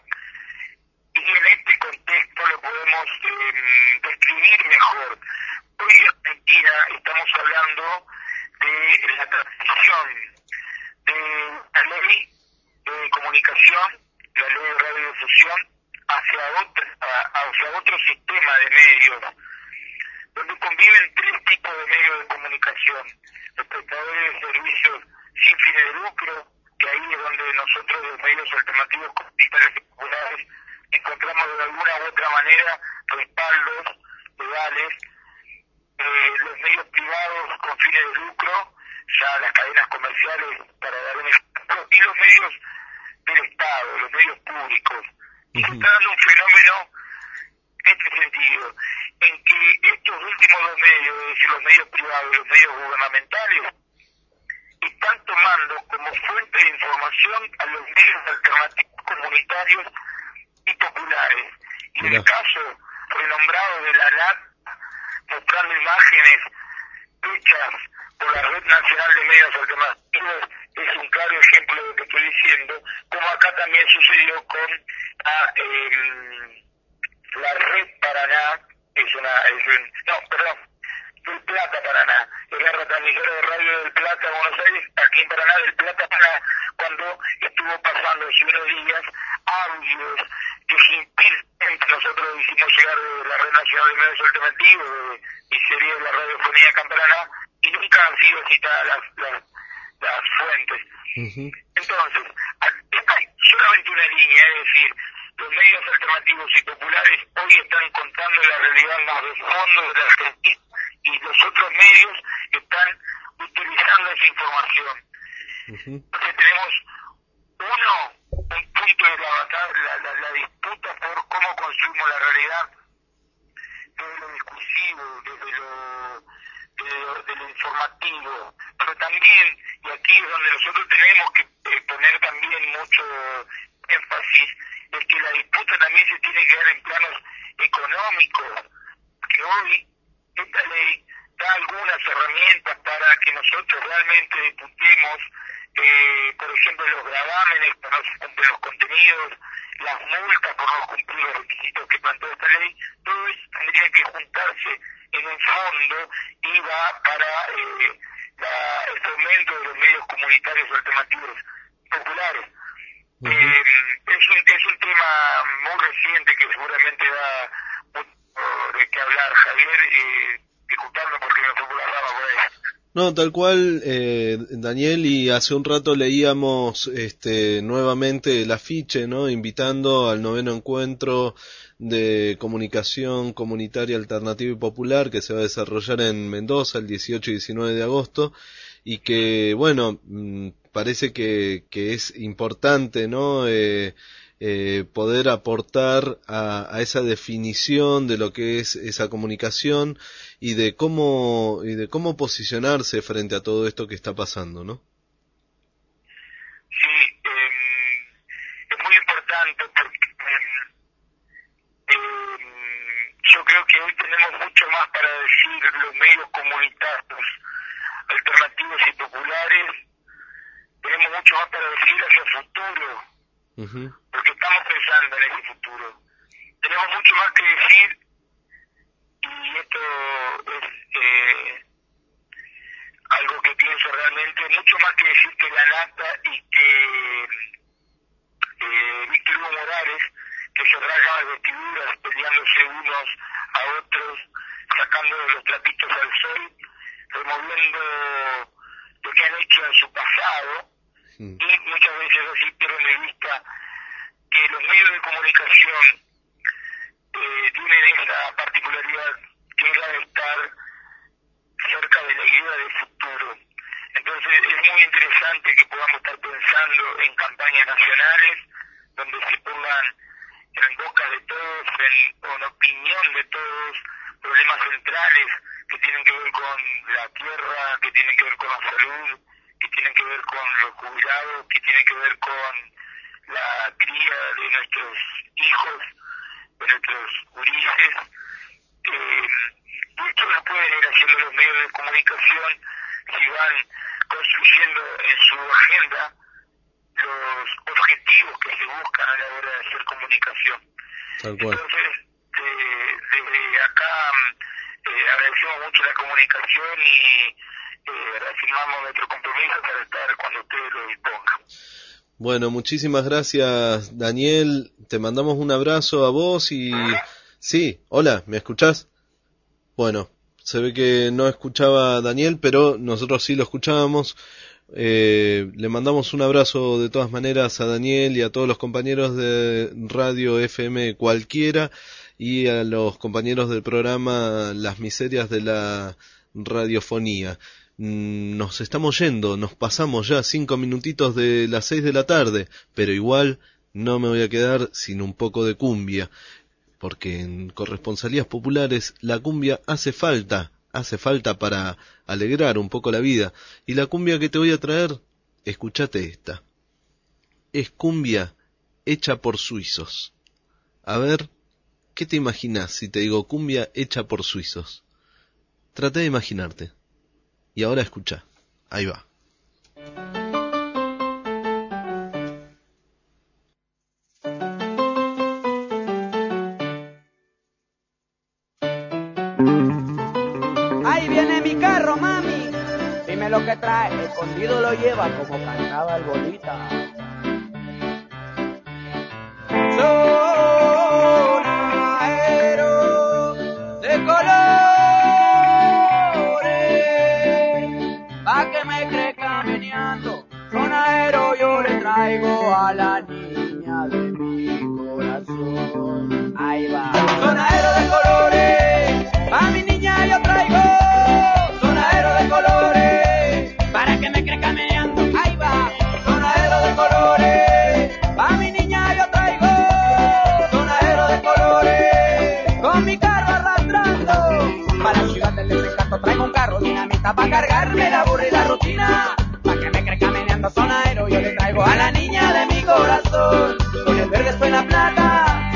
y en este contexto lo podemos eh, describir mejor. Hoy en Argentina estamos hablando de la transición de la ley de comunicación, la ley de radiodifusión, hacia otro, hacia otro sistema de medios, donde conviven tres tipos de medios de comunicación: los prestadores de servicios sin fines de lucro, que ahí es donde nosotros, los medios alternativos comunitarios y populares, encontramos de alguna u otra manera respaldos legales, eh, los medios privados con fines de lucro, ya las cadenas comerciales, para dar un ejemplo, y los medios del Estado, los medios públicos. Y se está dando un fenómeno en este sentido, en que estos últimos dos medios, es decir, los medios privados y los medios gubernamentales, están tomando como fuente de información a los medios alternativos comunitarios y populares. Y en el caso renombrado de la N A T, mostrando imágenes hechas por la Red Nacional de Medios Alternativos, es un claro ejemplo de lo que estoy diciendo, como acá también sucedió con la, eh, la Red Paraná, es una, es un, no, perdón, del Plata Paraná, es la retransmisora de radio del Plata, Buenos Aires, aquí en Paraná, del Plata Paraná, cuando estuvo pasando hace unos días audios que sin entre nosotros hicimos llegar de la Red Nacional de Medios Alternativos, de mi serie de la radiofonía acá en Paraná, y nunca han sido citadas las, las, las fuentes. Uh-huh. Entonces, hay solamente una línea, es decir, los medios alternativos y populares hoy están contando la realidad más de fondo de la Argentina, y los otros medios están utilizando esa información. Uh-huh. Entonces tenemos, uno, un punto de la batalla, la, la, la disputa por cómo construimos la realidad, desde lo discursivo, desde lo, de lo, de lo informativo, pero también, y aquí es donde nosotros tenemos que eh, poner también mucho énfasis, es que la disputa también se tiene que dar en planos económicos, que hoy esta ley da algunas herramientas para que nosotros realmente disputemos, eh, por ejemplo, los gravámenes por no cumplir los contenidos, las multas por no cumplir los requisitos que plantea esta ley. Todo eso tendría que juntarse en un fondo y va para eh, la, el fomento de los medios comunitarios alternativos populares. Uh-huh. eh, es, un, es un tema muy reciente que seguramente da mucho de qué hablar, Javier, eh, disculpando porque me fue por la rama por ahí. No, tal cual, eh, Daniel, y hace un rato leíamos este, nuevamente el afiche, ¿no? Invitando al noveno encuentro de comunicación comunitaria alternativa y popular que se va a desarrollar en Mendoza el dieciocho y diecinueve de agosto, y que, bueno, parece que, que es importante, ¿no? Eh, eh, poder aportar a, a esa definición de lo que es esa comunicación y de cómo y de cómo posicionarse frente a todo esto que está pasando, ¿no? Sí, eh, es muy importante porque eh, eh, yo creo que hoy tenemos mucho más para decir los medios comunitarios alternativos y populares, tenemos mucho más para decir hacia el futuro, uh-huh. porque estamos pensando en ese futuro. Tenemos mucho más que decir, y esto es eh, algo que pienso realmente, mucho más que decir que la Nata y que eh, Víctor Hugo Morales, que se rasgan las vestiduras peleándose unos a otros, sacando los trapitos al sol, removiendo lo que han hecho en su pasado, sí. Y muchas veces así pierden de vista que los medios de comunicación eh, tienen esa particularidad que es la de estar cerca de la idea del futuro. Entonces es muy interesante que podamos estar pensando en campañas líneas nacionales, donde se pongan en boca de todos, en, en opinión de todos, problemas centrales que tienen que ver con la tierra, que tienen que ver con la salud, que tienen que ver con los jubilados, que tienen que ver con la cría de nuestros hijos, de nuestros gurises. Eh, y esto lo pueden ir haciendo los medios de comunicación si van construyendo en su agenda los objetivos que se buscan a la hora de hacer comunicación. Tal cual. Entonces, eh, desde acá eh, agradecemos mucho la comunicación y eh, reafirmamos nuestro compromiso para estar cuando ustedes lo dispongan. Bueno, muchísimas gracias, Daniel. Te mandamos un abrazo a vos y... Sí, hola, ¿me escuchás? Bueno, se ve que no escuchaba a Daniel, pero nosotros sí lo escuchábamos. Eh, le mandamos un abrazo de todas maneras a Daniel y a todos los compañeros de Radio F M Cualquiera y a los compañeros del programa Las Miserias de la Radiofonía. Nos estamos yendo, nos pasamos ya cinco minutitos de las seis de la tarde, pero igual no me voy a quedar sin un poco de cumbia, porque en Corresponsalías Populares la cumbia hace falta, hace falta para alegrar un poco la vida. Y la cumbia que te voy a traer, escúchate esta, es cumbia hecha por suizos. A ver, ¿qué te imaginas si te digo cumbia hecha por suizos? Traté de imaginarte. Y ahora escucha, ahí va. Ahí viene mi carro, mami. Dime lo que trae, escondido lo lleva como cantaba el bolita. Sonajero de color. Pa' que me crezca meneando, sonajero yo le traigo a la niña de mi corazón. Ahí va. Sonajero de colores, pa' mi niña yo traigo. Sonajero de colores, para que me crezca meneando. Ahí va. Sonajero de colores, pa' mi niña yo traigo. Sonajero de colores, con mi carro arrastrando. Para la ciudad del desencanto traigo un carro dinamita pa' cargarme la burra y la rutina. Pa' que me crezca meneando sonajero yo le traigo a la niña de mi corazón. Con el verde suena plata,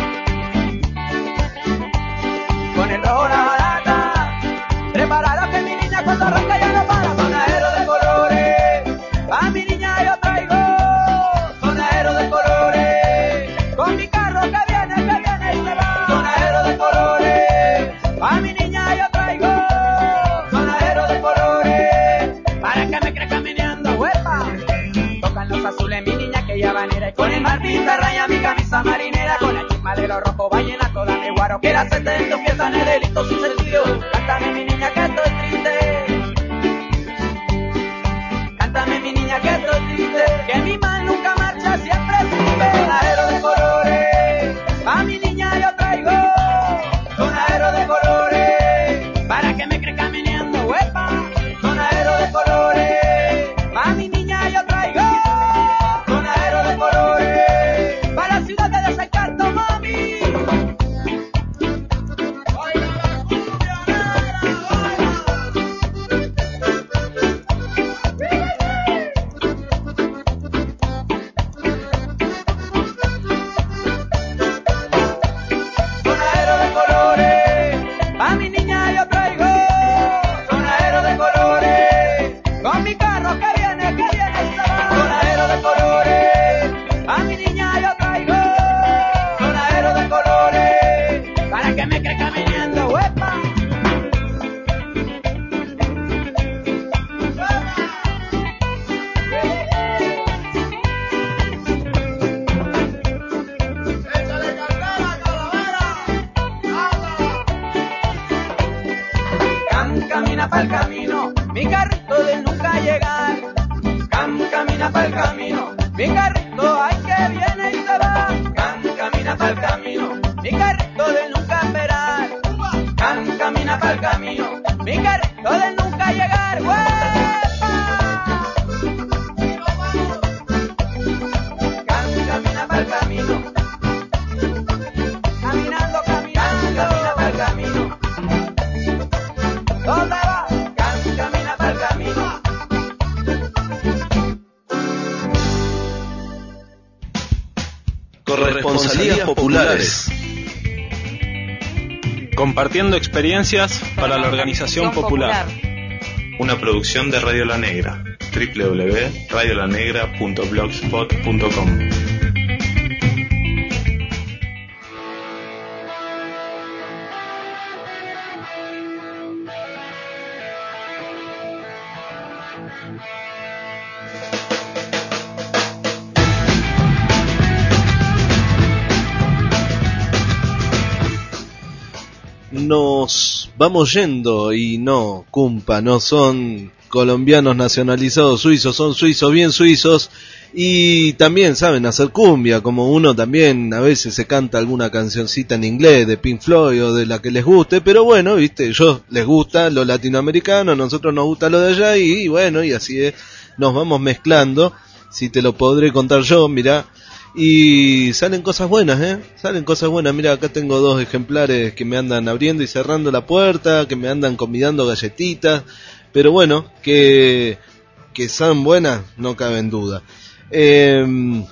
con el rojo la barata. Preparado que mi niña cuando arranca ya no para. Sonajero de colores, pa' mi niña yo traigo. Sonajero de colores, con mi carro que viene, que viene y se va. Sonajero de colores, pa' mi niña yo traigo. Sonajero de colores, para que me crezca meneando, huepa. Tocan los azules mi niña que ya banera. Y con el martín se raya mi camisa marinera. Con el chisma de los rojos vallenato, dame guaro que la sed de tu fiesta en el delito sin sentido. Cántame mi niña que estoy triste. Cántame mi niña que estoy triste. Que mi man nunca marcha, siempre sube. Sonajero de colores, pa' mi niña yo traigo. Sonajero de colores, para que me crezca meneando, huepa. Sonajero de colores, pa' mi niña yo traigo. Sonajero de colores, para la ciudad de desencanto, mami. Corresponsalías populares. Compartiendo experiencias para la organización popular. Una producción de Radio La Negra. doble u doble u doble u punto radio la negra punto blogspot punto com. Nos vamos yendo y no, cumpa, no son colombianos nacionalizados suizos, son suizos bien suizos y también saben hacer cumbia, como uno también a veces se canta alguna cancioncita en inglés de Pink Floyd o de la que les guste, pero bueno, viste, ellos les gusta lo latinoamericano, a nosotros nos gusta lo de allá y, y bueno, y así es, nos vamos mezclando, si te lo podré contar yo, mirá. Y salen cosas buenas, ¿eh? Salen cosas buenas. Mira, acá tengo dos ejemplares que me andan abriendo y cerrando la puerta, que me andan convidando galletitas. Pero bueno, que, que son buenas, no cabe en duda. Eh,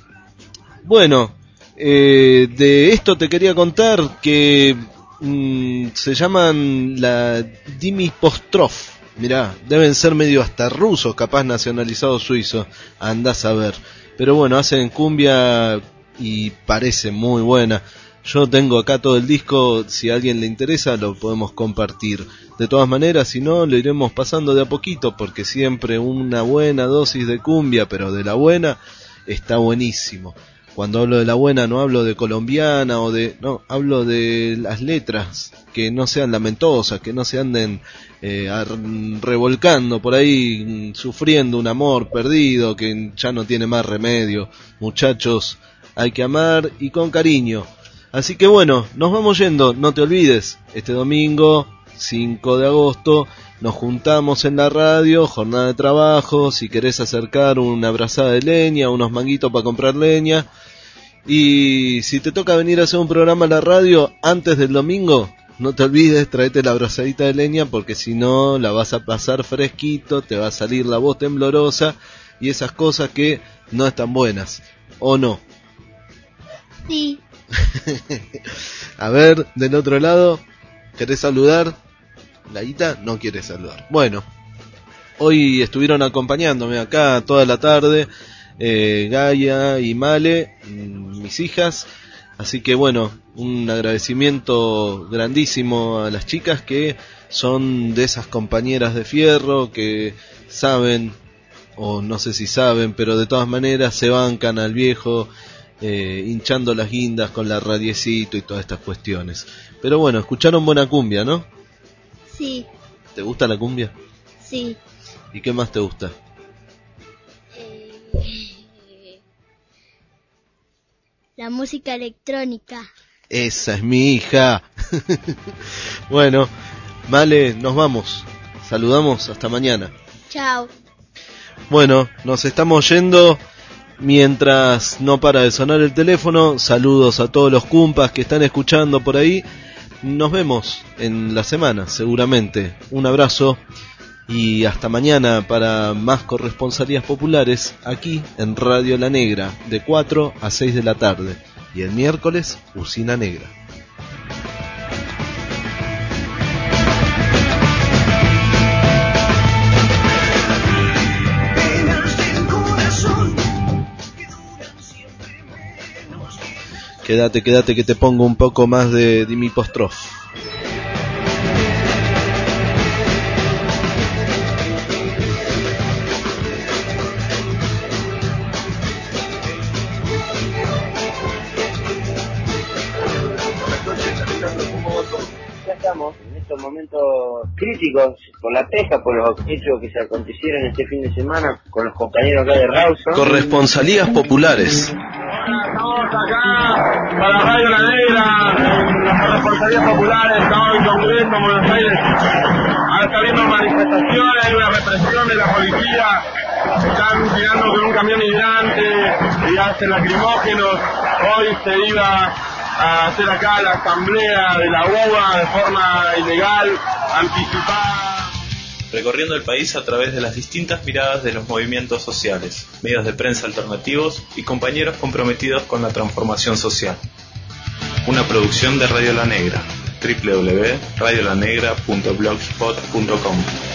bueno, eh, de esto te quería contar que mmm, se llaman la Dimipostrof. Mirá, deben ser medio hasta rusos, capaz nacionalizados suizos. Andás a ver. Pero bueno, hacen cumbia y parece muy buena. Yo tengo acá todo el disco, si a alguien le interesa lo podemos compartir. De todas maneras, si no, lo iremos pasando de a poquito, porque siempre una buena dosis de cumbia, pero de la buena, está buenísimo. Cuando hablo de la buena no hablo de colombiana o de... no, hablo de las letras, que no sean lamentosas, que no se anden eh, revolcando por ahí, sufriendo un amor perdido que ya no tiene más remedio. Muchachos, hay que amar y con cariño. Así que bueno, nos vamos yendo, no te olvides, este domingo, cinco de agosto, nos juntamos en la radio, jornada de trabajo, si querés acercar una brazada de leña, unos manguitos para comprar leña. Y si te toca venir a hacer un programa a la radio antes del domingo, no te olvides, traete la brazadita de leña, porque si no la vas a pasar fresquito, te va a salir la voz temblorosa y esas cosas que no están buenas, ¿o no? Sí. A ver, del otro lado, ¿querés saludar? Laguita no quiere saludar. Bueno, hoy estuvieron acompañándome acá toda la tarde eh, Gaia y Male, mis hijas, así que bueno, un agradecimiento grandísimo a las chicas que son de esas compañeras de fierro que saben, o no sé si saben, pero de todas maneras se bancan al viejo eh, hinchando las guindas con la radiecito y todas estas cuestiones. Pero bueno, escucharon buena cumbia, ¿no? Sí. ¿Te gusta la cumbia? Sí. ¿Y qué más te gusta? Eh, la música electrónica. Esa es mi hija. Bueno, Male, nos vamos. Saludamos, hasta mañana. Chao. Bueno, nos estamos yendo. Mientras no para de sonar el teléfono, saludos a todos los cumpas que están escuchando por ahí. Nos vemos en la semana, seguramente. Un abrazo y hasta mañana para más corresponsalías populares aquí en Radio La Negra, de cuatro a seis de la tarde. Y el miércoles, Usina Negra. Quédate, quédate que te pongo un poco más de Dimipostrof. Ya estamos en estos momentos críticos por la pesca, por los hechos que se acontecieron este fin de semana con los compañeros acá de Rawson. Corresponsalías populares. Estamos acá para Radio La Negra, en las corresponsalías populares, estamos en Congreso, en Buenos Aires. Ahora está habiendo manifestaciones, hay una represión de la policía, están tirando con un camión hidrante y hacen lacrimógenos. Hoy se iba a hacer acá la asamblea de la U B A de forma ilegal, anticipada. recorriendo el país a través de las distintas miradas de los movimientos sociales, medios de prensa alternativos y compañeros comprometidos con la transformación social. Una producción de Radio La Negra, doble u doble u doble u punto radio la negra punto blogspot punto com.